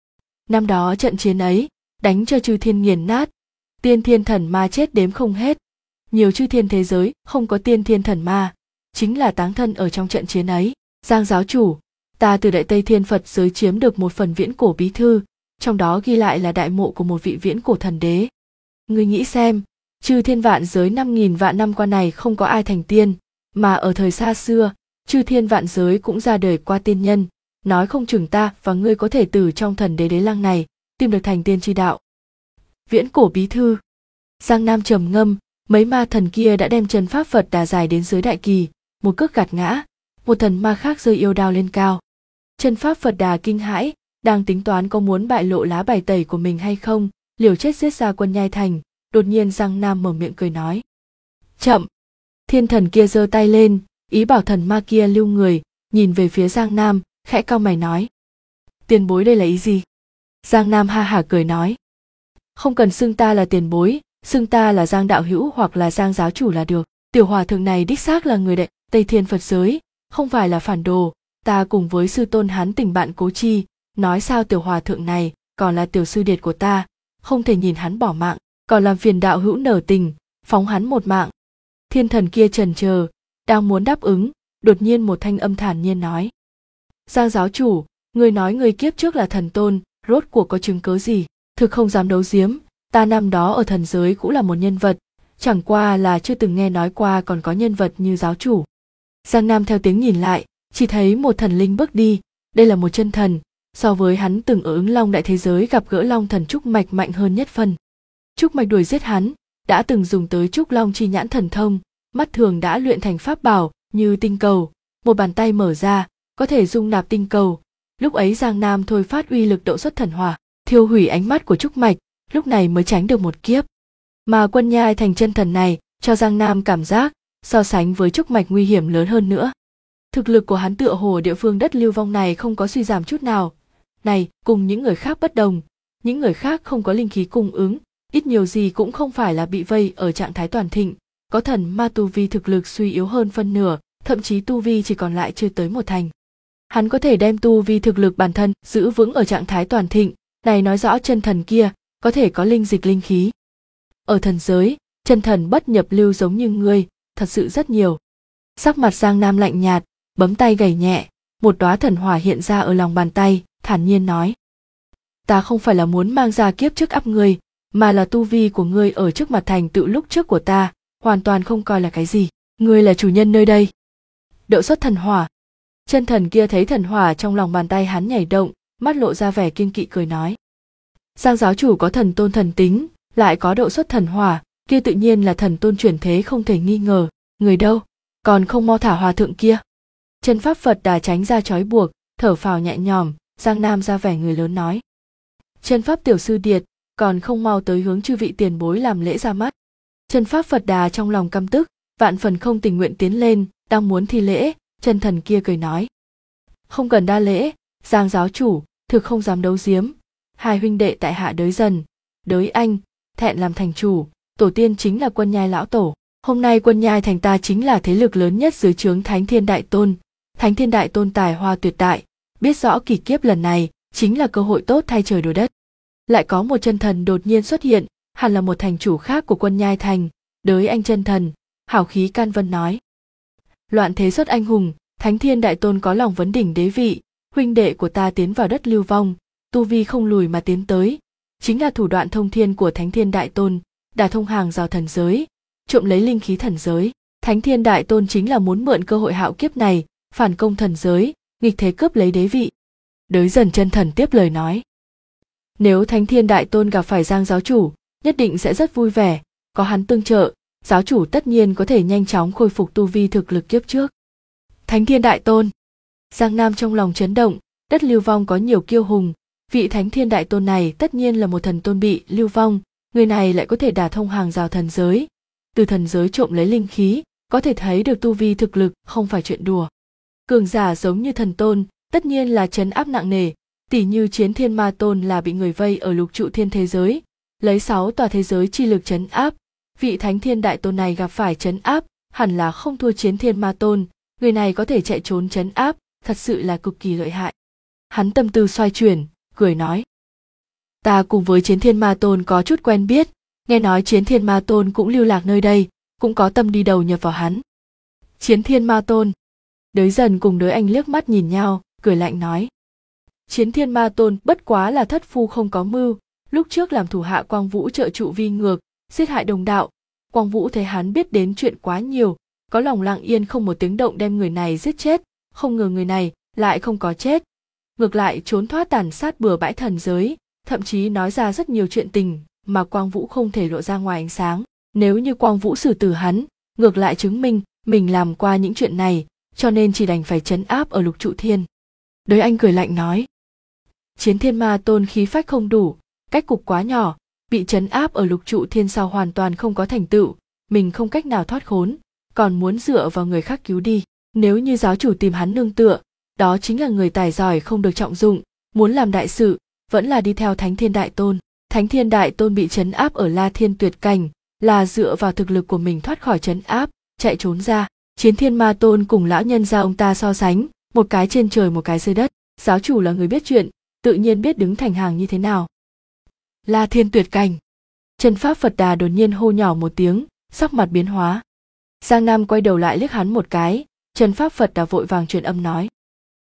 Năm đó trận chiến ấy, đánh cho chư thiên nghiền nát, tiên thiên thần ma chết đếm không hết. Nhiều chư thiên thế giới không có tiên thiên thần ma, chính là táng thân ở trong trận chiến ấy. Giang giáo chủ, ta từ Đại Tây Thiên Phật giới chiếm được một phần viễn cổ bí thư, trong đó ghi lại là đại mộ của một vị viễn cổ thần đế. Ngươi nghĩ xem, chư thiên vạn giới 5.000 vạn năm qua này không có ai thành tiên, mà ở thời xa xưa, chư thiên vạn giới cũng ra đời qua tiên nhân, nói không chừng ta và ngươi có thể từ trong thần đế đế lăng này tìm được thành tiên chi đạo. Viễn cổ bí thư. Giang Nam trầm ngâm, mấy ma thần kia đã đem chân pháp Phật Đà dài đến dưới đại kỳ, một cước gạt ngã, một thần ma khác giơ yêu đao lên cao. Chân pháp Phật Đà kinh hãi, đang tính toán có muốn bại lộ lá bài tẩy của mình hay không, liều chết giết ra Quân Nhai Thành, đột nhiên Giang Nam mở miệng cười nói. Chậm! Thiên thần kia giơ tay lên, ý bảo thần ma kia lưu người, nhìn về phía Giang Nam, khẽ cau mày nói. Tiền bối đây là ý gì? Giang Nam ha hả cười nói. Không cần xưng ta là tiền bối, xưng ta là Giang đạo hữu hoặc là Giang giáo chủ là được. Tiểu hòa thượng này đích xác là người Đại Tây Thiên Phật giới, không phải là phản đồ. Ta cùng với sư tôn hắn tình bạn cố chi, nói sao tiểu hòa thượng này còn là tiểu sư điệt của ta, không thể nhìn hắn bỏ mạng, còn làm phiền đạo hữu nở tình, phóng hắn một mạng. Thiên thần kia chần chờ, đang muốn đáp ứng, đột nhiên một thanh âm thản nhiên nói. Giang giáo chủ, người nói người kiếp trước là thần tôn, rốt cuộc có chứng cớ gì? Thực không dám đấu giếm, ta năm đó ở thần giới cũng là một nhân vật, chẳng qua là chưa từng nghe nói qua còn có nhân vật như giáo chủ. Giang Nam theo tiếng nhìn lại, chỉ thấy một thần linh bước đi, đây là một chân thần, so với hắn từng ở Ứng Long đại thế giới gặp gỡ Long thần Trúc Mạch mạnh hơn nhất phân. Trúc Mạch đuổi giết hắn, đã từng dùng tới Trúc Long chi nhãn thần thông, mắt thường đã luyện thành pháp bảo như tinh cầu, một bàn tay mở ra, có thể dung nạp tinh cầu. Lúc ấy Giang Nam thôi phát uy lực độ xuất thần hỏa, thiêu hủy ánh mắt của Trúc Mạch, lúc này mới tránh được một kiếp. Mà Quân Nhai Thành chân thần này cho Giang Nam cảm giác so sánh với Trúc Mạch nguy hiểm lớn hơn nữa. Thực lực của hắn tựa hồ địa phương đất lưu vong này không có suy giảm chút nào. Này, cùng những người khác bất đồng, những người khác không có linh khí cung ứng, ít nhiều gì cũng không phải là bị vây ở trạng thái toàn thịnh, có thần ma tu vi thực lực suy yếu hơn phân nửa, thậm chí tu vi chỉ còn lại chưa tới một thành. Hắn có thể đem tu vi thực lực bản thân giữ vững ở trạng thái toàn thịnh, này nói rõ chân thần kia có thể có linh dịch linh khí. Ở thần giới, chân thần bất nhập lưu giống như ngươi, thật sự rất nhiều. Sắc mặt Giang Nam lạnh nhạt, bấm tay gảy nhẹ, một đóa thần hỏa hiện ra ở lòng bàn tay, thản nhiên nói. Ta không phải là muốn mang ra kiếp trước áp ngươi, mà là tu vi của ngươi ở trước mặt thành tựu lúc trước của ta, hoàn toàn không coi là cái gì. Ngươi là chủ nhân nơi đây. Độ xuất thần hỏa. Chân thần kia thấy thần hỏa trong lòng bàn tay hắn nhảy động, mắt lộ ra vẻ kiêng kỵ cười nói. Giang giáo chủ có thần tôn thần tính, lại có độ xuất thần hỏa, kia tự nhiên là thần tôn chuyển thế không thể nghi ngờ. Người đâu, còn không mau thả hòa thượng kia. Chân pháp Phật Đà tránh ra trói buộc, thở phào nhẹ nhõm, Giang Nam ra vẻ người lớn nói. Chân pháp tiểu sư điệt, còn không mau tới hướng chư vị tiền bối làm lễ ra mắt. Chân pháp Phật Đà trong lòng căm tức, vạn phần không tình nguyện tiến lên, đang muốn thi lễ, chân thần kia cười nói. Không cần đa lễ, Giang giáo chủ, thực không dám đấu giếm. Hai huynh đệ tại hạ đới dần, đới anh, thẹn làm thành chủ, tổ tiên chính là Quân Nhai lão tổ. Hôm nay Quân Nhai Thành ta chính là thế lực lớn nhất dưới trướng Thánh Thiên Đại Tôn. Thánh Thiên Đại Tôn tài hoa tuyệt đại, biết rõ kỷ kiếp lần này chính là cơ hội tốt thay trời đổi đất. Lại có một chân thần đột nhiên xuất hiện, hẳn là một thành chủ khác của Quân Nhai Thành. Đới anh chân thần, hào khí can vân nói. Loạn thế xuất anh hùng, Thánh Thiên Đại Tôn có lòng vấn đỉnh đế vị, huynh đệ của ta tiến vào đất lưu vong, tu vi không lùi mà tiến tới, chính là thủ đoạn thông thiên của Thánh Thiên Đại Tôn, đả thông hàng rào thần giới, trộm lấy linh khí thần giới. Thánh Thiên Đại Tôn chính là muốn mượn cơ hội hạo kiếp này, phản công thần giới, nghịch thế cướp lấy đế vị. Đới Dần chân thần tiếp lời nói. Nếu Thánh Thiên Đại Tôn gặp phải Giang giáo chủ, nhất định sẽ rất vui vẻ, có hắn tương trợ, giáo chủ tất nhiên có thể nhanh chóng khôi phục tu vi thực lực kiếp trước. Thánh Thiên Đại Tôn. Giang Nam trong lòng chấn động, đất lưu vong có nhiều kiêu hùng, vị Thánh Thiên Đại Tôn này tất nhiên là một thần tôn bị lưu vong, người này lại có thể đả thông hàng rào thần giới, từ thần giới trộm lấy linh khí, có thể thấy được tu vi thực lực không phải chuyện đùa. Cường giả giống như thần tôn, tất nhiên là trấn áp nặng nề, tỉ như Chiến Thiên Ma Tôn là bị người vây ở lục trụ thiên thế giới, lấy 6 tòa thế giới chi lực trấn áp, vị Thánh Thiên Đại Tôn này gặp phải trấn áp, hẳn là không thua Chiến Thiên Ma Tôn, người này có thể chạy trốn trấn áp, thật sự là cực kỳ lợi hại. Hắn tâm tư xoay chuyển, cười nói. Ta cùng với Chiến Thiên Ma Tôn có chút quen biết, nghe nói Chiến Thiên Ma Tôn cũng lưu lạc nơi đây, cũng có tâm đi đầu nhập vào hắn. Chiến Thiên Ma Tôn. Đới Dần cùng Đới Anh liếc mắt nhìn nhau, cười lạnh nói. Chiến Thiên Ma Tôn bất quá là thất phu không có mưu, lúc trước làm thủ hạ Quang Vũ trợ trụ vi ngược, giết hại đồng đạo. Quang Vũ thấy hắn biết đến chuyện quá nhiều, có lòng lặng yên không một tiếng động đem người này giết chết, không ngờ người này lại không có chết. Ngược lại trốn thoát tàn sát bừa bãi thần giới, thậm chí nói ra rất nhiều chuyện tình mà Quang Vũ không thể lộ ra ngoài ánh sáng. Nếu như Quang Vũ xử tử hắn, ngược lại chứng minh mình làm qua những chuyện này, cho nên chỉ đành phải trấn áp ở lục trụ thiên. Đới Anh cười lạnh nói. Chiến Thiên Ma Tôn khí phách không đủ, cách cục quá nhỏ, bị trấn áp ở lục trụ thiên sau hoàn toàn không có thành tựu, mình không cách nào thoát khốn, còn muốn dựa vào người khác cứu đi. Nếu như giáo chủ tìm hắn nương tựa, đó chính là người tài giỏi không được trọng dụng, muốn làm đại sự, vẫn là đi theo Thánh Thiên Đại Tôn. Thánh Thiên Đại Tôn bị trấn áp ở La Thiên Tuyệt Cảnh, là dựa vào thực lực của mình thoát khỏi trấn áp, chạy trốn ra. Chiến Thiên Ma Tôn cùng lão nhân gia ông ta so sánh, một cái trên trời một cái dưới đất, giáo chủ là người biết chuyện, tự nhiên biết đứng thành hàng như thế nào. La Thiên Tuyệt Cảnh. Chân Pháp Phật Đà đột nhiên hô nhỏ một tiếng, sắc mặt biến hóa. Giang Nam quay đầu lại liếc hắn một cái, Chân Pháp Phật Đà vội vàng truyền âm nói.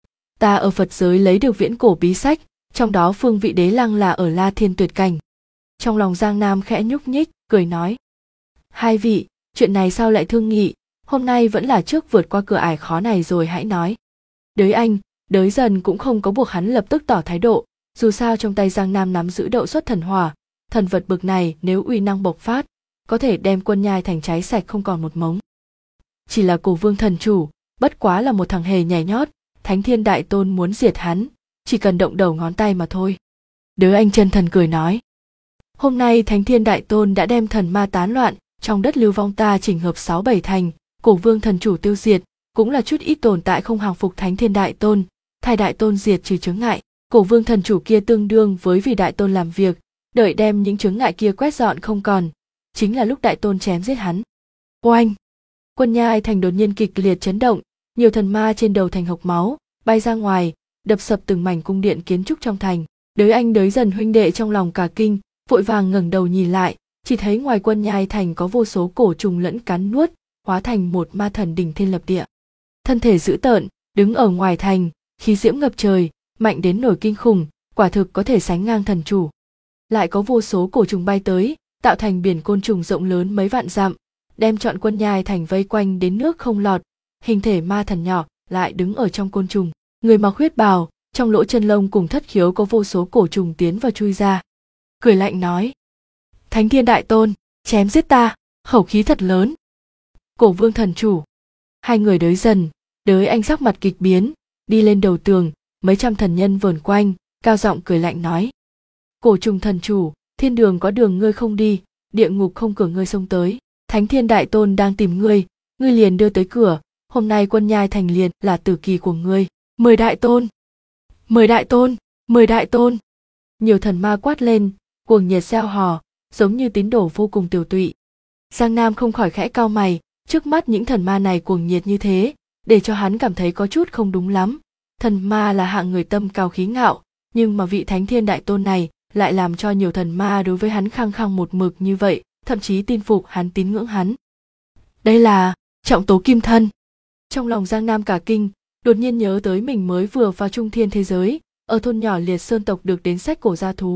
Ta ở Phật giới lấy được viễn cổ bí sách, trong đó phương vị đế lăng là ở La Thiên Tuyệt Cảnh. Trong lòng Giang Nam khẽ nhúc nhích, cười nói. Hai vị, chuyện này sao lại thương nghị, hôm nay vẫn là trước vượt qua cửa ải khó này rồi hãy nói. Đới Anh, Đới Dần cũng không có buộc hắn lập tức tỏ thái độ, dù sao trong tay Giang Nam nắm giữ Đậu Xuất Thần Hỏa, thần vật bực này nếu uy năng bộc phát, có thể đem Quân Nhai thành cháy sạch không còn một mống. Chỉ là Cổ Vương thần chủ, bất quá là một thằng hề nhảy nhót, Thánh Thiên Đại Tôn muốn diệt hắn, chỉ cần động đầu ngón tay mà thôi. Đới Anh chân thần cười nói. Hôm nay Thánh Thiên Đại Tôn đã đem thần ma tán loạn, trong đất lưu vong ta chỉnh hợp 6-7 thành, Cổ Vương thần chủ tiêu diệt, cũng là chút ít tồn tại không hàng phục Thánh Thiên Đại Tôn, thay Đại Tôn diệt trừ chướng ngại. Cổ Vương thần chủ kia tương đương với vì Đại Tôn làm việc, đợi đem những chướng ngại kia quét dọn không còn, chính là lúc Đại Tôn chém giết hắn. Oanh! Quân Nhai thành đột nhiên kịch liệt chấn động, nhiều thần ma trên đầu thành hộc máu, bay ra ngoài, đập sập từng mảnh cung điện kiến trúc trong thành. Đới Anh Đới Dần huynh đệ trong lòng cả kinh, vội vàng ngẩng đầu nhìn lại, chỉ thấy ngoài Quân Nhai thành có vô số cổ trùng lẫn cắn nuốt, hóa thành một ma thần đỉnh thiên lập địa. Thân thể dữ tợn, đứng ở ngoài thành, khí diễm ngập trời, mạnh đến nổi kinh khủng, quả thực có thể sánh ngang thần chủ. Lại có vô số cổ trùng bay tới, tạo thành biển côn trùng rộng lớn mấy vạn dặm, đem trọn Quân Nhai thành vây quanh đến nước không lọt. Hình thể ma thần nhỏ lại đứng ở trong côn trùng, người mặc huyết bào, trong lỗ chân lông cùng thất khiếu có vô số cổ trùng tiến vào chui ra. Cười lạnh nói. Thánh Thiên Đại Tôn, chém giết ta, khẩu khí thật lớn. Cổ Vương thần chủ. Hai người Đới Dần, Đới Anh sắc mặt kịch biến, đi lên đầu tường, mấy trăm thần nhân vờn quanh, cao giọng cười lạnh nói. Cổ trùng thần chủ, thiên đường có đường ngươi không đi, địa ngục không cửa ngươi xông tới. Thánh Thiên Đại Tôn đang tìm ngươi liền đưa tới cửa, hôm nay Quân Nhai thành liền là tử kỳ của ngươi. Mời Đại Tôn! Mời Đại Tôn! Mời Đại Tôn! Nhiều thần ma quát lên, cuồng nhiệt reo hò, giống như tín đồ vô cùng tiều tụy. Giang Nam không khỏi khẽ cau mày, trước mắt những thần ma này cuồng nhiệt như thế, để cho hắn cảm thấy có chút không đúng lắm. Thần ma là hạng người tâm cao khí ngạo, nhưng mà vị Thánh Thiên Đại Tôn này lại làm cho nhiều thần ma đối với hắn khăng khăng một mực như vậy, thậm chí tin phục hắn, tín ngưỡng hắn. Đây là Trọng Tố Kim Thân. Trong lòng Giang Nam cả kinh, đột nhiên nhớ tới mình mới vừa vào Trung Thiên thế giới, ở thôn nhỏ Liệt Sơn tộc được đến sách cổ gia thú,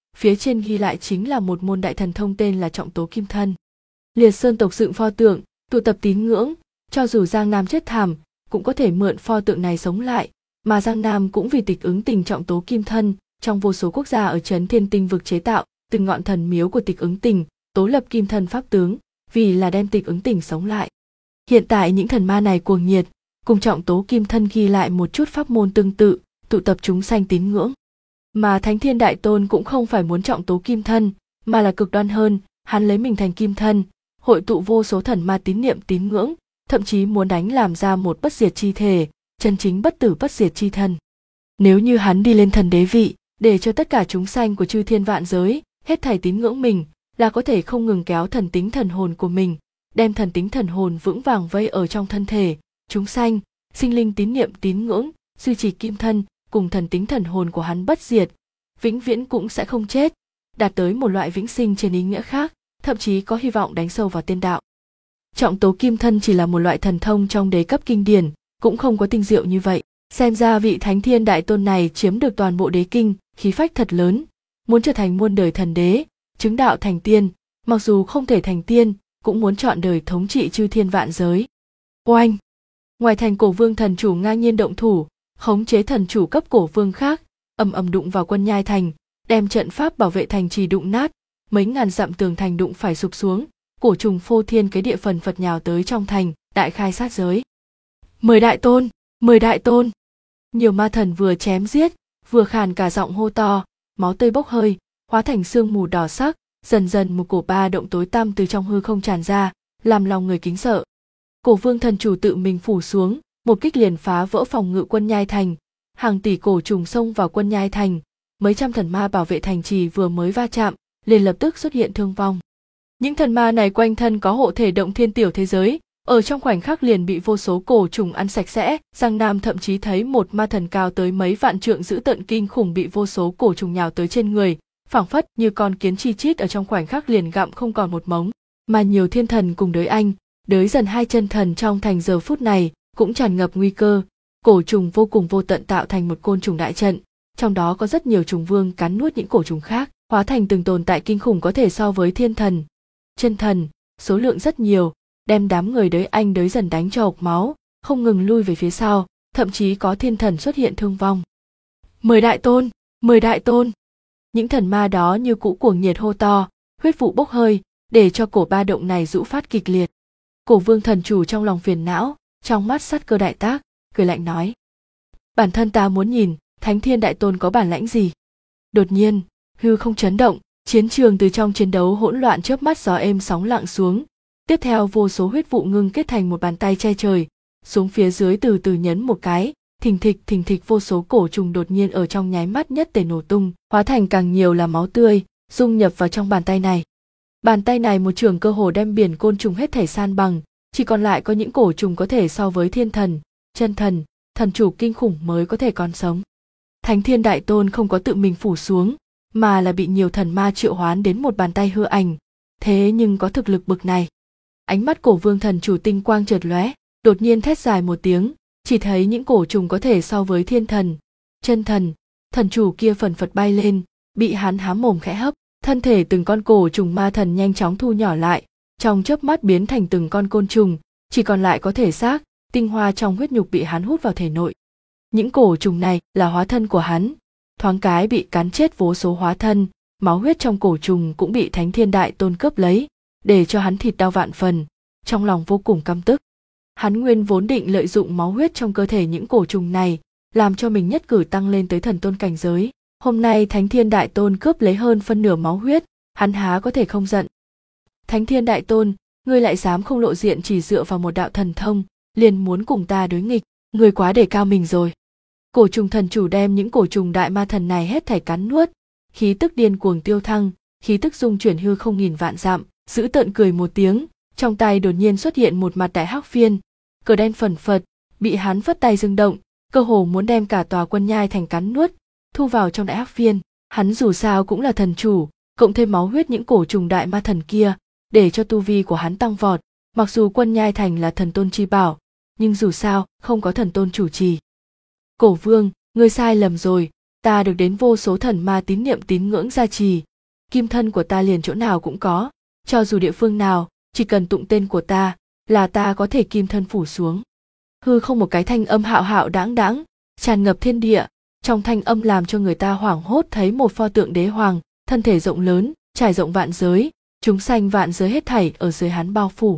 phía trên ghi lại chính là một môn đại thần thông tên là Trọng Tố Kim Thân. Liệt Sơn tộc dựng pho tượng, tụ tập tín ngưỡng, cho dù Giang Nam chết thảm, cũng có thể mượn pho tượng này sống lại, mà Giang Nam cũng vì tịch ứng tình Trọng Tố Kim Thân, trong vô số quốc gia ở trấn Thiên Tinh vực chế tạo, từng ngọn thần miếu của tịch ứng tình, tố lập kim thân pháp tướng, vì là đem tịch ứng tình sống lại. Hiện tại những thần ma này cuồng nhiệt, cùng Trọng Tố Kim Thân ghi lại một chút pháp môn tương tự, tụ tập chúng sanh tín ngưỡng. Mà Thánh Thiên Đại Tôn cũng không phải muốn Trọng Tố Kim Thân, mà là cực đoan hơn, hắn lấy mình thành kim thân, hội tụ vô số thần ma tín niệm tín ngưỡng, thậm chí muốn đánh làm ra một bất diệt chi thể, chân chính bất tử bất diệt chi thân. Nếu như hắn đi lên thần đế vị, để cho tất cả chúng sanh của chư thiên vạn giới hết thảy tín ngưỡng mình, là có thể không ngừng kéo thần tính thần hồn của mình, đem thần tính thần hồn vững vàng vây ở trong thân thể chúng sanh, sinh linh tín niệm tín ngưỡng, duy trì kim thân cùng thần tính thần hồn của hắn bất diệt, vĩnh viễn cũng sẽ không chết, đạt tới một loại vĩnh sinh trên ý nghĩa khác, thậm chí có hy vọng đánh sâu vào tiên đạo. Trọng Tố Kim Thân chỉ là một loại thần thông trong đế cấp kinh điển, cũng không có tinh diệu như vậy. Xem ra vị Thánh Thiên Đại Tôn này chiếm được toàn bộ đế kinh, khí phách thật lớn, muốn trở thành muôn đời thần đế, chứng đạo thành tiên, mặc dù không thể thành tiên, cũng muốn chọn đời thống trị chư thiên vạn giới. Oanh! Ngoài thành Cổ Vương thần chủ ngang nhiên động thủ, khống chế thần chủ cấp Cổ Vương khác, ầm ầm đụng vào Quân Nhai thành, đem trận pháp bảo vệ thành trì đụng nát, mấy ngàn dặm tường thành đụng phải sụp xuống, cổ trùng phô thiên cái địa phần phật nhào tới trong thành, đại khai sát giới. Mời đại tôn, mời đại tôn! Nhiều ma thần vừa chém giết, vừa khàn cả giọng hô to, máu tươi bốc hơi, hóa thành sương mù đỏ sắc, dần dần một cổ ba động tối tăm từ trong hư không tràn ra, làm lòng người kính sợ. Cổ Vương thần chủ tự mình phủ xuống, một kích liền phá vỡ phòng ngự Quân Nhai thành, hàng tỷ cổ trùng xông vào Quân Nhai thành, mấy trăm thần ma bảo vệ thành trì vừa mới va chạm, liền lập tức xuất hiện thương vong. Những thần ma này quanh thân có hộ thể động thiên tiểu thế giới, ở trong khoảnh khắc liền bị vô số cổ trùng ăn sạch sẽ. Giang Nam thậm chí thấy một ma thần cao tới mấy vạn trượng dữ tợn kinh khủng bị vô số cổ trùng nhào tới trên người, phảng phất như con kiến chi chít ở trong khoảnh khắc liền gặm không còn một mống. Mà nhiều thiên thần cùng đới anh, đới dần hai chân thần trong thành giờ phút này cũng tràn ngập nguy cơ, cổ trùng vô cùng vô tận tạo thành một côn trùng đại trận, trong đó có rất nhiều trùng vương cắn nuốt những cổ trùng khác, hóa thành từng tồn tại kinh khủng có thể so với thiên thần, chân thần, số lượng rất nhiều, đem đám người đới anh đới dần đánh cho hộc máu, không ngừng lui về phía sau, thậm chí có thiên thần xuất hiện thương vong. Mời đại tôn, mời đại tôn! Những thần ma đó như cũ cuồng nhiệt hô to, huyết vụ bốc hơi, để cho cổ ba động này rũ phát kịch liệt. Cổ Vương thần chủ trong lòng phiền não, trong mắt sát cơ đại tác, cười lạnh nói: bản thân ta muốn nhìn Thánh Thiên Đại Tôn có bản lãnh gì. Đột nhiên, hư không chấn động, chiến trường từ trong chiến đấu hỗn loạn chớp mắt gió êm sóng lặng xuống. Tiếp theo vô số huyết vụ ngưng kết thành một bàn tay che trời, xuống phía dưới từ từ nhấn một cái, thình thịch vô số cổ trùng đột nhiên ở trong nháy mắt nhất tề nổ tung, hóa thành càng nhiều là máu tươi, dung nhập vào trong bàn tay này. Bàn tay này một trường cơ hồ đem biển côn trùng hết thảy san bằng, chỉ còn lại có những cổ trùng có thể so với thiên thần, chân thần, thần chủ kinh khủng mới có thể còn sống. Thánh Thiên Đại Tôn không có tự mình phủ xuống, mà là bị nhiều thần ma triệu hoán đến một bàn tay hư ảnh, thế nhưng có thực lực bực này. Ánh mắt Cổ Vương thần chủ tinh quang chợt lóe, đột nhiên thét dài một tiếng, chỉ thấy những cổ trùng có thể so với thiên thần, chân thần, thần chủ kia phần phật bay lên, bị hắn há mồm khẽ hấp, thân thể từng con cổ trùng ma thần nhanh chóng thu nhỏ lại, trong chớp mắt biến thành từng con côn trùng, chỉ còn lại có thể xác, tinh hoa trong huyết nhục bị hắn hút vào thể nội. Những cổ trùng này là hóa thân của hắn, thoáng cái bị cắn chết vô số hóa thân, máu huyết trong cổ trùng cũng bị Thánh Thiên Đại Tôn cướp lấy, để cho hắn thịt đau vạn phần, trong lòng vô cùng căm tức. Hắn nguyên vốn định lợi dụng máu huyết trong cơ thể những cổ trùng này, làm cho mình nhất cử tăng lên tới thần tôn cảnh giới. Hôm nay Thánh Thiên Đại Tôn cướp lấy hơn phân nửa máu huyết, hắn há có thể không giận. Thánh Thiên Đại Tôn, ngươi lại dám không lộ diện chỉ dựa vào một đạo thần thông, liền muốn cùng ta đối nghịch, ngươi quá đề cao mình rồi. Cổ trùng thần chủ đem những cổ trùng đại ma thần này hết thảy cắn nuốt, khí tức điên cuồng tiêu thăng, khí tức dung chuyển hư không nghìn vạn dặm, dữ tợn cười một tiếng, trong tay đột nhiên xuất hiện một mặt đại hắc phiên, cờ đen phần phật, bị hắn phất tay dừng động, cơ hồ muốn đem cả tòa Quân Nhai thành cắn nuốt, thu vào trong đại hắc phiên. Hắn dù sao cũng là thần chủ, cộng thêm máu huyết những cổ trùng đại ma thần kia, để cho tu vi của hắn tăng vọt. Mặc dù Quân Nhai thành là thần tôn chi bảo, nhưng dù sao không có thần tôn chủ trì. Cổ Vương, ngươi sai lầm rồi, Ta được đến vô số thần ma tín niệm tín ngưỡng gia trì, kim thân của ta liền chỗ nào cũng có, cho dù địa phương nào, chỉ cần tụng tên của ta, là ta có thể kim thân phủ xuống. Hư không một cái thanh âm hạo hạo đãng đãng, tràn ngập thiên địa, trong thanh âm làm cho người ta hoảng hốt thấy một pho tượng đế hoàng, thân thể rộng lớn, trải rộng vạn giới, chúng sanh vạn giới hết thảy ở dưới hắn bao phủ.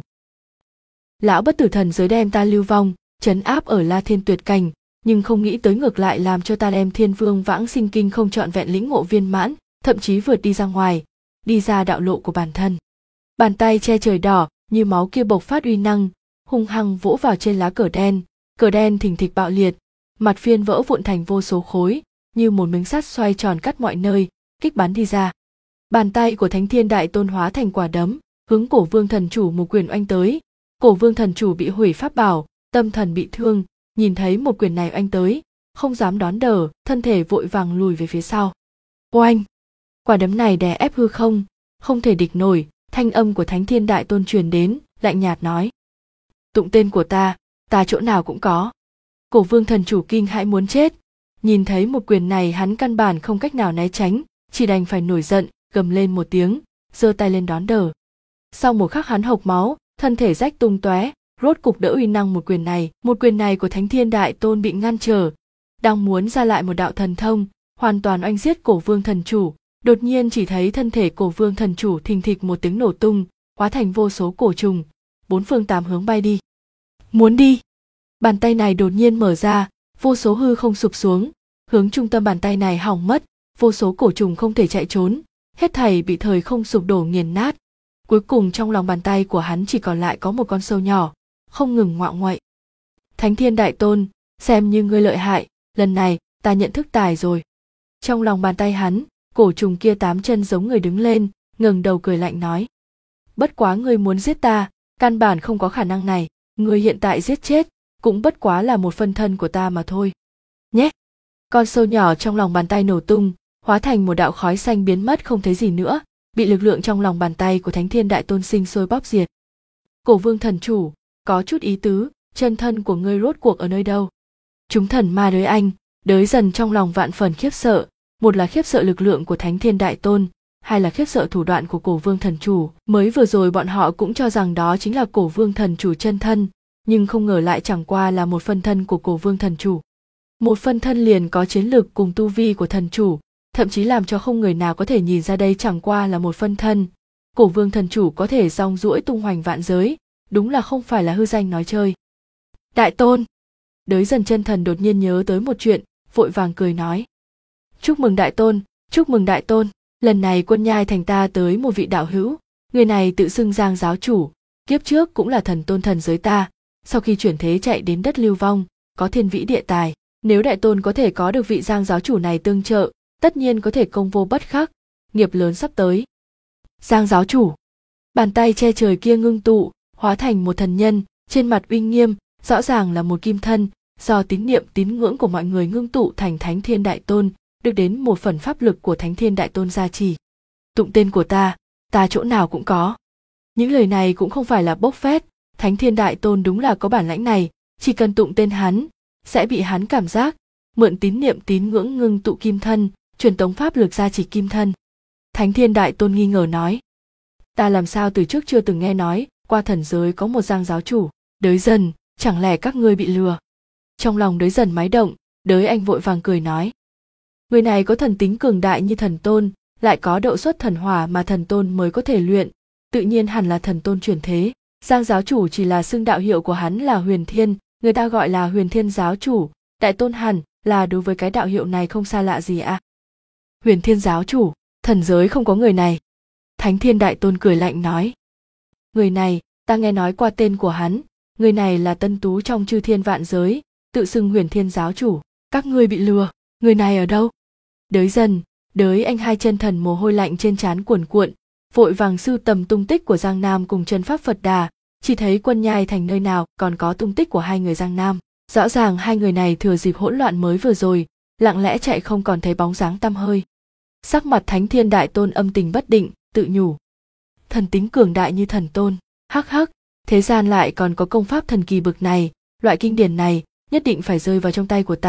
Lão bất tử thần giới đem ta lưu vong, trấn áp ở La Thiên tuyệt cảnh, nhưng không nghĩ tới ngược lại làm cho ta đem Thiên Vương Vãng Sinh Kinh không trọn vẹn lĩnh ngộ viên mãn, thậm chí vượt đi ra ngoài, đi ra đạo lộ của bản thân. Bàn tay che trời đỏ như máu kia bộc phát uy năng, hung hăng vỗ vào trên lá cờ đen thình thịch bạo liệt, mặt phiên vỡ vụn thành vô số khối, như một miếng sắt xoay tròn cắt mọi nơi, kích bắn đi ra. Bàn tay của Thánh Thiên Đại Tôn hóa thành quả đấm, hướng Cổ Vương Thần Chủ một quyền oanh tới. Cổ Vương Thần Chủ bị hủy pháp bảo, tâm thần bị thương, nhìn thấy một quyền này oanh tới, không dám đón đỡ, thân thể vội vàng lùi về phía sau. Oanh! Quả đấm này đè ép hư không, không thể địch nổi. Thanh âm của Thánh Thiên Đại Tôn truyền đến, lạnh nhạt nói: tụng tên của ta chỗ nào cũng có. Cổ Vương Thần Chủ kinh hãi muốn chết, nhìn thấy một quyền này hắn căn bản không cách nào né tránh, chỉ đành phải nổi giận, gầm lên một tiếng, giơ tay lên đón đỡ. Sau một khắc hắn hộc máu, thân thể rách tung tóe, rốt cục đỡ uy năng một quyền này của Thánh Thiên Đại Tôn bị ngăn trở, đang muốn ra lại một đạo thần thông, hoàn toàn oanh giết Cổ Vương Thần Chủ. Đột nhiên chỉ thấy thân thể Cổ Vương Thần Chủ thình thịch một tiếng nổ tung, hóa thành vô số cổ trùng, bốn phương tám hướng bay đi. Muốn đi! Bàn tay này đột nhiên mở ra, vô số hư không sụp xuống, hướng trung tâm bàn tay này hỏng mất, vô số cổ trùng không thể chạy trốn, hết thảy bị thời không sụp đổ nghiền nát. Cuối cùng trong lòng bàn tay của hắn chỉ còn lại có một con sâu nhỏ, không ngừng ngoạo nguậy. Thánh Thiên Đại Tôn, xem như ngươi lợi hại, lần này ta nhận thức tài rồi. Trong lòng bàn tay hắn, cổ trùng kia 8 chân giống người đứng lên, ngẩng đầu cười lạnh nói: bất quá ngươi muốn giết ta, căn bản không có khả năng này, ngươi hiện tại giết chết, cũng bất quá là một phân thân của ta mà thôi. Nhé! Con sâu nhỏ trong lòng bàn tay nổ tung, hóa thành một đạo khói xanh biến mất không thấy gì nữa, bị lực lượng trong lòng bàn tay của Thánh Thiên Đại Tôn sinh sôi bóp diệt. Cổ Vương Thần Chủ, có chút ý tứ, chân thân của ngươi rốt cuộc ở nơi đâu? Chúng thần ma đới dần trong lòng vạn phần khiếp sợ, một là khiếp sợ lực lượng của Thánh Thiên Đại Tôn, hai là khiếp sợ thủ đoạn của Cổ Vương Thần Chủ. Mới vừa rồi bọn họ cũng cho rằng đó chính là Cổ Vương Thần Chủ chân thân, nhưng không ngờ lại chẳng qua là một phân thân của Cổ Vương Thần Chủ. Một phân thân liền có chiến lực cùng tu vi của thần chủ, thậm chí làm cho không người nào có thể nhìn ra đây chẳng qua là một phân thân. Cổ Vương Thần Chủ có thể rong ruổi tung hoành vạn giới, đúng là không phải là hư danh nói chơi. Đại Tôn! Đới dần chân thần đột nhiên nhớ tới một chuyện, vội vàng cười nói: chúc mừng Đại Tôn, chúc mừng Đại Tôn, lần này Quân Nhai thành ta tới một vị đạo hữu, người này tự xưng Giang giáo chủ, kiếp trước cũng là thần tôn thần giới ta, sau khi chuyển thế chạy đến đất lưu vong, có thiên vĩ địa tài, nếu Đại Tôn có thể có được vị Giang giáo chủ này tương trợ, tất nhiên có thể công vô bất khắc, nghiệp lớn sắp tới. Giang giáo chủ! Bàn tay che trời kia ngưng tụ, hóa thành một thần nhân, trên mặt uy nghiêm, rõ ràng là một kim thân, do tín niệm tín ngưỡng của mọi người ngưng tụ thành Thánh Thiên Đại Tôn, được đến một phần pháp lực của Thánh Thiên Đại Tôn gia trì. Tụng tên của ta chỗ nào cũng có. Những lời này cũng không phải là bốc phét, Thánh Thiên Đại Tôn đúng là có bản lãnh này, chỉ cần tụng tên hắn, sẽ bị hắn cảm giác, mượn tín niệm tín ngưỡng ngưng tụ kim thân, truyền tống pháp lực gia trì kim thân. Thánh Thiên Đại Tôn nghi ngờ nói: ta làm sao từ trước chưa từng nghe nói qua thần giới có một Giang giáo chủ? Đới dần, chẳng lẽ các ngươi bị lừa? Trong lòng Đới dần máy động, Đới anh vội vàng cười nói: người này có thần tính cường đại như thần tôn, lại có độ xuất thần hỏa mà thần tôn mới có thể luyện, tự nhiên hẳn là thần tôn chuyển thế. Giang giáo chủ chỉ là xưng đạo hiệu của hắn là Huyền Thiên, người ta gọi là Huyền Thiên giáo chủ, Đại Tôn hẳn là đối với cái đạo hiệu này không xa lạ gì ạ. Huyền Thiên giáo chủ, thần giới không có người này. Thánh Thiên Đại Tôn cười lạnh nói: người này, ta nghe nói qua tên của hắn, người này là tân tú trong chư thiên vạn giới, tự xưng Huyền Thiên giáo chủ. Các ngươi bị lừa, người này ở đâu? Đới dần, Đới anh hai chân thần mồ hôi lạnh trên trán cuồn cuộn, vội vàng sưu tầm tung tích của Giang Nam cùng chân pháp Phật Đà, chỉ thấy Quân Nhai thành nơi nào còn có tung tích của hai người Giang Nam. Rõ ràng hai người này thừa dịp hỗn loạn mới vừa rồi, lặng lẽ chạy không còn thấy bóng dáng tăm hơi. Sắc mặt Thánh Thiên Đại Tôn âm tình bất định, tự nhủ: thần tính cường đại như thần tôn, hắc hắc, thế gian lại còn có công pháp thần kỳ bực này, loại kinh điển này nhất định phải rơi vào trong tay của ta.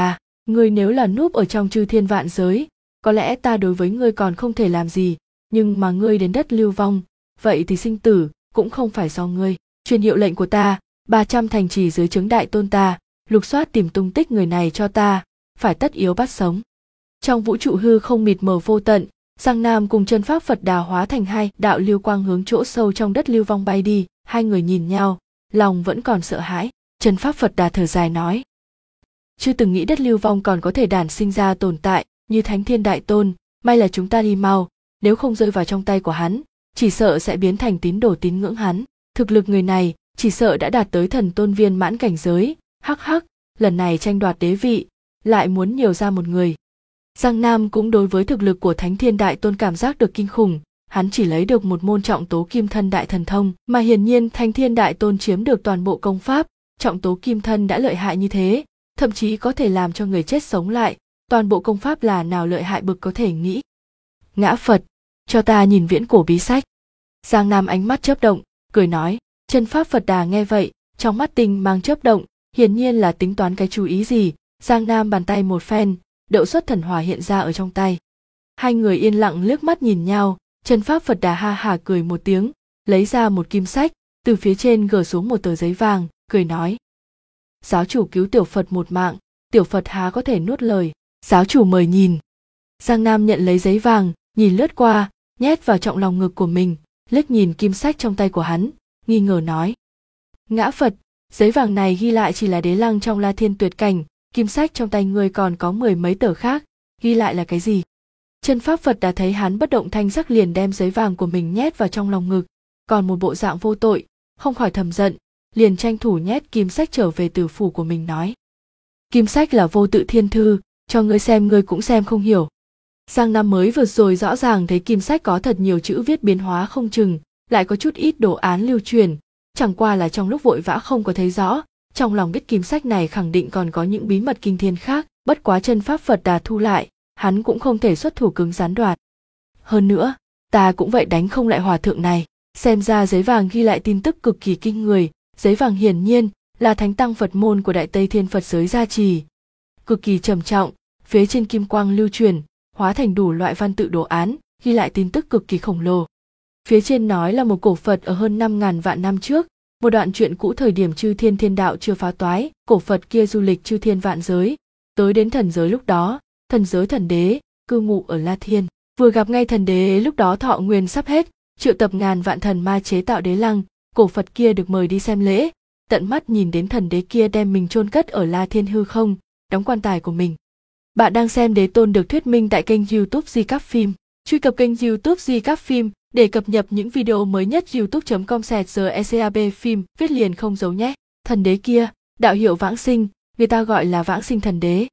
Ngươi nếu là núp ở trong chư thiên vạn giới, có lẽ ta đối với ngươi còn không thể làm gì, nhưng mà ngươi đến đất lưu vong, vậy thì sinh tử cũng không phải do ngươi. Truyền hiệu lệnh của ta, 300 thành trì dưới trướng đại tôn ta, lục soát tìm tung tích người này cho ta, phải tất yếu bắt sống. Trong vũ trụ hư không mịt mờ vô tận, Giang Nam cùng chân pháp Phật Đà hóa thành hai đạo lưu quang hướng chỗ sâu trong đất lưu vong bay đi. Hai người nhìn nhau, lòng vẫn còn sợ hãi. Chân pháp Phật Đà thở dài nói: chưa từng nghĩ đất lưu vong còn có thể đản sinh ra tồn tại như Thánh Thiên Đại Tôn, may là chúng ta đi mau, nếu không rơi vào trong tay của hắn, chỉ sợ sẽ biến thành tín đồ tín ngưỡng hắn. Thực lực người này chỉ sợ đã đạt tới thần tôn viên mãn cảnh giới. Hắc hắc, lần này tranh đoạt đế vị, lại muốn nhiều ra một người. Giang Nam cũng đối với thực lực của Thánh Thiên Đại Tôn cảm giác được kinh khủng, hắn chỉ lấy được một môn trọng tố kim thân đại thần thông, mà hiển nhiên Thánh Thiên Đại Tôn chiếm được toàn bộ công pháp, trọng tố kim thân đã lợi hại như thế, thậm chí có thể làm cho người chết sống lại, toàn bộ công pháp là nào lợi hại bực có thể nghĩ. Ngã Phật, cho ta nhìn viễn cổ bí sách. Giang Nam ánh mắt chớp động, cười nói. Chân pháp Phật Đà nghe vậy, trong mắt tinh mang chớp động, hiển nhiên là tính toán cái chú ý gì. Giang Nam bàn tay một phen, Đậu Xuất Thần Hỏa hiện ra ở trong tay. Hai người yên lặng liếc mắt nhìn nhau, chân pháp Phật Đà ha hả cười một tiếng, lấy ra một kim sách, từ phía trên gỡ xuống một tờ giấy vàng, cười nói: giáo chủ cứu tiểu Phật một mạng, tiểu Phật há có thể nuốt lời, giáo chủ mời nhìn. Giang Nam nhận lấy giấy vàng, nhìn lướt qua, nhét vào trọng lòng ngực của mình, liếc nhìn kim sách trong tay của hắn, nghi ngờ nói: Ngã Phật, giấy vàng này ghi lại chỉ là đế lăng trong La Thiên tuyệt cảnh, kim sách trong tay ngươi còn có 10 mấy tờ khác, ghi lại là cái gì? Chân pháp Phật đã thấy hắn bất động thanh sắc liền đem giấy vàng của mình nhét vào trong lòng ngực, còn một bộ dạng vô tội, không khỏi thầm giận, liền tranh thủ nhét kim sách trở về tử phủ của mình nói: kim sách là vô tự thiên thư, cho ngươi xem ngươi cũng xem không hiểu. Giang Nam mới vừa rồi rõ ràng thấy kim sách có thật nhiều chữ viết biến hóa không chừng, lại có chút ít đồ án lưu truyền, chẳng qua là trong lúc vội vã không có thấy rõ, trong lòng biết kim sách này khẳng định còn có những bí mật kinh thiên khác, bất quá chân pháp Phật Đà thu lại, hắn cũng không thể xuất thủ cứng rắn đoạt. Hơn nữa, ta cũng vậy đánh không lại hòa thượng này, xem ra giấy vàng ghi lại tin tức cực kỳ kinh người, giấy vàng hiển nhiên là thánh tăng Phật môn của Đại Tây Thiên Phật giới gia trì, cực kỳ trầm trọng, phía trên kim quang lưu truyền, hóa thành đủ loại văn tự đồ án, ghi lại tin tức cực kỳ khổng lồ. Phía trên nói là một cổ Phật ở hơn 5.000 vạn năm trước, một đoạn truyện cũ thời điểm chư thiên thiên đạo chưa phá toái, cổ Phật kia du lịch chư thiên vạn giới, tới đến thần giới lúc đó, thần giới thần đế, cư ngụ ở La Thiên, vừa gặp ngay thần đế lúc đó thọ nguyên sắp hết, triệu tập ngàn vạn thần ma chế tạo đế lăng, cổ Phật kia được mời đi xem lễ, tận mắt nhìn đến thần đế kia đem mình chôn cất ở La Thiên hư không, đóng quan tài của mình. Bạn đang xem Đế Tôn được thuyết minh tại kênh YouTube Di Cáp Phim. Truy cập kênh YouTube Di Cáp Phim để cập nhật những video mới nhất. youtube.com/GECAB phim viết liền không giấu nhé. Thần đế kia, đạo hiệu Vãng Sinh, người ta gọi là Vãng Sinh thần đế.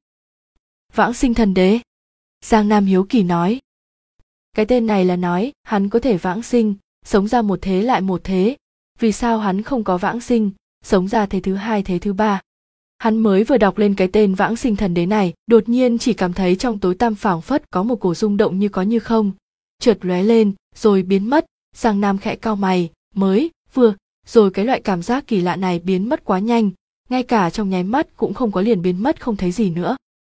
Vãng Sinh thần đế? Giang Nam hiếu kỳ nói. Cái tên này là nói hắn có thể vãng sinh, sống ra một thế lại một thế. Vì sao hắn không có vãng sinh, sống ra thế thứ hai thế thứ ba? Hắn mới vừa đọc lên cái tên Vãng Sinh thần đế này, đột nhiên chỉ cảm thấy trong tối tăm phảng phất có một cổ rung động như có như không, chợt lóe lên rồi biến mất. Giang Nam khẽ cau mày, mới vừa rồi cái loại cảm giác kỳ lạ này biến mất quá nhanh, ngay cả trong nháy mắt cũng không có liền biến mất không thấy gì nữa.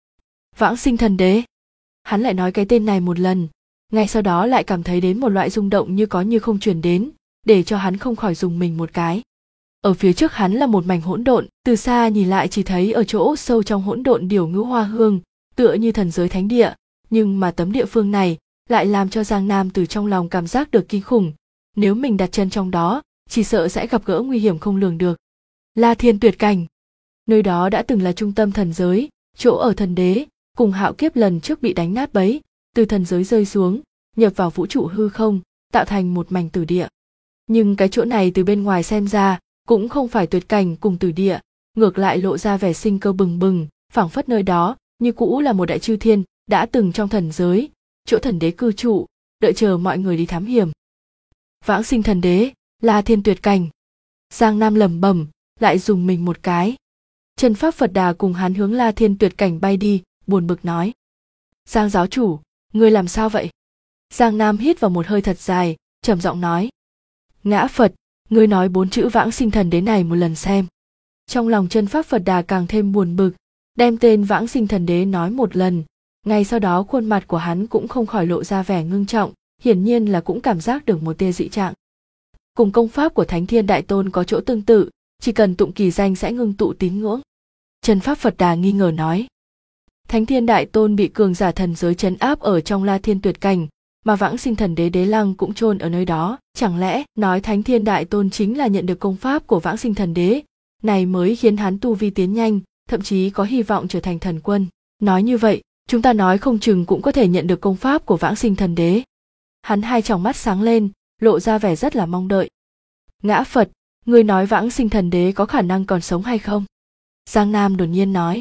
Vãng Sinh thần đế. Hắn lại nói cái tên này một lần, ngay sau đó lại cảm thấy đến một loại rung động như có như không truyền đến, để cho hắn không khỏi rùng mình một cái. Ở phía trước hắn là một mảnh hỗn độn, từ xa nhìn lại chỉ thấy ở chỗ sâu trong hỗn độn điểu ngữ hoa hương, tựa như thần giới thánh địa, nhưng mà tấm địa phương này lại làm cho Giang Nam từ trong lòng cảm giác được kinh khủng, nếu mình đặt chân trong đó, chỉ sợ sẽ gặp gỡ nguy hiểm không lường được. La Thiên tuyệt cảnh, nơi đó đã từng là trung tâm thần giới, chỗ ở thần đế, cùng Hạo Kiếp lần trước bị đánh nát bấy, từ thần giới rơi xuống, nhập vào vũ trụ hư không, tạo thành một mảnh tử địa. Nhưng cái chỗ này từ bên ngoài xem ra, cũng không phải tuyệt cảnh cùng tử địa, ngược lại lộ ra vẻ sinh cơ bừng bừng, phảng phất nơi đó như cũ là một đại chư thiên đã từng trong thần giới, chỗ thần đế cư trụ, đợi chờ mọi người đi thám hiểm. Vãng Sinh thần đế, La Thiên tuyệt cảnh. Giang Nam lẩm bẩm, lại dùng mình một cái. Chân pháp Phật Đà cùng hắn hướng La Thiên tuyệt cảnh bay đi, buồn bực nói: Giang giáo chủ, ngươi làm sao vậy? Giang Nam hít vào một hơi thật dài, trầm giọng nói: Ngã Phật, ngươi nói 4 chữ Vãng Sinh thần đế này một lần xem. Trong lòng chân pháp Phật Đà càng thêm buồn bực, đem tên Vãng Sinh Thần Đế nói một lần. Ngay sau đó khuôn mặt của hắn cũng không khỏi lộ ra vẻ ngưng trọng, hiển nhiên là cũng cảm giác được một tia dị trạng. Cùng công pháp của Thánh Thiên Đại Tôn có chỗ tương tự, chỉ cần tụng kỳ danh sẽ ngưng tụ tín ngưỡng. Chân Pháp Phật Đà nghi ngờ nói. Thánh Thiên Đại Tôn bị cường giả thần giới trấn áp ở trong La Thiên Tuyệt Cảnh, mà Vãng Sinh Thần Đế Đế Lăng cũng chôn ở nơi đó, chẳng lẽ nói Thánh Thiên Đại Tôn chính là nhận được công pháp của Vãng Sinh Thần Đế, này mới khiến hắn tu vi tiến nhanh, thậm chí có hy vọng trở thành thần quân. Nói như vậy, chúng ta nói không chừng cũng có thể nhận được công pháp của Vãng Sinh Thần Đế. Hắn hai tròng mắt sáng lên, lộ ra vẻ rất là mong đợi. Ngã Phật, ngươi nói Vãng Sinh Thần Đế có khả năng còn sống hay không? Giang Nam đột nhiên nói.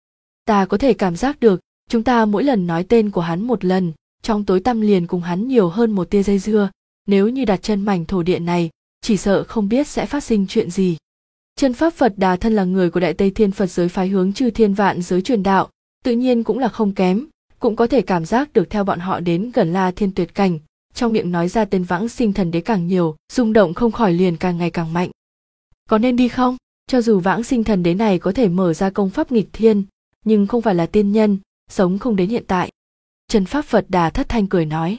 Ta có thể cảm giác được, chúng ta mỗi lần nói tên của hắn một lần, trong tối tăm liền cùng hắn nhiều hơn một tia dây dưa, nếu như đặt chân mảnh thổ địa này, chỉ sợ không biết sẽ phát sinh chuyện gì. Chân Pháp Phật Đà thân là người của Đại Tây Thiên Phật giới phái hướng chư thiên vạn giới truyền đạo, tự nhiên cũng là không kém, cũng có thể cảm giác được theo bọn họ đến gần La Thiên Tuyệt Cảnh, trong miệng nói ra tên Vãng Sinh Thần Đế càng nhiều, rung động không khỏi liền càng ngày càng mạnh. Có nên đi không? Cho dù Vãng Sinh Thần Đế này có thể mở ra công pháp nghịch thiên, nhưng không phải là tiên nhân, sống không đến hiện tại. Chân Pháp Phật Đà thất thanh cười nói.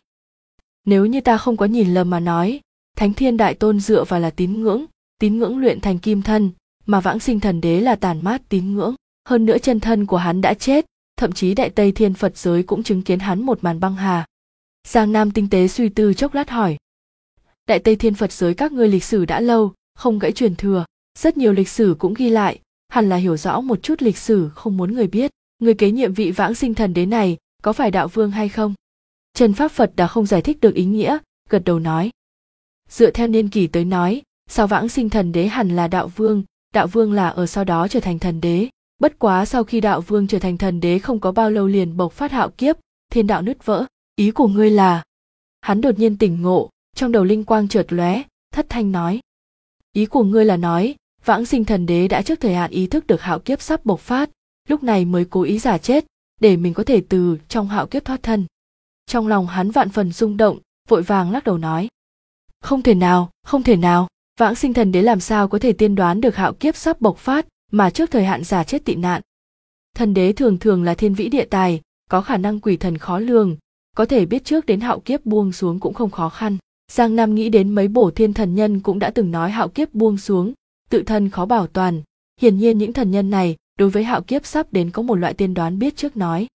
Nếu như ta không có nhìn lầm mà nói, Thánh Thiên Đại Tôn dựa vào là tín ngưỡng luyện thành kim thân, mà Vãng Sinh Thần Đế là tàn mát tín ngưỡng. Hơn nữa chân thân của hắn đã chết, thậm chí Đại Tây Thiên Phật giới cũng chứng kiến hắn một màn băng hà. Giang Nam tinh tế suy tư chốc lát hỏi. Đại Tây Thiên Phật giới các ngươi lịch sử đã lâu, không gãy truyền thừa, rất nhiều lịch sử cũng ghi lại, hẳn là hiểu rõ một chút lịch sử không muốn người biết. Người kế nhiệm vị Vãng Sinh Thần Đế này có phải đạo vương hay không? Chân Pháp Phật đã không giải thích được ý nghĩa, gật đầu nói. Dựa theo niên kỷ tới nói, sau Vãng Sinh Thần Đế hẳn là đạo vương là ở sau đó trở thành thần đế. Bất quá sau khi đạo vương trở thành thần đế không có bao lâu liền bộc phát hạo kiếp, thiên đạo nứt vỡ. Ý của ngươi là? Hắn đột nhiên tỉnh ngộ, trong đầu linh quang chợt lóe, thất thanh nói. Ý của ngươi là nói, Vãng Sinh Thần Đế đã trước thời hạn ý thức được hạo kiếp sắp bộc phát, lúc này mới cố ý giả chết, để mình có thể từ trong hạo kiếp thoát thân. Trong lòng hắn vạn phần rung động, vội vàng lắc đầu nói. Không thể nào, Vãng Sinh Thần Đế làm sao có thể tiên đoán được hạo kiếp sắp bộc phát, mà trước thời hạn giả chết tị nạn. Thần đế thường thường là thiên vĩ địa tài, có khả năng quỷ thần khó lường, có thể biết trước đến hạo kiếp buông xuống cũng không khó khăn. Giang Nam nghĩ đến mấy bổ thiên thần nhân cũng đã từng nói hạo kiếp buông xuống, tự thân khó bảo toàn, hiển nhiên những thần nhân này đối với hạo kiếp sắp đến có một loại tiên đoán biết trước nói.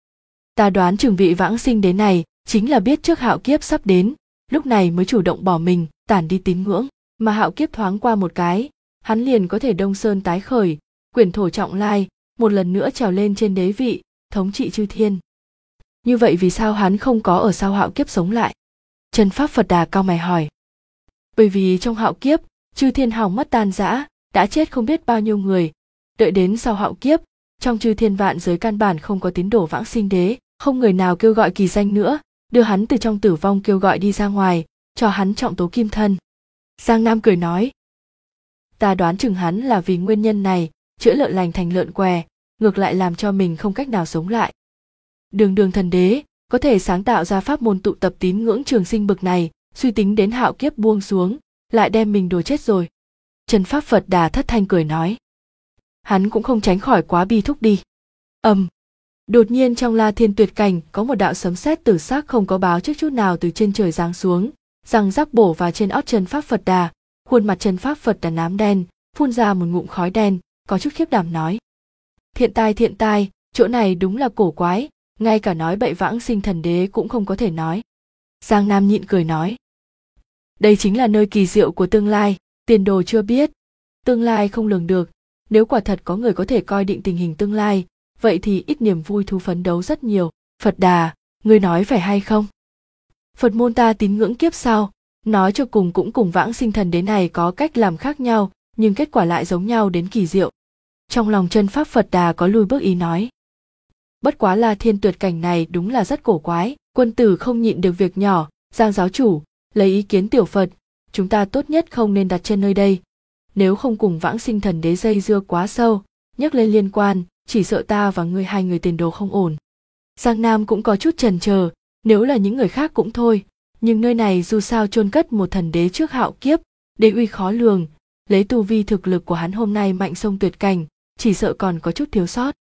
Ta đoán chừng vị Vãng Sinh Đế này chính là biết trước hạo kiếp sắp đến, lúc này mới chủ động bỏ mình, tản đi tín ngưỡng, mà hạo kiếp thoáng qua một cái, hắn liền có thể đông sơn tái khởi, quyển thổ trọng lai, một lần nữa trèo lên trên đế vị, thống trị chư thiên. Như vậy vì sao hắn không có ở sau hạo kiếp sống lại? Chân Pháp Phật Đà cau mày hỏi. Bởi vì trong hạo kiếp, chư thiên hỏng mất tan rã, đã chết không biết bao nhiêu người. Đợi đến sau hạo kiếp, trong chư thiên vạn giới căn bản không có tín đồ Vãng Sinh Đế, không người nào kêu gọi kỳ danh nữa, đưa hắn từ trong tử vong kêu gọi đi ra ngoài, cho hắn trọng tố kim thân. Giang Nam cười nói. Ta đoán chừng hắn là vì nguyên nhân này, chữa lợn lành thành lợn què, ngược lại làm cho mình không cách nào sống lại. Đường thần đế có thể sáng tạo ra pháp môn tụ tập tín ngưỡng trường sinh bực này, suy tính đến hạo kiếp buông xuống, lại đem mình đùa chết rồi. Chân Pháp Phật Đà thất thanh cười nói. Hắn cũng không tránh khỏi quá bi thúc đi. Đột nhiên trong La Thiên Tuyệt Cảnh có một đạo sấm sét tử sắc không có báo trước chút nào từ trên trời giáng xuống, răng rắc bổ vào trên ót Chân Pháp Phật Đà, khuôn mặt Chân Pháp Phật Đà nám đen, phun ra một ngụm khói đen, có chút khiếp đảm nói. Thiện tai, chỗ này đúng là cổ quái, ngay cả nói bậy Vãng Sinh Thần Đế cũng không có thể nói. Giang Nam nhịn cười nói. Đây chính là nơi kỳ diệu của tương lai, tiền đồ chưa biết, tương lai không lường được, nếu quả thật có người có thể coi định tình hình tương lai, vậy thì ít niềm vui thú phấn đấu rất nhiều. Phật Đà, ngươi nói phải hay không? Phật môn ta tín ngưỡng kiếp sau, nói cho cùng cũng cùng Vãng Sinh Thần Đế này có cách làm khác nhau, nhưng kết quả lại giống nhau đến kỳ diệu. Trong lòng Chân Pháp Phật Đà có lui bước ý nói. Bất quá là Thiên Tuyệt Cảnh này đúng là rất cổ quái, quân tử không nhịn được việc nhỏ, Giang giáo chủ, lấy ý kiến tiểu Phật, chúng ta tốt nhất không nên đặt chân nơi đây. Nếu không cùng Vãng Sinh Thần Đế dây dưa quá sâu, nhắc lên liên quan, chỉ sợ ta và ngươi hai người tiền đồ không ổn. Giang Nam cũng có chút chần chờ, nếu là những người khác cũng thôi, nhưng nơi này dù sao chôn cất một thần đế trước hạo kiếp, đế uy khó lường, lấy tu vi thực lực của hắn hôm nay mạnh sông tuyệt cảnh, chỉ sợ còn có chút thiếu sót.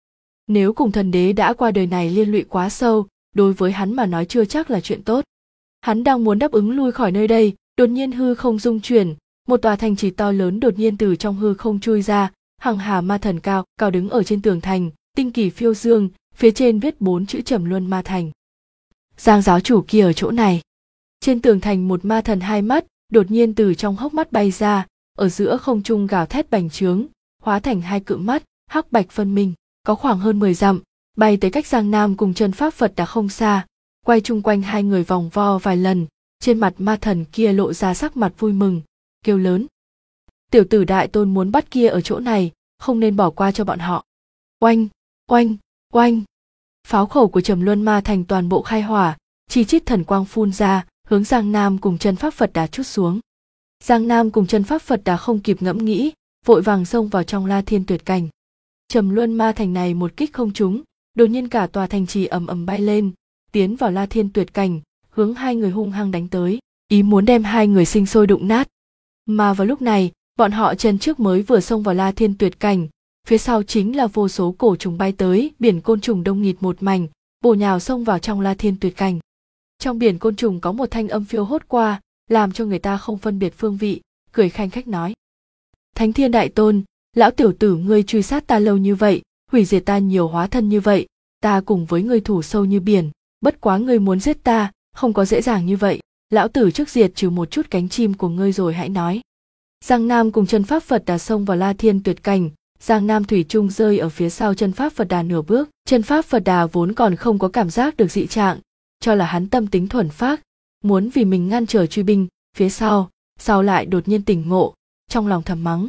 Nếu cùng thần đế đã qua đời này liên lụy quá sâu, đối với hắn mà nói chưa chắc là chuyện tốt. Hắn đang muốn đáp ứng lui khỏi nơi đây, đột nhiên hư không rung chuyển, một tòa thành trì to lớn đột nhiên từ trong hư không chui ra, hằng hà ma thần cao đứng ở trên tường thành, tinh kỳ phiêu dương, phía trên viết 4 chữ Trầm Luân Ma Thành. Giang giáo chủ kia ở chỗ này. Trên tường thành một ma thần hai mắt, đột nhiên từ trong hốc mắt bay ra, ở giữa không trung gào thét bành trướng, hóa thành hai cự mắt, hắc bạch phân minh, có khoảng hơn 10 dặm, bay tới cách Giang Nam cùng chân pháp Phật đã không xa, quay chung quanh hai người vòng vo vài lần, trên mặt ma thần kia lộ ra sắc mặt vui mừng, kêu lớn. Tiểu tử đại tôn muốn bắt kia ở chỗ này, không nên bỏ qua cho bọn họ. Oanh, oanh, oanh. Pháo khẩu của Trầm Luân Ma Thành toàn bộ khai hỏa, chi chít thần quang phun ra, hướng Giang Nam cùng chân pháp Phật Đà chút xuống. Giang Nam cùng chân pháp Phật Đà không kịp ngẫm nghĩ, vội vàng xông vào trong La Thiên Tuyệt Cảnh. Trầm Luân Ma Thành này một kích không trúng, đột nhiên cả tòa thành trì ầm ầm bay lên, tiến vào La Thiên Tuyệt Cảnh, hướng hai người hung hăng đánh tới, ý muốn đem hai người sinh sôi đụng nát. Mà vào lúc này, bọn họ chân trước mới vừa xông vào La Thiên Tuyệt Cảnh, phía sau chính là vô số cổ trùng bay tới, biển côn trùng đông nghịt một mảnh, bổ nhào xông vào trong La Thiên Tuyệt Cảnh. Trong biển côn trùng có một thanh âm phiêu hốt qua, làm cho người ta không phân biệt phương vị, cười khanh khách nói: Thánh Thiên Đại Tôn, lão tiểu tử ngươi truy sát ta lâu như vậy, hủy diệt ta nhiều hóa thân như vậy, ta cùng với ngươi thủ sâu như biển, bất quá ngươi muốn giết ta, không có dễ dàng như vậy, lão tử trước diệt trừ một chút cánh chim của ngươi rồi hãy nói. Giang Nam cùng chân pháp Phật Đà xông vào La Thiên Tuyệt Cảnh, Giang Nam thủy chung rơi ở phía sau chân pháp Phật Đà nửa bước, chân pháp Phật Đà vốn còn không có cảm giác được dị trạng, cho là hắn tâm tính thuần phác, muốn vì mình ngăn trở truy binh, phía sau lại đột nhiên tỉnh ngộ, trong lòng thầm mắng.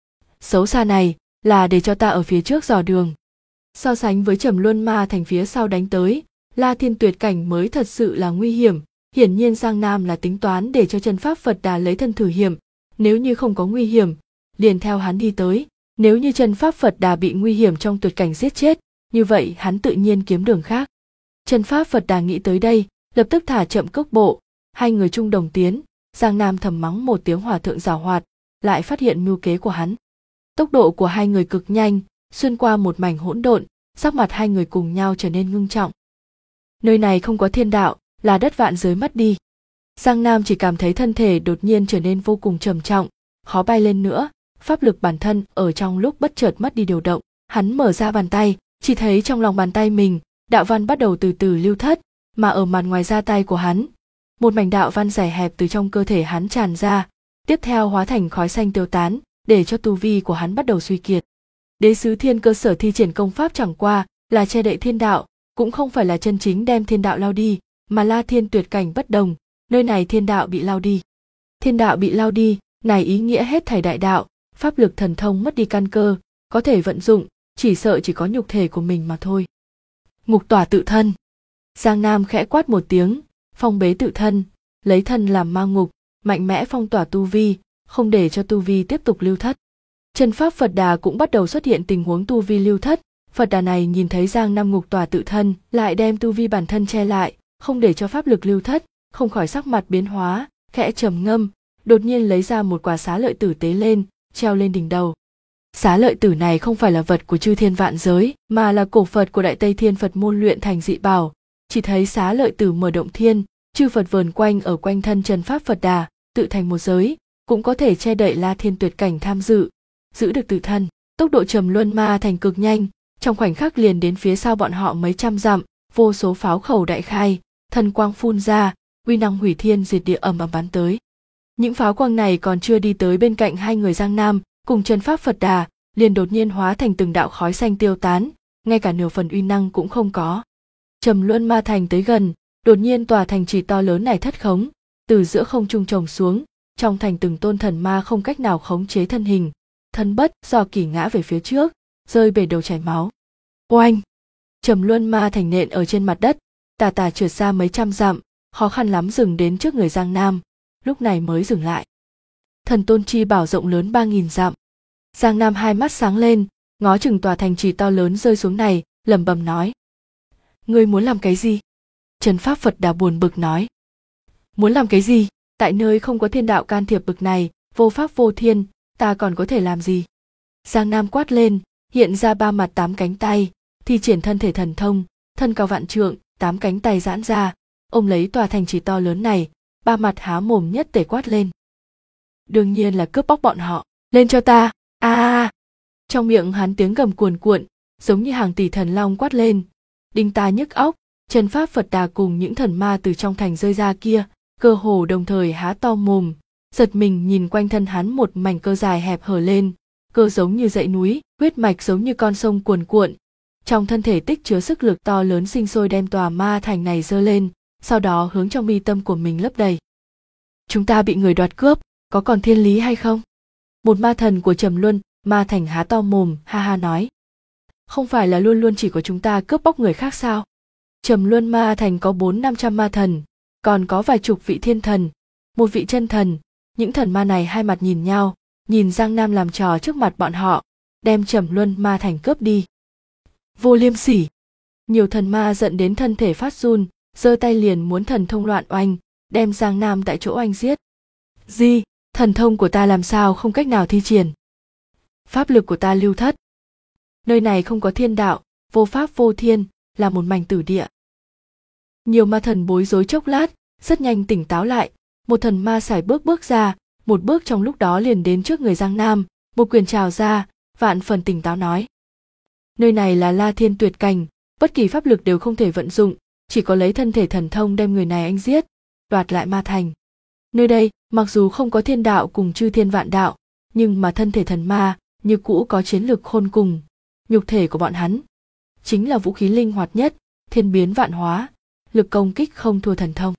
Xấu xa này, là để cho ta ở phía trước dò đường. So sánh với Trầm Luân Ma Thành phía sau đánh tới, La Thiên Tuyệt Cảnh mới thật sự là nguy hiểm, hiển nhiên Giang Nam là tính toán để cho chân pháp Phật Đà lấy thân thử hiểm, nếu như không có nguy hiểm, liền theo hắn đi tới, nếu như chân pháp Phật Đà bị nguy hiểm trong tuyệt cảnh giết chết, như vậy hắn tự nhiên kiếm đường khác. Chân pháp Phật Đà nghĩ tới đây, lập tức thả chậm cước bộ, hai người chung đồng tiến, Giang Nam thầm mắng một tiếng hòa thượng giảo hoạt, lại phát hiện mưu kế của hắn. Tốc độ của hai người cực nhanh, xuyên qua một mảnh hỗn độn, sắc mặt hai người cùng nhau trở nên ngưng trọng. Nơi này không có thiên đạo, là đất vạn giới mất đi. Giang Nam chỉ cảm thấy thân thể đột nhiên trở nên vô cùng trầm trọng, khó bay lên nữa, pháp lực bản thân ở trong lúc bất chợt mất đi điều động, hắn mở ra bàn tay, chỉ thấy trong lòng bàn tay mình, đạo văn bắt đầu từ từ lưu thất, mà ở mặt ngoài da tay của hắn, một mảnh đạo văn rải hẹp từ trong cơ thể hắn tràn ra, tiếp theo hóa thành khói xanh tiêu tán, để cho tu vi của hắn bắt đầu suy kiệt. Đế sứ thiên cơ sở thi triển công pháp chẳng qua là che đậy thiên đạo, cũng không phải là chân chính đem thiên đạo lao đi, mà La Thiên Tuyệt Cảnh bất đồng, nơi này thiên đạo bị lao đi. Thiên đạo bị lao đi, này ý nghĩa hết thảy đại đạo, pháp lực thần thông mất đi căn cơ, có thể vận dụng, chỉ sợ chỉ có nhục thể của mình mà thôi. Ngục tỏa tự thân. Giang Nam khẽ quát một tiếng, phong bế tự thân, lấy thân làm ma ngục, mạnh mẽ phong tỏa tu vi, không để cho tu vi tiếp tục lưu thất. Chân pháp Phật Đà cũng bắt đầu xuất hiện tình huống tu vi lưu thất, Phật Đà này nhìn thấy Giang Nam ngục tỏa tự thân, lại đem tu vi bản thân che lại, không để cho pháp lực lưu thất, không khỏi sắc mặt biến hóa, khẽ trầm ngâm, đột nhiên lấy ra một quả xá lợi tử tế lên, treo lên đỉnh đầu. Xá lợi tử này không phải là vật của chư thiên vạn giới, mà là cổ Phật của Đại Tây Thiên Phật môn luyện thành dị bảo. Chỉ thấy xá lợi tử mở động thiên, chư Phật vờn quanh ở quanh thân chân pháp Phật Đà, tự thành một giới, cũng có thể che đậy La Thiên Tuyệt Cảnh tham dự, giữ được tự thân. Tốc độ Trầm Luân Ma Thành cực nhanh, trong khoảnh khắc liền đến phía sau bọn họ mấy trăm dặm, vô số pháo khẩu đại khai, thần quang phun ra, uy năng hủy thiên diệt địa ầm ầm bắn tới. Những pháo quang này còn chưa đi tới bên cạnh hai người Giang Nam cùng chân pháp Phật Đà, liền đột nhiên hóa thành từng đạo khói xanh tiêu tán, ngay cả nửa phần uy năng cũng không có. Trầm Luân Ma Thành tới gần, đột nhiên tòa thành trì to lớn này thất khống, từ giữa không trung chồng xuống, trong thành từng tôn thần ma không cách nào khống chế thân hình, thân bất do kỳ ngã về phía trước, rơi bể đầu chảy máu. Oanh! Trầm Luân Ma Thành nện ở trên mặt đất, tà tà trượt ra mấy trăm dặm, khó khăn lắm dừng đến trước người Giang Nam, lúc này mới dừng lại. Thần tôn chi bảo rộng lớn 3000 dặm. Giang Nam hai mắt sáng lên, ngó chừng tòa thành trì to lớn rơi xuống này, lẩm bẩm nói: Ngươi muốn làm cái gì? Chân pháp Phật Đà buồn bực nói: Muốn làm cái gì? Tại nơi không có thiên đạo can thiệp bực này, vô pháp vô thiên, ta còn có thể làm gì? Giang Nam quát lên, hiện ra ba mặt tám cánh tay, thi triển thân thể thần thông, thân cao vạn trượng, 8 cánh tay giãn ra, ôm lấy tòa thành trì to lớn này, ba mặt há mồm nhất tề quát lên. Đương nhiên là cướp bóc bọn họ, lên cho ta, a. Trong miệng hắn tiếng gầm cuồn cuộn, giống như hàng tỷ thần long quát lên, đinh tai nhức óc. Chân pháp Phật Đà cùng những thần ma từ trong thành rơi ra kia, cơ hồ đồng thời há to mồm, giật mình nhìn quanh thân hắn một mảnh cơ dài hẹp hở lên, cơ giống như dãy núi, huyết mạch giống như con sông cuồn cuộn. Trong thân thể tích chứa sức lực to lớn sinh sôi đem tòa ma thành này dơ lên, sau đó hướng trong mi tâm của mình lấp đầy. Chúng ta bị người đoạt cướp, có còn thiên lý hay không? Một ma thần của Trầm Luân ma thành há to mồm, ha ha nói. Không phải là luôn luôn chỉ có chúng ta cướp bóc người khác sao? Trầm Luân ma thành có 400-500 ma thần, còn có vài chục vị thiên thần, một vị chân thần. Những thần ma này hai mặt nhìn nhau, nhìn Giang Nam làm trò trước mặt bọn họ, đem Trầm Luân ma thành cướp đi. Vô liêm sỉ! Nhiều thần ma giận đến thân thể phát run, giơ tay liền muốn thần thông loạn oanh, đem Giang Nam tại chỗ oanh giết. Gì? Thần thông của ta làm sao không cách nào thi triển? Pháp lực của ta lưu thất. Nơi này không có thiên đạo, vô pháp vô thiên, là một mảnh tử địa. Nhiều ma thần bối rối chốc lát, rất nhanh tỉnh táo lại, một thần ma sải bước ra, một bước trong lúc đó liền đến trước người Giang Nam, một quyền trào ra, vạn phần tỉnh táo nói. Nơi này là La Thiên Tuyệt Cảnh, bất kỳ pháp lực đều không thể vận dụng, chỉ có lấy thân thể thần thông đem người này anh giết, đoạt lại ma thành. Nơi đây, mặc dù không có thiên đạo cùng chư thiên vạn đạo, nhưng mà thân thể thần ma như cũ có chiến lực khôn cùng, nhục thể của bọn hắn chính là vũ khí linh hoạt nhất, thiên biến vạn hóa, lực công kích không thua thần thông.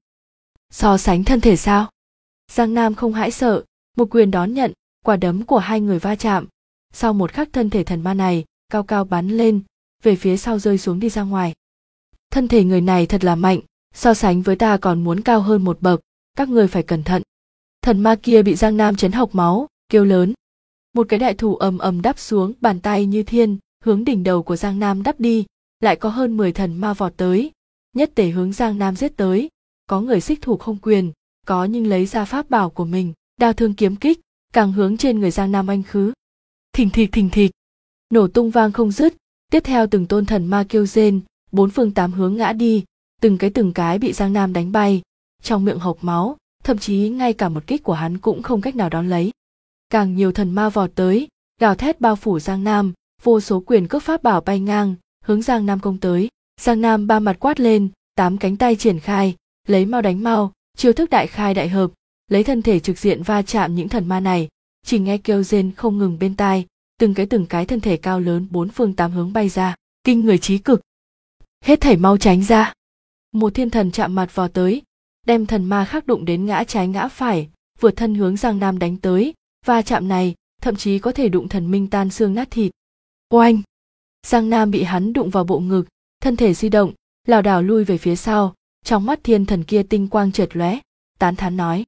So sánh thân thể sao? Giang Nam không hãi sợ, một quyền đón nhận, quả đấm của hai người va chạm. Sau một khắc thân thể thần ma này cao cao bắn lên, về phía sau rơi xuống đi ra ngoài. Thân thể người này thật là mạnh, so sánh với ta còn muốn cao hơn một bậc, các người phải cẩn thận. Thần ma kia bị Giang Nam chấn hộc máu, kêu lớn. Một cái đại thủ ầm ầm đắp xuống, bàn tay như thiên, hướng đỉnh đầu của Giang Nam đắp đi, lại có hơn 10 thần ma vọt tới, nhất tề hướng Giang Nam giết tới, có người xích thủ không quyền, có nhưng lấy ra pháp bảo của mình, đao thương kiếm kích, càng hướng trên người Giang Nam anh khứ. Thình thịch, nổ tung vang không dứt, tiếp theo từng tôn thần ma kêu rên, bốn phương tám hướng ngã đi, từng cái bị Giang Nam đánh bay, trong miệng hộc máu, thậm chí ngay cả một kích của hắn cũng không cách nào đón lấy. Càng nhiều thần ma vọt tới, gào thét bao phủ Giang Nam, vô số quyền cước pháp bảo bay ngang, hướng Giang Nam công tới. Giang Nam ba mặt quát lên, 8 cánh tay triển khai, lấy mau đánh mau, chiêu thức đại khai đại hợp, lấy thân thể trực diện va chạm những thần ma này, chỉ nghe kêu rên không ngừng bên tai, từng cái thân thể cao lớn bốn phương tám hướng bay ra, kinh người chí cực. Hết thảy mau tránh ra. Một thiên thần chạm mặt vào tới, đem thần ma khác đụng đến ngã trái ngã phải, vượt thân hướng Giang Nam đánh tới, va chạm này thậm chí có thể đụng thần minh tan xương nát thịt. Oanh! Giang Nam bị hắn đụng vào bộ ngực, thân thể di động, lảo đảo lui về phía sau, trong mắt thiên thần kia tinh quang chợt lóe, tán thán nói.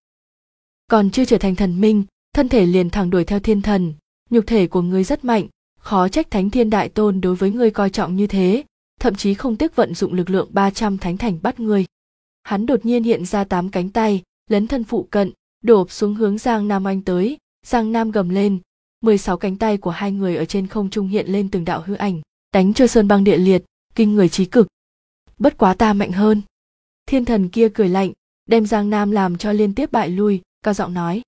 Còn chưa trở thành thần minh, thân thể liền thẳng đuổi theo thiên thần, nhục thể của ngươi rất mạnh, khó trách Thánh Thiên Đại Tôn đối với ngươi coi trọng như thế, thậm chí không tiếc vận dụng lực lượng 300 thánh thành bắt ngươi. Hắn đột nhiên hiện ra 8 cánh tay, lấn thân phụ cận, đổ xuống hướng Giang Nam anh tới, Giang Nam gầm lên, 16 cánh tay của hai người ở trên không trung hiện lên từng đạo hư ảnh, đánh cho sơn băng địa liệt, kinh người chí cực. Bất quá ta mạnh hơn. Thiên thần kia cười lạnh, đem Giang Nam làm cho liên tiếp bại lui, cao giọng nói.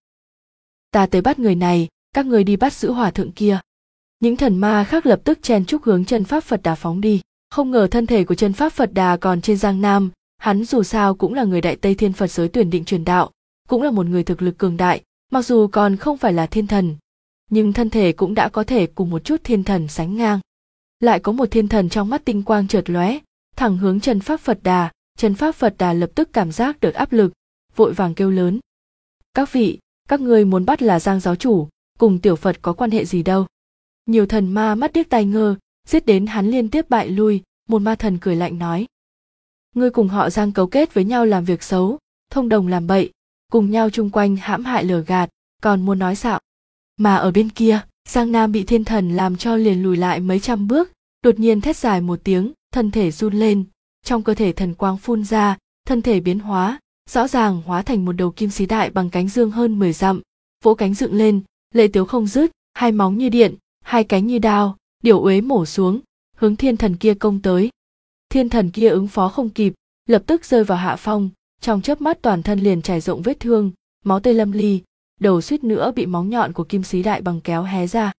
Ta tới bắt người này, các người đi bắt giữ hòa thượng kia. Những thần ma khác lập tức chen chúc hướng chân pháp Phật Đà phóng đi. Không ngờ thân thể của chân pháp Phật Đà còn trên Giang Nam, hắn dù sao cũng là người Đại Tây Thiên Phật giới tuyển định truyền đạo, cũng là một người thực lực cường đại, mặc dù còn không phải là thiên thần, nhưng thân thể cũng đã có thể cùng một chút thiên thần sánh ngang. Lại có một thiên thần trong mắt tinh quang chợt lóe, thẳng hướng chân pháp Phật Đà, chân pháp Phật Đà lập tức cảm giác được áp lực, vội vàng kêu lớn. Các vị, các ngươi muốn bắt là Giang giáo chủ, cùng tiểu Phật có quan hệ gì đâu. Nhiều thần ma mắt điếc tai ngơ, giết đến hắn liên tiếp bại lui, một ma thần cười lạnh nói. Ngươi cùng họ Giang cấu kết với nhau làm việc xấu, thông đồng làm bậy, cùng nhau chung quanh hãm hại lừa gạt, còn muốn nói xạo. Mà ở bên kia, Giang Nam bị thiên thần làm cho liền lùi lại mấy trăm bước, đột nhiên thét dài một tiếng, thân thể run lên, trong cơ thể thần quang phun ra, thân thể biến hóa, rõ ràng hóa thành một đầu kim xí đại bằng cánh dương hơn 10 dặm, vỗ cánh dựng lên, lệ tiếu không dứt, hai móng như điện, hai cánh như đao, điểu uế mổ xuống, hướng thiên thần kia công tới. Thiên thần kia ứng phó không kịp, lập tức rơi vào hạ phong, trong chớp mắt toàn thân liền trải rộng vết thương, máu tươi lâm ly, đầu suýt nữa bị móng nhọn của Kim Sĩ Đại Bằng kéo hé ra.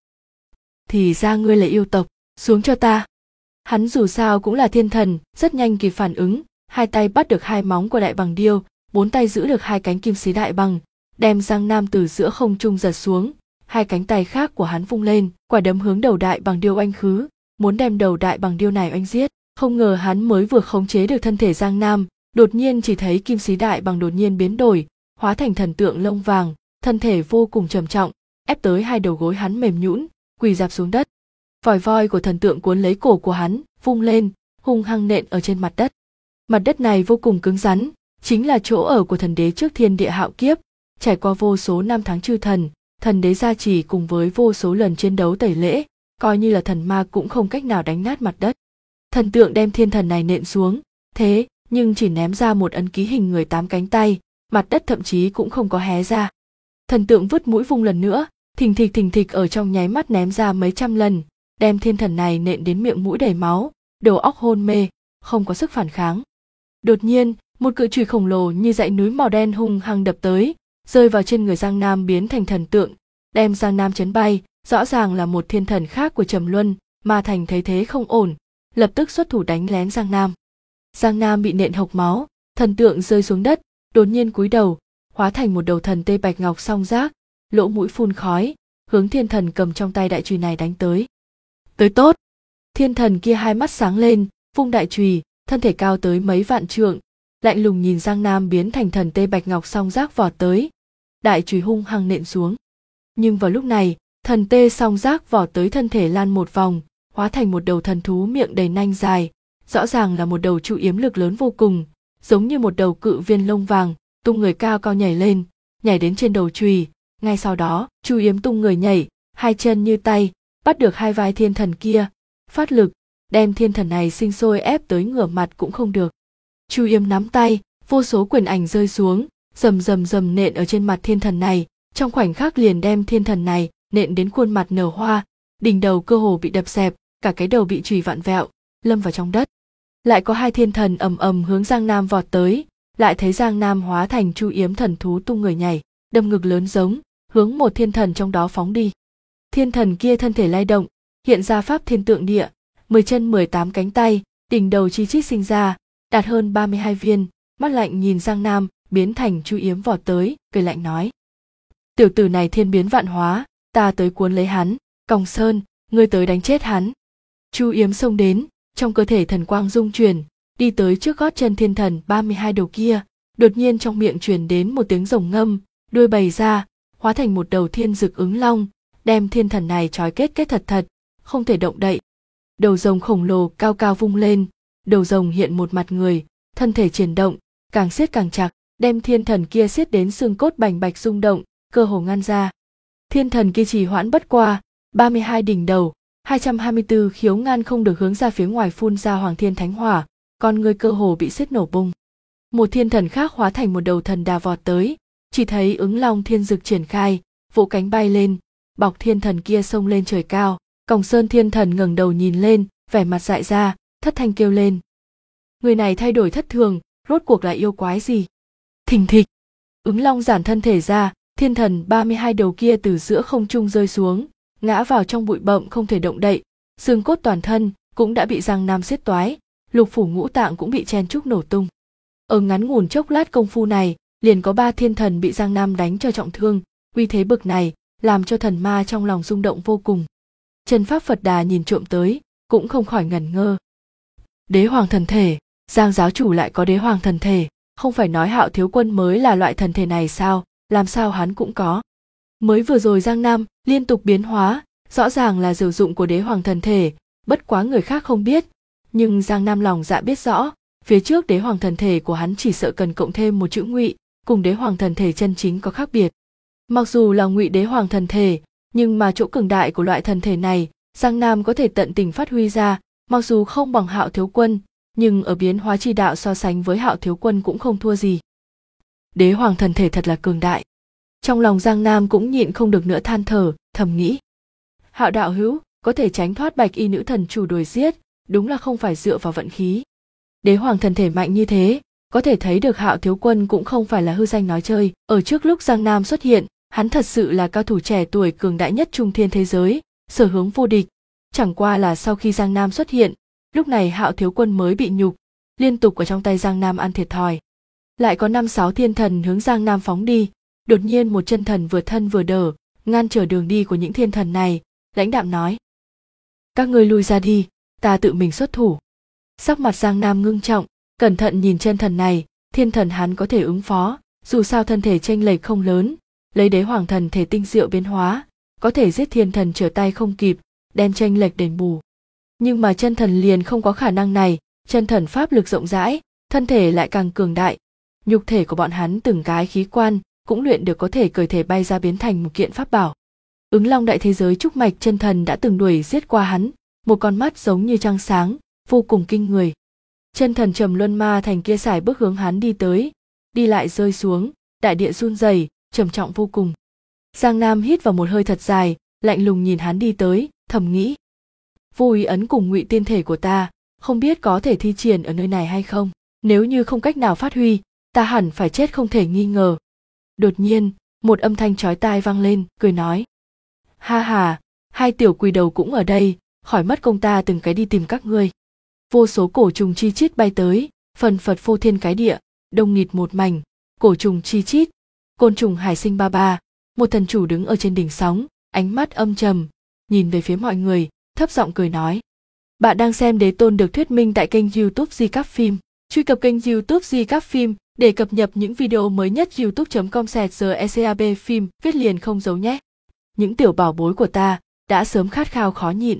Thì ra ngươi là yêu tộc, xuống cho ta. Hắn dù sao cũng là thiên thần, rất nhanh kịp phản ứng, hai tay bắt được hai móng của Đại Bằng điêu, bốn tay giữ được hai cánh Kim Sĩ Đại Bằng, đem Giang Nam từ giữa không trung giật xuống, hai cánh tay khác của hắn vung lên, quả đấm hướng đầu Đại Bằng điêu oanh khứ, muốn đem đầu Đại Bằng điêu này oanh giết. Không ngờ hắn mới vừa khống chế được thân thể Giang Nam, đột nhiên chỉ thấy Kim Sĩ Đại Bằng đột nhiên biến đổi, hóa thành thần tượng lông vàng, thân thể vô cùng trầm trọng, ép tới hai đầu gối hắn mềm nhũn, quỳ rạp xuống đất. Vòi voi của thần tượng cuốn lấy cổ của hắn, vung lên, hung hăng nện ở trên mặt đất. Mặt đất này vô cùng cứng rắn, chính là chỗ ở của thần đế trước thiên địa hạo kiếp, trải qua vô số năm tháng chư thần, thần đế gia trì cùng với vô số lần chiến đấu tẩy lễ, coi như là thần ma cũng không cách nào đánh nát mặt đất. Thần tượng đem thiên thần này nện xuống, thế nhưng chỉ ném ra một ấn ký hình người 8 cánh tay, mặt đất thậm chí cũng không có hé ra. Thần tượng vứt mũi vung lần nữa, thình thịch ở trong nháy mắt ném ra mấy trăm lần, đem thiên thần này nện đến miệng mũi đầy máu, đầu óc hôn mê, không có sức phản kháng. Đột nhiên, một cự chùy khổng lồ như dãy núi màu đen hung hăng đập tới, rơi vào trên người Giang Nam biến thành thần tượng, đem Giang Nam chấn bay, rõ ràng là một thiên thần khác của Trầm Luân, Ma Thành thấy thế không ổn, lập tức xuất thủ đánh lén Giang Nam. Giang Nam bị nện hộc máu, thần tượng rơi xuống đất, đột nhiên cúi đầu, hóa thành một đầu thần tê bạch ngọc song giác, lỗ mũi phun khói, hướng thiên thần cầm trong tay đại chùy này đánh tới. Tới tốt! Thiên thần kia hai mắt sáng lên, vung đại chùy, thân thể cao tới mấy vạn trượng, lạnh lùng nhìn Giang Nam biến thành thần tê bạch ngọc song giác vọt tới, đại chùy hung hăng nện xuống. Nhưng vào lúc này, thần tê song giác vọt tới thân thể lan một vòng, hóa thành một đầu thần thú miệng đầy nanh dài, rõ ràng là một đầu trụ yếm lực lớn vô cùng, giống như một đầu cự viên lông vàng, tung người cao cao nhảy lên, nhảy đến trên đầu chùy. Ngay sau đó, Chu Yếm tung người nhảy, hai chân như tay, bắt được hai vai thiên thần kia, phát lực, đem thiên thần này sinh sôi ép tới ngửa mặt cũng không được. Chu Yếm nắm tay, vô số quyền ảnh rơi xuống, rầm nện ở trên mặt thiên thần này, trong khoảnh khắc liền đem thiên thần này nện đến khuôn mặt nở hoa, đỉnh đầu cơ hồ bị đập xẹp, cả cái đầu bị chùy vặn vẹo, lâm vào trong đất. Lại có hai thiên thần ầm hướng Giang Nam vọt tới, lại thấy Giang Nam hóa thành Chu Yếm thần thú tung người nhảy, đâm ngực lớn giống, hướng một thiên thần trong đó phóng đi. Thiên thần kia thân thể lay động, hiện ra pháp thiên tượng địa, 10 chân 18 cánh tay, đỉnh đầu chi chít sinh ra, đạt hơn 32 viên, mắt lạnh nhìn Giang Nam, biến thành Chu Yếm vọt tới, cười lạnh nói: Tiểu tử này thiên biến vạn hóa, ta tới cuốn lấy hắn, Còng Sơn, ngươi tới đánh chết hắn. Chu Yếm xông đến, trong cơ thể thần quang dung chuyển, đi tới trước gót chân thiên thần 32 đầu kia, đột nhiên trong miệng truyền đến một tiếng rồng ngâm, đuôi bày ra, hóa thành một đầu thiên dực ứng long, đem thiên thần này trói kết thật, không thể động đậy. Đầu rồng khổng lồ cao cao vung lên, đầu rồng hiện một mặt người, thân thể chuyển động, càng siết càng chặt, đem thiên thần kia siết đến xương cốt bành bạch rung động, cơ hồ ngăn ra. Thiên thần kia trì hoãn bất qua, 32 đỉnh đầu, 224 khiếu ngăn không được hướng ra phía ngoài phun ra hoàng thiên thánh hỏa, con người cơ hồ bị siết nổ bung. Một thiên thần khác hóa thành một đầu thần đà vọt tới, chỉ thấy ứng long thiên dực triển khai, vỗ cánh bay lên, bọc thiên thần kia xông lên trời cao. Còng Sơn thiên thần ngẩng đầu nhìn lên, vẻ mặt dại ra, thất thanh kêu lên: Người này thay đổi thất thường, rốt cuộc là yêu quái gì? Thình thịch, ứng long giản thân thể ra, thiên thần 32 đầu kia từ giữa không trung rơi xuống, ngã vào trong bụi bậm không thể động đậy, xương cốt toàn thân cũng đã bị Giang Nam xiết toái, lục phủ ngũ tạng cũng bị chen chúc nổ tung. Ở ngắn ngủn chốc lát công phu này, liền có 3 thiên thần bị Giang Nam đánh cho trọng thương, uy thế bực này làm cho thần ma trong lòng rung động vô cùng. Chân pháp Phật Đà nhìn trộm tới, cũng không khỏi ngẩn ngơ. Đế hoàng thần thể, Giang giáo chủ lại có đế hoàng thần thể, không phải nói Hạo thiếu quân mới là loại thần thể này sao, làm sao hắn cũng có. Mới vừa rồi Giang Nam liên tục biến hóa, rõ ràng là sử dụng của đế hoàng thần thể, bất quá người khác không biết, nhưng Giang Nam lòng dạ biết rõ, phía trước đế hoàng thần thể của hắn chỉ sợ cần cộng thêm một chữ ngụy, cùng đế hoàng thần thể chân chính có khác biệt. Mặc dù là ngụy đế hoàng thần thể, nhưng mà chỗ cường đại của loại thần thể này, Giang Nam có thể tận tình phát huy ra, mặc dù không bằng Hạo thiếu quân, nhưng ở biến hóa chi đạo so sánh với Hạo thiếu quân cũng không thua gì. Đế hoàng thần thể thật là cường đại. Trong lòng Giang Nam cũng nhịn không được nữa than thở, thầm nghĩ: Hạo đạo hữu, có thể tránh thoát Bạch Y nữ thần chủ đuổi giết, đúng là không phải dựa vào vận khí. Đế hoàng thần thể mạnh như thế, có thể thấy được Hạo thiếu quân cũng không phải là hư danh nói chơi. Ở trước lúc Giang Nam xuất hiện, hắn thật sự là cao thủ trẻ tuổi cường đại nhất trung thiên thế giới, sở hướng vô địch. Chẳng qua là sau khi Giang Nam xuất hiện, lúc này Hạo thiếu quân mới bị nhục, liên tục ở trong tay Giang Nam ăn thiệt thòi. Lại có 5-6 thiên thần hướng Giang Nam phóng đi, đột nhiên một chân thần vừa thân vừa đỡ, ngăn trở đường đi của những thiên thần này, lãnh đạm nói: các ngươi lui ra đi, ta tự mình xuất thủ. Sắc mặt Giang Nam ngưng trọng, cẩn thận nhìn chân thần này, thiên thần hắn có thể ứng phó, dù sao thân thể chênh lệch không lớn, lấy đế hoàng thần thể tinh diệu biến hóa, có thể giết thiên thần trở tay không kịp, đem chênh lệch đền bù. Nhưng mà chân thần liền không có khả năng này, chân thần pháp lực rộng rãi, thân thể lại càng cường đại, nhục thể của bọn hắn từng cái khí quan cũng luyện được có thể cởi thể bay ra biến thành một kiện pháp bảo. Ứng Long đại thế giới trúc mạch chân thần đã từng đuổi giết qua hắn, một con mắt giống như trăng sáng, vô cùng kinh người. Chân thần Trầm Luân Ma Thành kia sải bước hướng hắn đi tới, đi lại rơi xuống, đại địa run rẩy, trầm trọng vô cùng. Giang Nam hít vào một hơi thật dài, lạnh lùng nhìn hắn đi tới, thầm nghĩ: vô ý ấn cùng ngụy tiên thể của ta, không biết có thể thi triển ở nơi này hay không. Nếu như không cách nào phát huy, ta hẳn phải chết không thể nghi ngờ. Đột nhiên, một âm thanh chói tai vang lên, cười nói: ha ha, hai tiểu quỷ đầu cũng ở đây, khỏi mất công ta từng cái đi tìm các ngươi. Vô số cổ trùng chi chít bay tới, phần phật phô thiên cái địa, đông nghịt một mảnh, cổ trùng chi chít, côn trùng hải sinh ba ba. Một thần chủ đứng ở trên đỉnh sóng, ánh mắt âm trầm, nhìn về phía mọi người, thấp giọng cười nói: bạn đang xem Đế Tôn được thuyết minh tại kênh YouTube Di Cáp Phim. Truy cập kênh YouTube Di Cáp Phim để cập nhật những video mới nhất. youtube.com/GECAB phim viết liền không giấu nhé. Những tiểu bảo bối của ta đã sớm khát khao khó nhịn.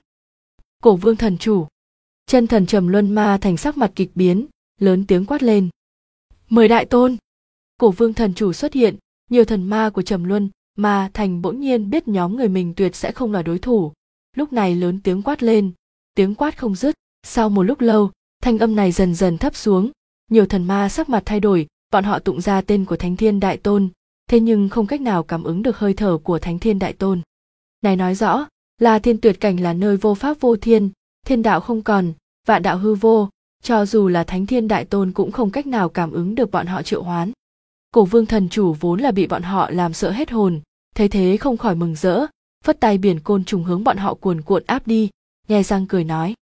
Cổ Vương thần chủ. Chân thần Trầm Luân Ma Thành sắc mặt kịch biến, lớn tiếng quát lên: mời đại tôn. Cổ Vương thần chủ xuất hiện, nhiều thần ma của Trầm Luân Ma Thành bỗng nhiên biết nhóm người mình tuyệt sẽ không là đối thủ, lúc này lớn tiếng quát lên, tiếng quát không dứt. Sau một lúc lâu, thanh âm này dần dần thấp xuống, nhiều thần ma sắc mặt thay đổi, bọn họ tụng ra tên của Thánh Thiên Đại Tôn, thế nhưng không cách nào cảm ứng được hơi thở của Thánh Thiên Đại Tôn. Này nói rõ, là thiên tuyệt cảnh là nơi vô pháp vô thiên, thiên đạo không còn, vạn đạo hư vô, cho dù là Thánh Thiên Đại Tôn cũng không cách nào cảm ứng được bọn họ triệu hoán. Cổ Vương thần chủ vốn là bị bọn họ làm sợ hết hồn, thấy thế không khỏi mừng rỡ, phất tay biển côn trùng hướng bọn họ cuồn cuộn áp đi, nhe răng cười nói: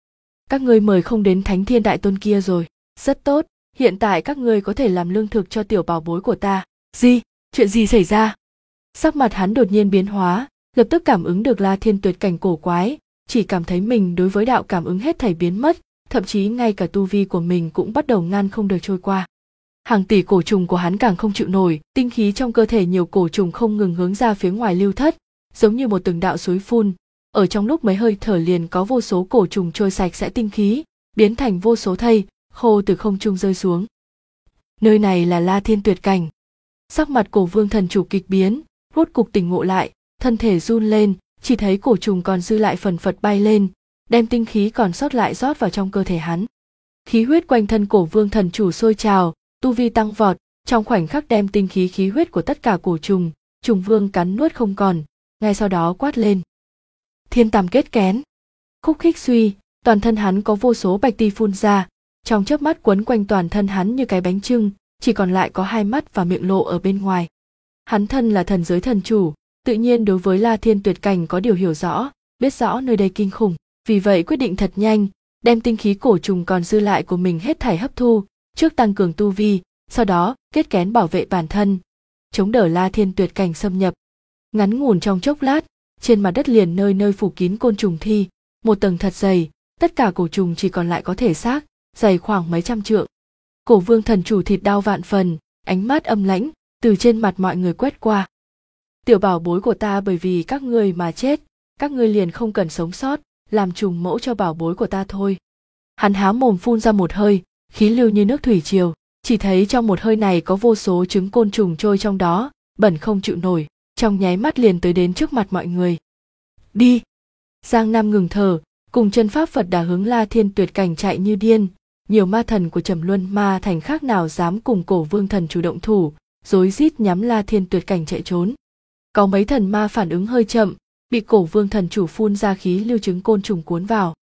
các ngươi mời không đến Thánh Thiên Đại Tôn kia rồi, rất tốt, hiện tại các ngươi có thể làm lương thực cho tiểu bảo bối của ta. Gì? Chuyện gì xảy ra? Sắc mặt hắn đột nhiên biến hóa, lập tức cảm ứng được La Thiên tuyệt cảnh cổ quái, chỉ cảm thấy mình đối với đạo cảm ứng hết thảy biến mất, thậm chí ngay cả tu vi của mình cũng bắt đầu ngăn không được trôi qua. Hàng tỷ cổ trùng của hắn càng không chịu nổi, tinh khí trong cơ thể nhiều cổ trùng không ngừng hướng ra phía ngoài lưu thất, giống như một từng đạo suối phun, ở trong lúc mấy hơi thở liền có vô số cổ trùng trôi sạch sẽ tinh khí, biến thành vô số thây khô từ không trung rơi xuống. Nơi này là La Thiên tuyệt cảnh. Sắc mặt Cổ Vương thần chủ kịch biến, rốt cục tỉnh ngộ lại, thân thể run lên, chỉ thấy cổ trùng còn dư lại phần phật bay lên, đem tinh khí còn sót lại rót vào trong cơ thể hắn. Khí huyết quanh thân Cổ Vương thần chủ sôi trào, tu vi tăng vọt, trong khoảnh khắc đem tinh khí khí huyết của tất cả cổ trùng, trùng vương cắn nuốt không còn, ngay sau đó quát lên: Thiên Tam kết kén. Khúc khích suy, toàn thân hắn có vô số bạch ti phun ra, trong chớp mắt quấn quanh toàn thân hắn như cái bánh chưng, chỉ còn lại có hai mắt và miệng lộ ở bên ngoài. Hắn thân là thần giới thần chủ, tự nhiên đối với La Thiên tuyệt cảnh có điều hiểu rõ, biết rõ nơi đây kinh khủng, vì vậy quyết định thật nhanh, đem tinh khí cổ trùng còn dư lại của mình hết thảy hấp thu, trước tăng cường tu vi, sau đó kết kén bảo vệ bản thân, chống đỡ La Thiên tuyệt cảnh xâm nhập. Ngắn ngủn trong chốc lát, trên mặt đất liền nơi nơi phủ kín côn trùng thi, một tầng thật dày, tất cả cổ trùng chỉ còn lại có thể xác, dày khoảng mấy trăm trượng. Cổ Vương thần chủ thịt đau vạn phần, ánh mắt âm lãnh từ trên mặt mọi người quét qua. Tiểu bảo bối của ta bởi vì các ngươi mà chết, các ngươi liền không cần sống sót, làm trùng mẫu cho bảo bối của ta thôi. Hắn há mồm phun ra một hơi, khí lưu như nước thủy triều, chỉ thấy trong một hơi này có vô số trứng côn trùng trôi trong đó, bẩn không chịu nổi, trong nháy mắt liền tới đến trước mặt mọi người. Đi! Giang Nam ngừng thở, cùng chân pháp Phật Đà hướng La Thiên tuyệt cảnh chạy như điên, nhiều ma thần của Trầm Luân Ma Thành khác nào dám cùng Cổ Vương thần chủ động thủ, rối rít nhắm La Thiên tuyệt cảnh chạy trốn. Có mấy thần ma phản ứng hơi chậm, bị Cổ Vương thần chủ phun ra khí lưu trứng côn trùng cuốn vào.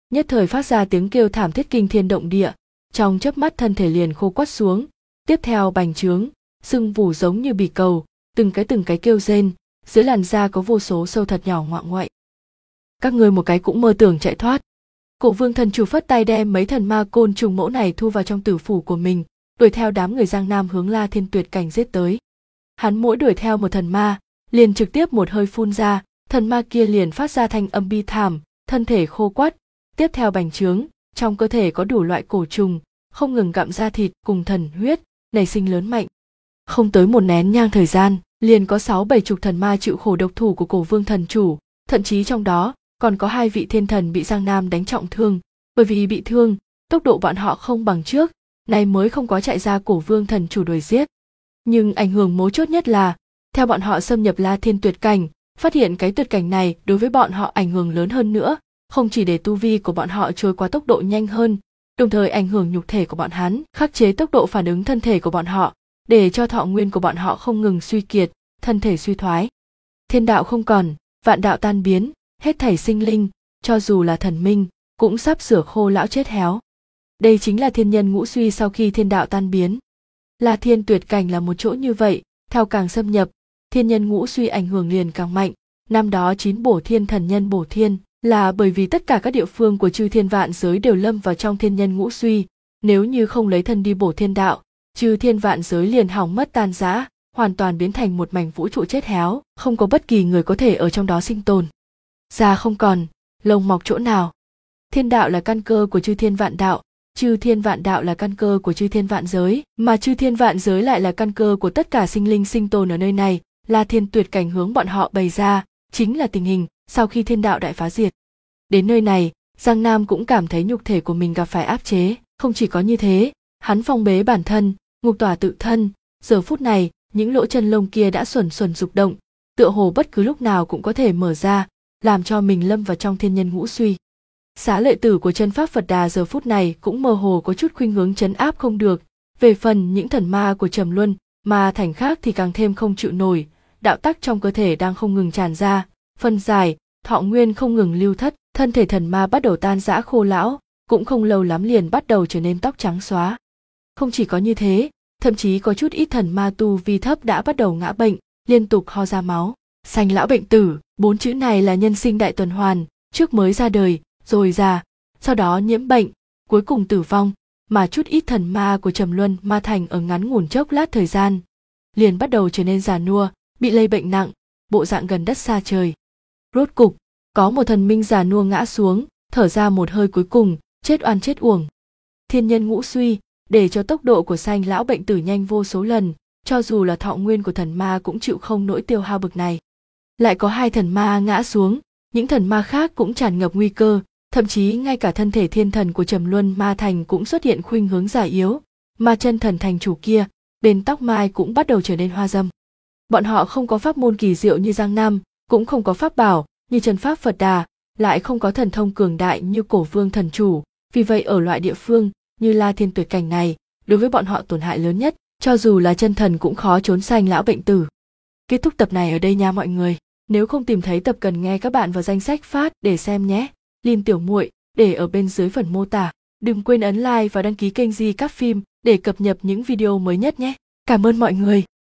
nhất thời phát ra tiếng kêu thảm thiết kinh thiên động địa, trong chớp mắt thân thể liền khô quắt xuống, tiếp theo bành trướng, sưng vù giống như bì cầu, từng cái kêu rên, dưới làn da có vô số sâu thật nhỏ ngoạng ngoậy. Các ngươi một cái cũng mơ tưởng chạy thoát. Cổ Vương thần chủ phất tay đem mấy thần ma côn trùng mẫu này thu vào trong tử phủ của mình, đuổi theo đám người Giang Nam hướng La Thiên Tuyệt Cảnh giết tới. Hắn mỗi đuổi theo một thần ma, liền trực tiếp một hơi phun ra, thần ma kia liền phát ra thanh âm bi thảm, thân thể khô quắt, tiếp theo bành trướng, trong cơ thể có đủ loại cổ trùng, không ngừng gặm da thịt cùng thần huyết, nảy sinh lớn mạnh. Không tới một nén nhang thời gian, liền có 6-7 chục thần ma chịu khổ độc thủ của Cổ Vương thần chủ, thậm chí trong đó còn có 2 vị thiên thần bị Giang Nam đánh trọng thương, bởi vì bị thương, tốc độ bọn họ không bằng trước, nay mới không có chạy ra Cổ Vương thần chủ đuổi giết. Nhưng ảnh hưởng mấu chốt nhất là, theo bọn họ xâm nhập La Thiên Tuyệt Cảnh, phát hiện cái tuyệt cảnh này đối với bọn họ ảnh hưởng lớn hơn nữa, không chỉ để tu vi của bọn họ trôi qua tốc độ nhanh hơn, đồng thời ảnh hưởng nhục thể của bọn hắn, khắc chế tốc độ phản ứng thân thể của bọn họ, để cho thọ nguyên của bọn họ không ngừng suy kiệt, thân thể suy thoái. Thiên đạo không còn, vạn đạo tan biến, hết thảy sinh linh, cho dù là thần minh, cũng sắp sửa khô lão chết héo. Đây chính là thiên nhân ngũ suy sau khi thiên đạo tan biến. La Thiên Tuyệt Cảnh là một chỗ như vậy, theo càng xâm nhập, thiên nhân ngũ suy ảnh hưởng liền càng mạnh. Năm đó 9 bổ thiên thần nhân bổ thiên, là bởi vì tất cả các địa phương của chư thiên vạn giới đều lâm vào trong thiên nhân ngũ suy, nếu như không lấy thân đi bổ thiên đạo, chư thiên vạn giới liền hỏng mất tan rã, hoàn toàn biến thành một mảnh vũ trụ chết héo, không có bất kỳ người có thể ở trong đó sinh tồn. Da không còn, lông mọc chỗ nào. Thiên đạo là căn cơ của chư thiên vạn đạo, chư thiên vạn đạo là căn cơ của chư thiên vạn giới, mà chư thiên vạn giới lại là căn cơ của tất cả sinh linh sinh tồn ở nơi này. La Thiên Tuyệt Cảnh hướng bọn họ bày ra, chính là tình hình sau khi thiên đạo đại phá diệt. Đến nơi này, Giang Nam cũng cảm thấy nhục thể của mình gặp phải áp chế, không chỉ có như thế, hắn phong bế bản thân, ngục tỏa tự thân, giờ phút này, những lỗ chân lông kia đã xuẩn dục động, tựa hồ bất cứ lúc nào cũng có thể mở ra, làm cho mình lâm vào trong thiên nhân ngũ suy. Xá lợi tử của chân pháp Phật Đà giờ phút này cũng mơ hồ có chút khuynh hướng trấn áp không được, về phần những thần ma của Trầm Luân, ma thành khác thì càng thêm không chịu nổi, đạo tắc trong cơ thể đang không ngừng tràn ra, phân giải, thọ nguyên không ngừng lưu thất, thân thể thần ma bắt đầu tan rã khô lão, cũng không lâu lắm liền bắt đầu trở nên tóc trắng xóa. Không chỉ có như thế, thậm chí có chút ít thần ma tu vi thấp đã bắt đầu ngã bệnh, liên tục ho ra máu. Sanh lão bệnh tử, 4 chữ này là nhân sinh đại tuần hoàn, trước mới ra đời, rồi già, sau đó nhiễm bệnh, cuối cùng tử vong, mà chút ít thần ma của Trầm Luân ma thành ở ngắn ngủn chốc lát thời gian, liền bắt đầu trở nên già nua, bị lây bệnh nặng, bộ dạng gần đất xa trời. Rốt cục, có một thần minh già nua ngã xuống, thở ra một hơi cuối cùng, chết oan chết uổng. Thiên nhân ngũ suy, để cho tốc độ của sanh lão bệnh tử nhanh vô số lần, cho dù là thọ nguyên của thần ma cũng chịu không nổi tiêu hao bực này. Lại có 2 thần ma ngã xuống, những thần ma khác cũng tràn ngập nguy cơ, thậm chí ngay cả thân thể thiên thần của Trầm Luân ma thành cũng xuất hiện khuynh hướng già yếu, mà chân thần thành chủ kia, bên tóc mai cũng bắt đầu trở nên hoa dâm. Bọn họ không có pháp môn kỳ diệu như Giang Nam, cũng không có pháp bảo như chân pháp Phật Đà, lại không có thần thông cường đại như Cổ Vương thần chủ, vì vậy ở loại địa phương như La Thiên Tuyệt Cảnh này, đối với bọn họ tổn hại lớn nhất, cho dù là chân thần cũng khó trốn sanh lão bệnh tử. Kết thúc tập này ở đây nha mọi người. Nếu không tìm thấy tập cần nghe các bạn vào danh sách phát để xem nhé. Link tiểu muội để ở bên dưới phần mô tả. Đừng quên ấn like và đăng ký kênh Di Các Phim để cập nhật những video mới nhất nhé. Cảm ơn mọi người.